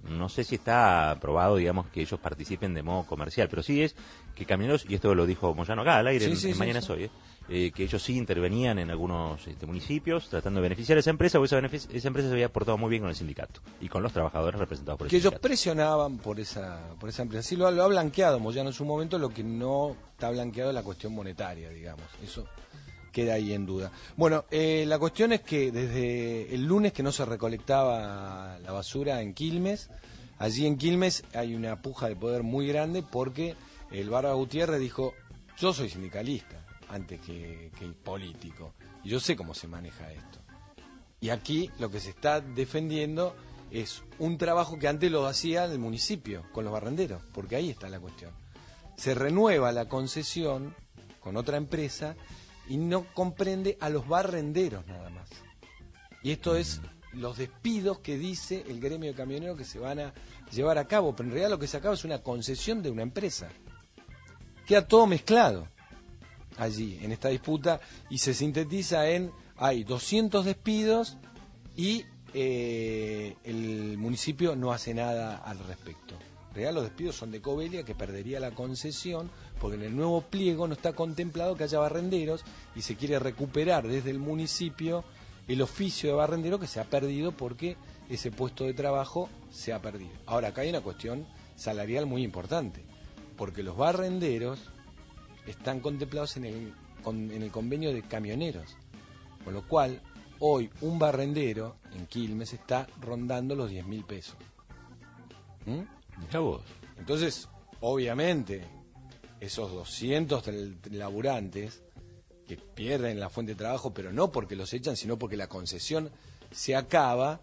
no sé si está aprobado, digamos, que ellos participen de modo comercial, pero sí es que camioneros, y esto lo dijo Moyano acá al aire
sí,
en,
sí,
en
sí,
Mañana
sí.
Soy, eh, eh, que ellos sí intervenían en algunos este, municipios tratando de beneficiar a esa empresa, porque esa, benefic- esa empresa se había portado muy bien con el sindicato y con los trabajadores representados por el
que
sindicato.
ellos presionaban por esa por esa empresa. Sí, lo, ha- lo ha blanqueado Moyano en su momento, lo que no está blanqueado es la cuestión monetaria, digamos. Eso queda ahí en duda. Bueno, eh, la cuestión es que desde el lunes que no se recolectaba la basura en Quilmes, allí en Quilmes hay una puja de poder muy grande porque el Barba Gutiérrez dijo, yo soy sindicalista antes que, que político, y yo sé cómo se maneja esto. Y aquí lo que se está defendiendo es un trabajo que antes lo hacía el municipio con los barrenderos, porque ahí está la cuestión. Se renueva la concesión con otra empresa y no comprende a los barrenderos nada más. Y esto es los despidos que dice el gremio de camioneros que se van a llevar a cabo, pero en realidad lo que se acaba es una concesión de una empresa. Queda todo mezclado allí en esta disputa y se sintetiza en hay doscientos despidos y eh, el municipio no hace nada al respecto. En realidad los despidos son de Covelia, que perdería la concesión porque en el nuevo pliego no está contemplado que haya barrenderos y se quiere recuperar desde el municipio el oficio de barrendero que se ha perdido porque ese puesto de trabajo se ha perdido. Ahora, acá hay una cuestión salarial muy importante, porque los barrenderos están contemplados en el, con, en el convenio de camioneros, con lo cual hoy un barrendero en Quilmes está rondando los diez mil pesos. ¿Mm?
Mirá vos.
Entonces, obviamente, esos doscientos laburantes que pierden la fuente de trabajo, pero no porque los echan, sino porque la concesión se acaba,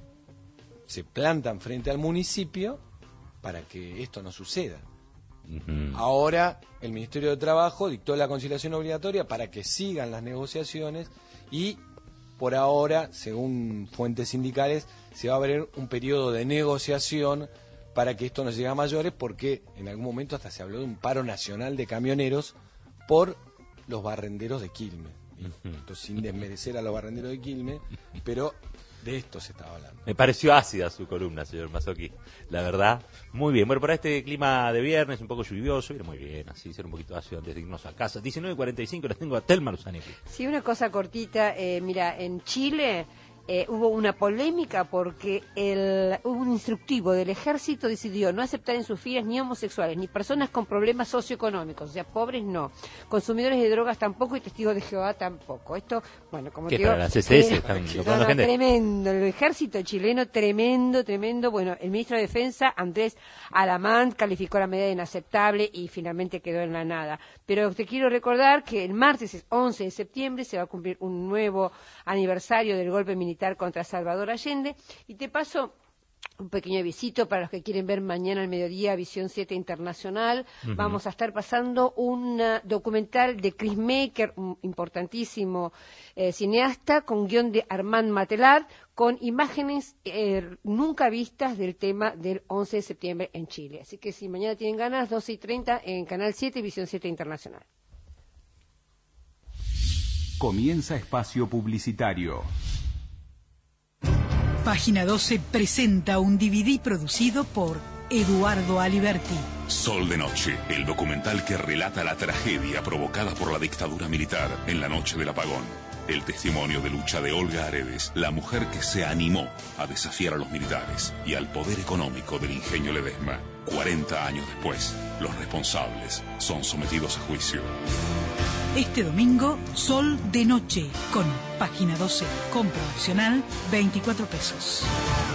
se plantan frente al municipio para que esto no suceda. Uh-huh. Ahora el Ministerio de Trabajo dictó la conciliación obligatoria para que sigan las negociaciones y por ahora, según fuentes sindicales, se va a abrir un periodo de negociación para que esto no llegue a mayores, porque en algún momento hasta se habló de un paro nacional de camioneros por los barrenderos de Quilmes. Uh-huh. Esto sin desmerecer a los barrenderos de Quilmes, pero de esto se estaba hablando.
Me pareció ácida su columna, señor Mazzocchi. La verdad, muy bien. Bueno, para este clima de viernes, un poco lluvioso, viene muy bien, así, ser un poquito ácido antes de irnos a casa. diecinueve cuarenta y cinco, las tengo a Telma Luzanelli.
Sí, una cosa cortita. Eh, mira, en Chile eh, hubo una polémica porque el, hubo un instructivo del ejército decidió no aceptar en sus filas ni homosexuales, ni personas con problemas socioeconómicos, o sea, pobres no, consumidores de drogas tampoco y testigos de Jehová tampoco. Esto, bueno, como te digo...
¿Para la C S S?
Eh,
¿Están
no, no,
gente?
Tremendo, el ejército chileno, tremendo, tremendo. Bueno, el ministro de Defensa, Andrés Alamán, calificó la medida de inaceptable y finalmente quedó en la nada. Pero te quiero recordar que el martes once de septiembre se va a cumplir un nuevo aniversario del golpe militar contra Salvador Allende, y te paso un pequeño avisito para los que quieren ver mañana al mediodía Visión siete Internacional. Uh-huh. Vamos a estar pasando un uh, documental de Chris Maker, un importantísimo eh, cineasta, con guión de Armand Matelar, con imágenes eh, nunca vistas del tema del once de septiembre en Chile. Así que si mañana tienen ganas, doce y treinta en Canal siete, Visión siete Internacional.
Comienza espacio publicitario.
Página doce presenta un D V D producido por Eduardo Aliberti.
Sol de Noche, el documental que relata la tragedia provocada por la dictadura militar en la noche del apagón. El testimonio de lucha de Olga Aredes, la mujer que se animó a desafiar a los militares y al poder económico del Ingenio Ledesma. cuarenta años después, los responsables son sometidos a juicio.
Este domingo, Sol de Noche, con Página doce, compra opcional, veinticuatro pesos.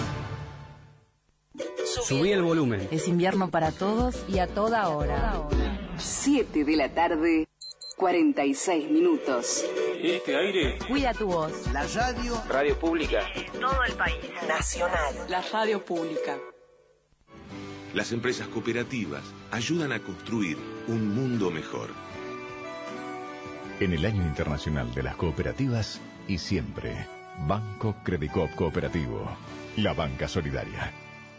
Subí el volumen.
Es invierno para todos y a toda hora.
siete de la tarde, cuarenta y seis minutos.
Este aire.
Cuida tu voz.
La radio. Radio pública.
Todo el país. Nacional.
La radio pública.
Las empresas cooperativas ayudan a construir un mundo mejor.
En el Año Internacional de las Cooperativas y siempre, Banco Credicop Cooperativo, la banca solidaria.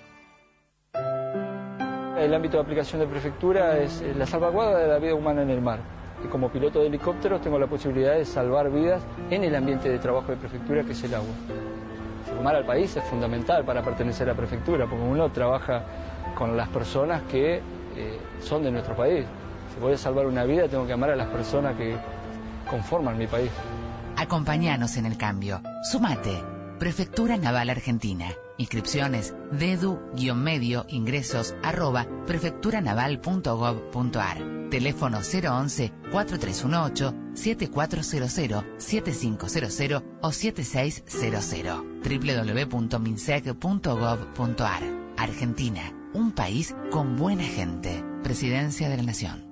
El ámbito de aplicación de prefectura es la salvaguarda de la vida humana en el mar. Y como piloto de helicópteros tengo la posibilidad de salvar vidas en el ambiente de trabajo de prefectura, que es el agua. amar al país es fundamental para pertenecer a la prefectura, porque uno trabaja con las personas que eh, son de nuestro país. Si voy a salvar una vida, tengo que amar a las personas que conforman mi país.
Acompáñanos en el cambio. Sumate. Prefectura Naval Argentina. Inscripciones dedu-medio ingresos arroba prefecturanaval punto gov punto ar. Teléfono cero once, cuatro tres uno ocho, siete cuatro cero cero, siete cinco cero cero o siete seis cero cero. doble u doble u doble u punto minsec punto gov punto ar. Argentina, un país con buena gente. Presidencia de la Nación.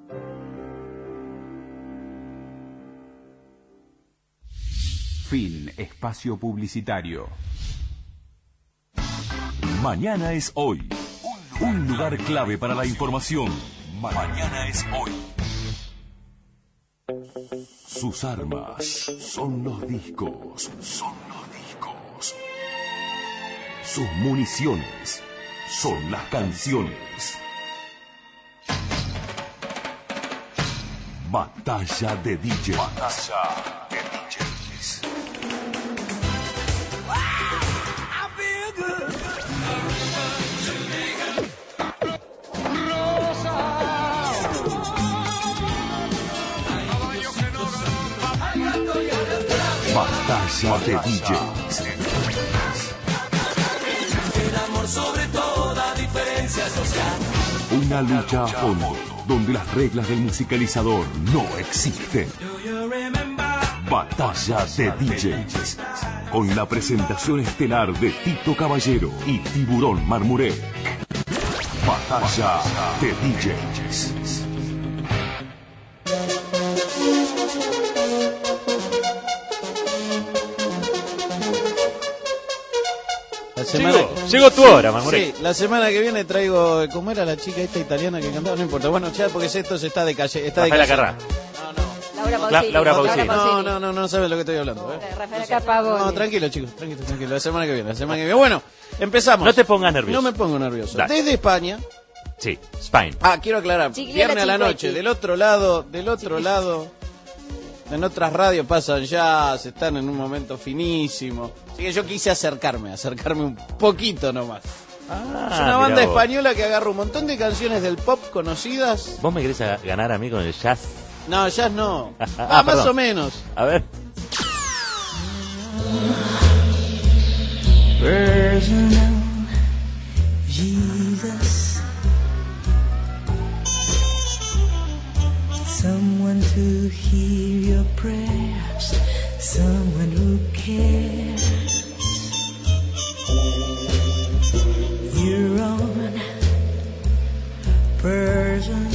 Fin espacio publicitario. Mañana es hoy. Un lugar clave para la información. Mañana es hoy. Sus armas son los discos. Son los discos. Sus municiones son las canciones. Batalla de D Js. Batalla de D Js. Batalla de D Js.
El amor sobre toda diferencia social.
Una lucha a fondo, donde las reglas del musicalizador no existen. Batalla de D Js. Con la presentación estelar de Tito Caballero y Tiburón Marmuré. Batalla de D Js.
Semana...
Llegó, llegó tu hora, Marmuré.
Sí, la semana que viene traigo. ¿Cómo era la chica esta italiana que cantaba? No importa. Bueno, ya porque esto se está de calle. Está
Rafaela
de calle.
Carrá.
Laura Pausini.
Laura Pausini.
No, no, no, no sabes lo que estoy hablando. ¿eh?
Rafaela Pavone.
No, tranquilo, chicos. Tranquilo, tranquilo. La semana que viene. La semana que viene. Bueno, empezamos.
No te pongas nervioso.
No me pongo nervioso.
Dale.
Desde España.
Sí, Spain.
Ah, quiero aclarar.
Chiquiliela
Viernes a la
Chicuequi.
noche. Del otro lado, del otro lado. En otras radios pasan jazz, están en un momento finísimo. Así que yo quise acercarme, acercarme un poquito nomás.
Ah,
es una
mirá
banda
vos.
española que agarra un montón de canciones del pop conocidas.
¿Vos me querés a- ganar a mí con el jazz?
No, jazz no.
Ah,
Ah, más
perdón.
o menos.
A ver.
Personal Jesus, someone to hear your prayers, someone who cares. You're on personal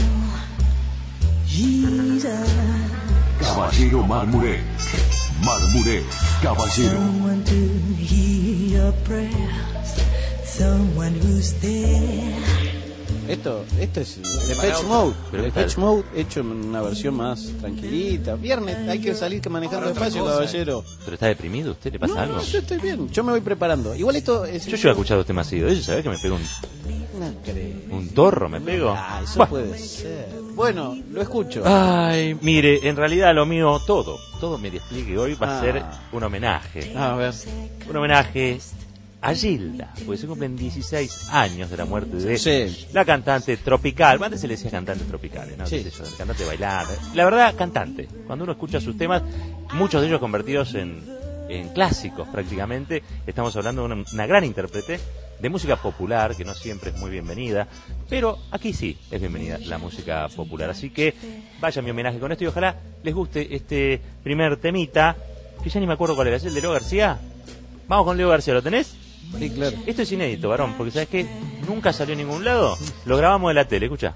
Jesus,
Caballero Marmuré. Marmuré, Caballero.
someone to hear your prayers, someone who's there.
Esto, esto es Depeche Mode.
Pero
Depeche
está-
Mode hecho en una versión más tranquilita. Viernes hay que salir manejando despacio, caballero.
¿Pero está deprimido usted? ¿Le pasa
No,
algo?
no, yo estoy bien. Yo me voy preparando. Igual esto es...
Yo llevo escuchado usted más seguido. ¿Ella sabe que me pego un,
No creo.
un torro? ¿Me pego?
Ah, eso
Buah.
puede ser. Bueno, lo escucho.
Ay, mire, en realidad lo mío, todo, todo me explique hoy va a
Ah.
ser un homenaje.
A ver.
Un homenaje a Gilda, porque se cumplen dieciséis años de la muerte de
Sí.
la cantante tropical. Antes se le decía cantante tropical, ¿no?
Sí.
Qué sé yo, cantante bailar. La verdad, cantante. Cuando uno escucha sus temas, muchos de ellos convertidos en, en clásicos prácticamente. Estamos hablando de una, una gran intérprete de música popular, que no siempre es muy bienvenida, pero aquí sí es bienvenida la música popular. Así que vaya mi homenaje con esto y ojalá les guste este primer temita, que ya ni me acuerdo cuál era. ¿Es el de Leo García? Vamos con Leo García, ¿lo tenés?
Sí, claro.
Esto es inédito, varón, porque ¿sabes qué? Nunca salió en ningún lado. Lo grabamos de la tele, escucha.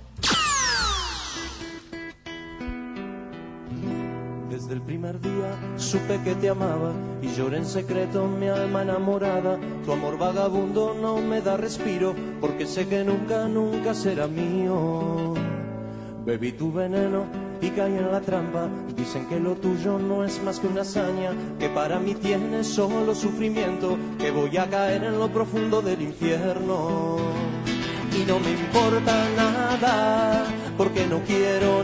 Desde el primer día supe que te amaba y lloré en secreto mi alma enamorada. Tu amor vagabundo no me da respiro porque sé que nunca, nunca será mío. Bebí tu veneno y caí en la trampa. Dicen que lo tuyo no es más que una hazaña, que para mí tiene solo sufrimiento, que voy a caer en lo profundo del infierno. Y no me importa nada, porque no quiero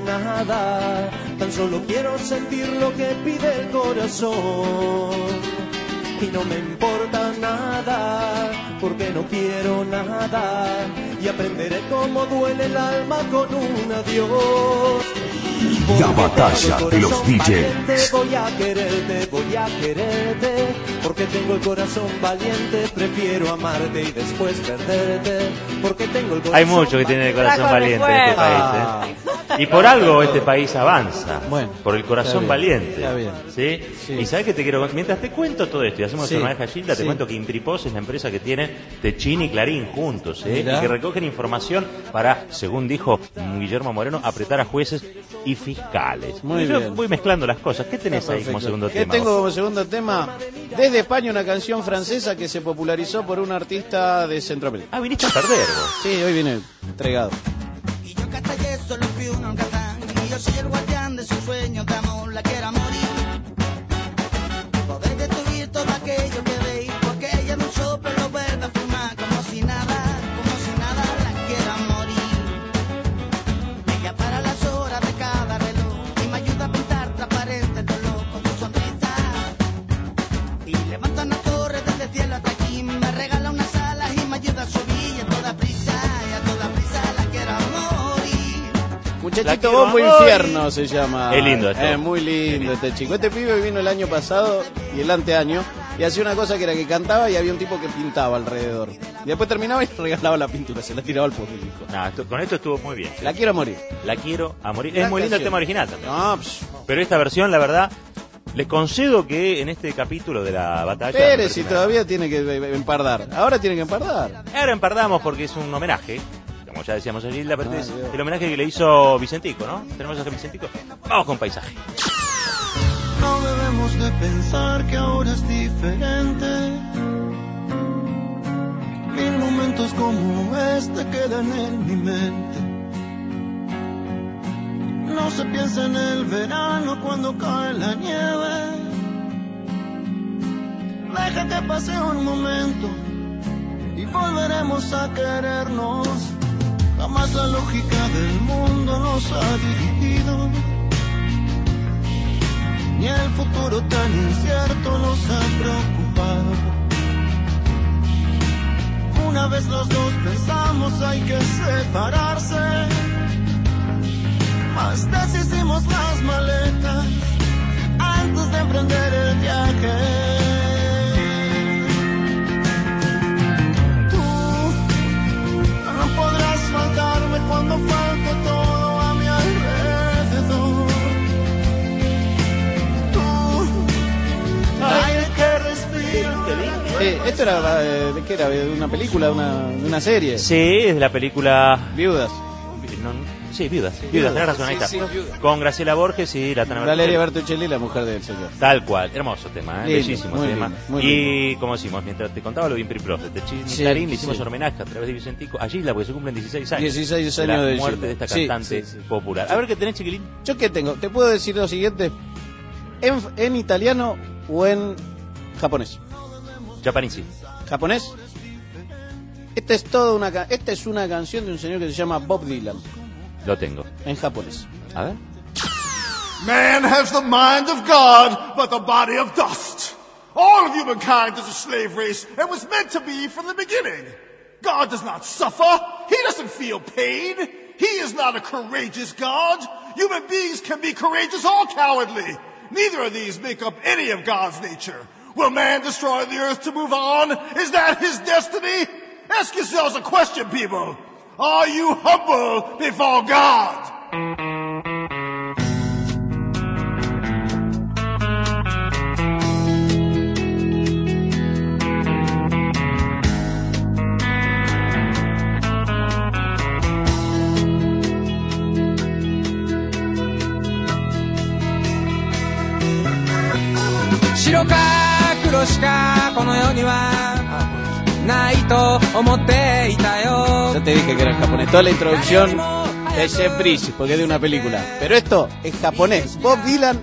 nada, tan solo quiero sentir lo que pide el corazón.
y no me importa nada, porque no quiero nada, y aprenderé cómo duele el alma con un adiós.
La batalla de los D Js.
Voy a quererte, voy a quererte, porque tengo el corazón valiente, prefiero amarte y después perderte, porque tengo el corazón
Hay mucho que tiene el corazón valiente en este país, ¿eh? Y por algo este país avanza,
bueno,
por el corazón
está bien,
valiente.
está bien.
¿Sí?
Sí.
Y sabes que te quiero, mientras te cuento todo esto y hacemos
Sí,
una maneja Gilda, te
sí.
cuento que Impripos es la empresa que tiene Techini y Clarín juntos, ¿eh?
Mirá.
Y que recogen información para, según dijo Guillermo Moreno, apretar a jueces y fiscales.
Muy
Yo
bien.
voy mezclando las cosas. ¿Qué tenés
Está
ahí como
perfecto.
segundo
¿Qué
tema?
tengo
vos?
como segundo tema? Desde España, una canción francesa que se popularizó por un artista de Centroamérica.
Ah, viniste a perder vos.
Sí, hoy vine entregado.
Solo fui un alcatán y yo soy el guardián de sus sueños de amor, la quiera morir. Poder destruir todo aquello que veis, porque ella no sopla lo verde a fumar como si nada, como si nada la quiera morir. Ella para las horas de cada reloj y me ayuda a pintar transparente el dolor con su sonrisa. Y levanta una torre desde el cielo hasta aquí, me regala unas alas y me ayuda a subir y a toda prisa, y a toda prisa la quiera morir.
Muchachito Bombo Infierno se llama.
Es lindo esto.
Es muy lindo este chico. Este pibe vino el año pasado y el anteaño y hacía una cosa que era que cantaba y había un tipo que pintaba alrededor. Y después terminaba y regalaba la pintura, se la tiraba al público.
No, esto- con esto estuvo muy bien.
La quiero a morir.
La quiero a morir.
Gran
Es muy lindo el
canción.
tema original también.
No, pss.
Pero esta versión, la verdad, les concedo que en este capítulo de la batalla...
Pérez si todavía tiene que eh, empardar. Ahora tiene que empardar.
Ahora empardamos porque es un homenaje, como ya decíamos allí, la parte
Ay,
es
Dios.
el homenaje que le hizo Vicentico, ¿no? Tenemos a Vicentico. Vamos con paisaje.
No debemos de pensar que ahora es diferente. Mil momentos como este quedan en mi mente. No se piensa en el verano cuando cae la nieve. Deja que pase un momento y volveremos a querernos. Jamás la lógica del mundo nos ha dirigido, ni el futuro tan incierto nos ha preocupado. Una vez los dos pensamos hay que separarse, mas deshicimos las maletas antes de emprender el viaje. Tú no podrás faltarme cuando falte todo a mi alrededor. Aire que respiro.
Eh, esto era, eh, ¿de qué era? ¿De una película? ¿De una, de una serie?
Sí, es de la película...
Viudas.
No, sí, Viudas. Viudas, tenés razón, ahí
Sí,
está.
sí, Viudas.
Con Graciela Borges y Latana
Valeria Bertuccelli, la mujer del señor.
Tal cual, hermoso tema, ¿eh?
Lindo,
Bellísimo
muy
tema.
lindo, muy
y como decimos, mientras te contaba lo bien Impripros, de Techini
Sí,
Clarín, le hicimos
sí.
homenaje a través de Vicentico a Gisla, porque se cumplen dieciséis años.
dieciséis
de la
años de
muerte
Gisla.
de esta
Sí,
cantante
sí, sí.
popular. A ver qué tenés, chiquilín.
¿Yo qué tengo? Te puedo decir lo siguiente. ¿En, en italiano o en japonés?
Japanese.
¿Japonés? Esta es toda una ca- esta es una canción de un señor que se llama Bob Dylan.
Lo tengo.
En japonés.
A ver.
Man has the mind of God, but the body of dust. All of humankind is a slave race and was meant to be from the beginning. God does not suffer. He doesn't feel pain. He is not a courageous God. Human beings can be courageous or cowardly. Neither of these make up any of God's nature. Will man destroy the earth to move on? Is that his destiny? Ask yourselves a question, people. Are you humble before God?
Ya te dije que era en japonés. Toda la introducción es en Bridge, porque es de una película. Pero esto es japonés. Bob Dylan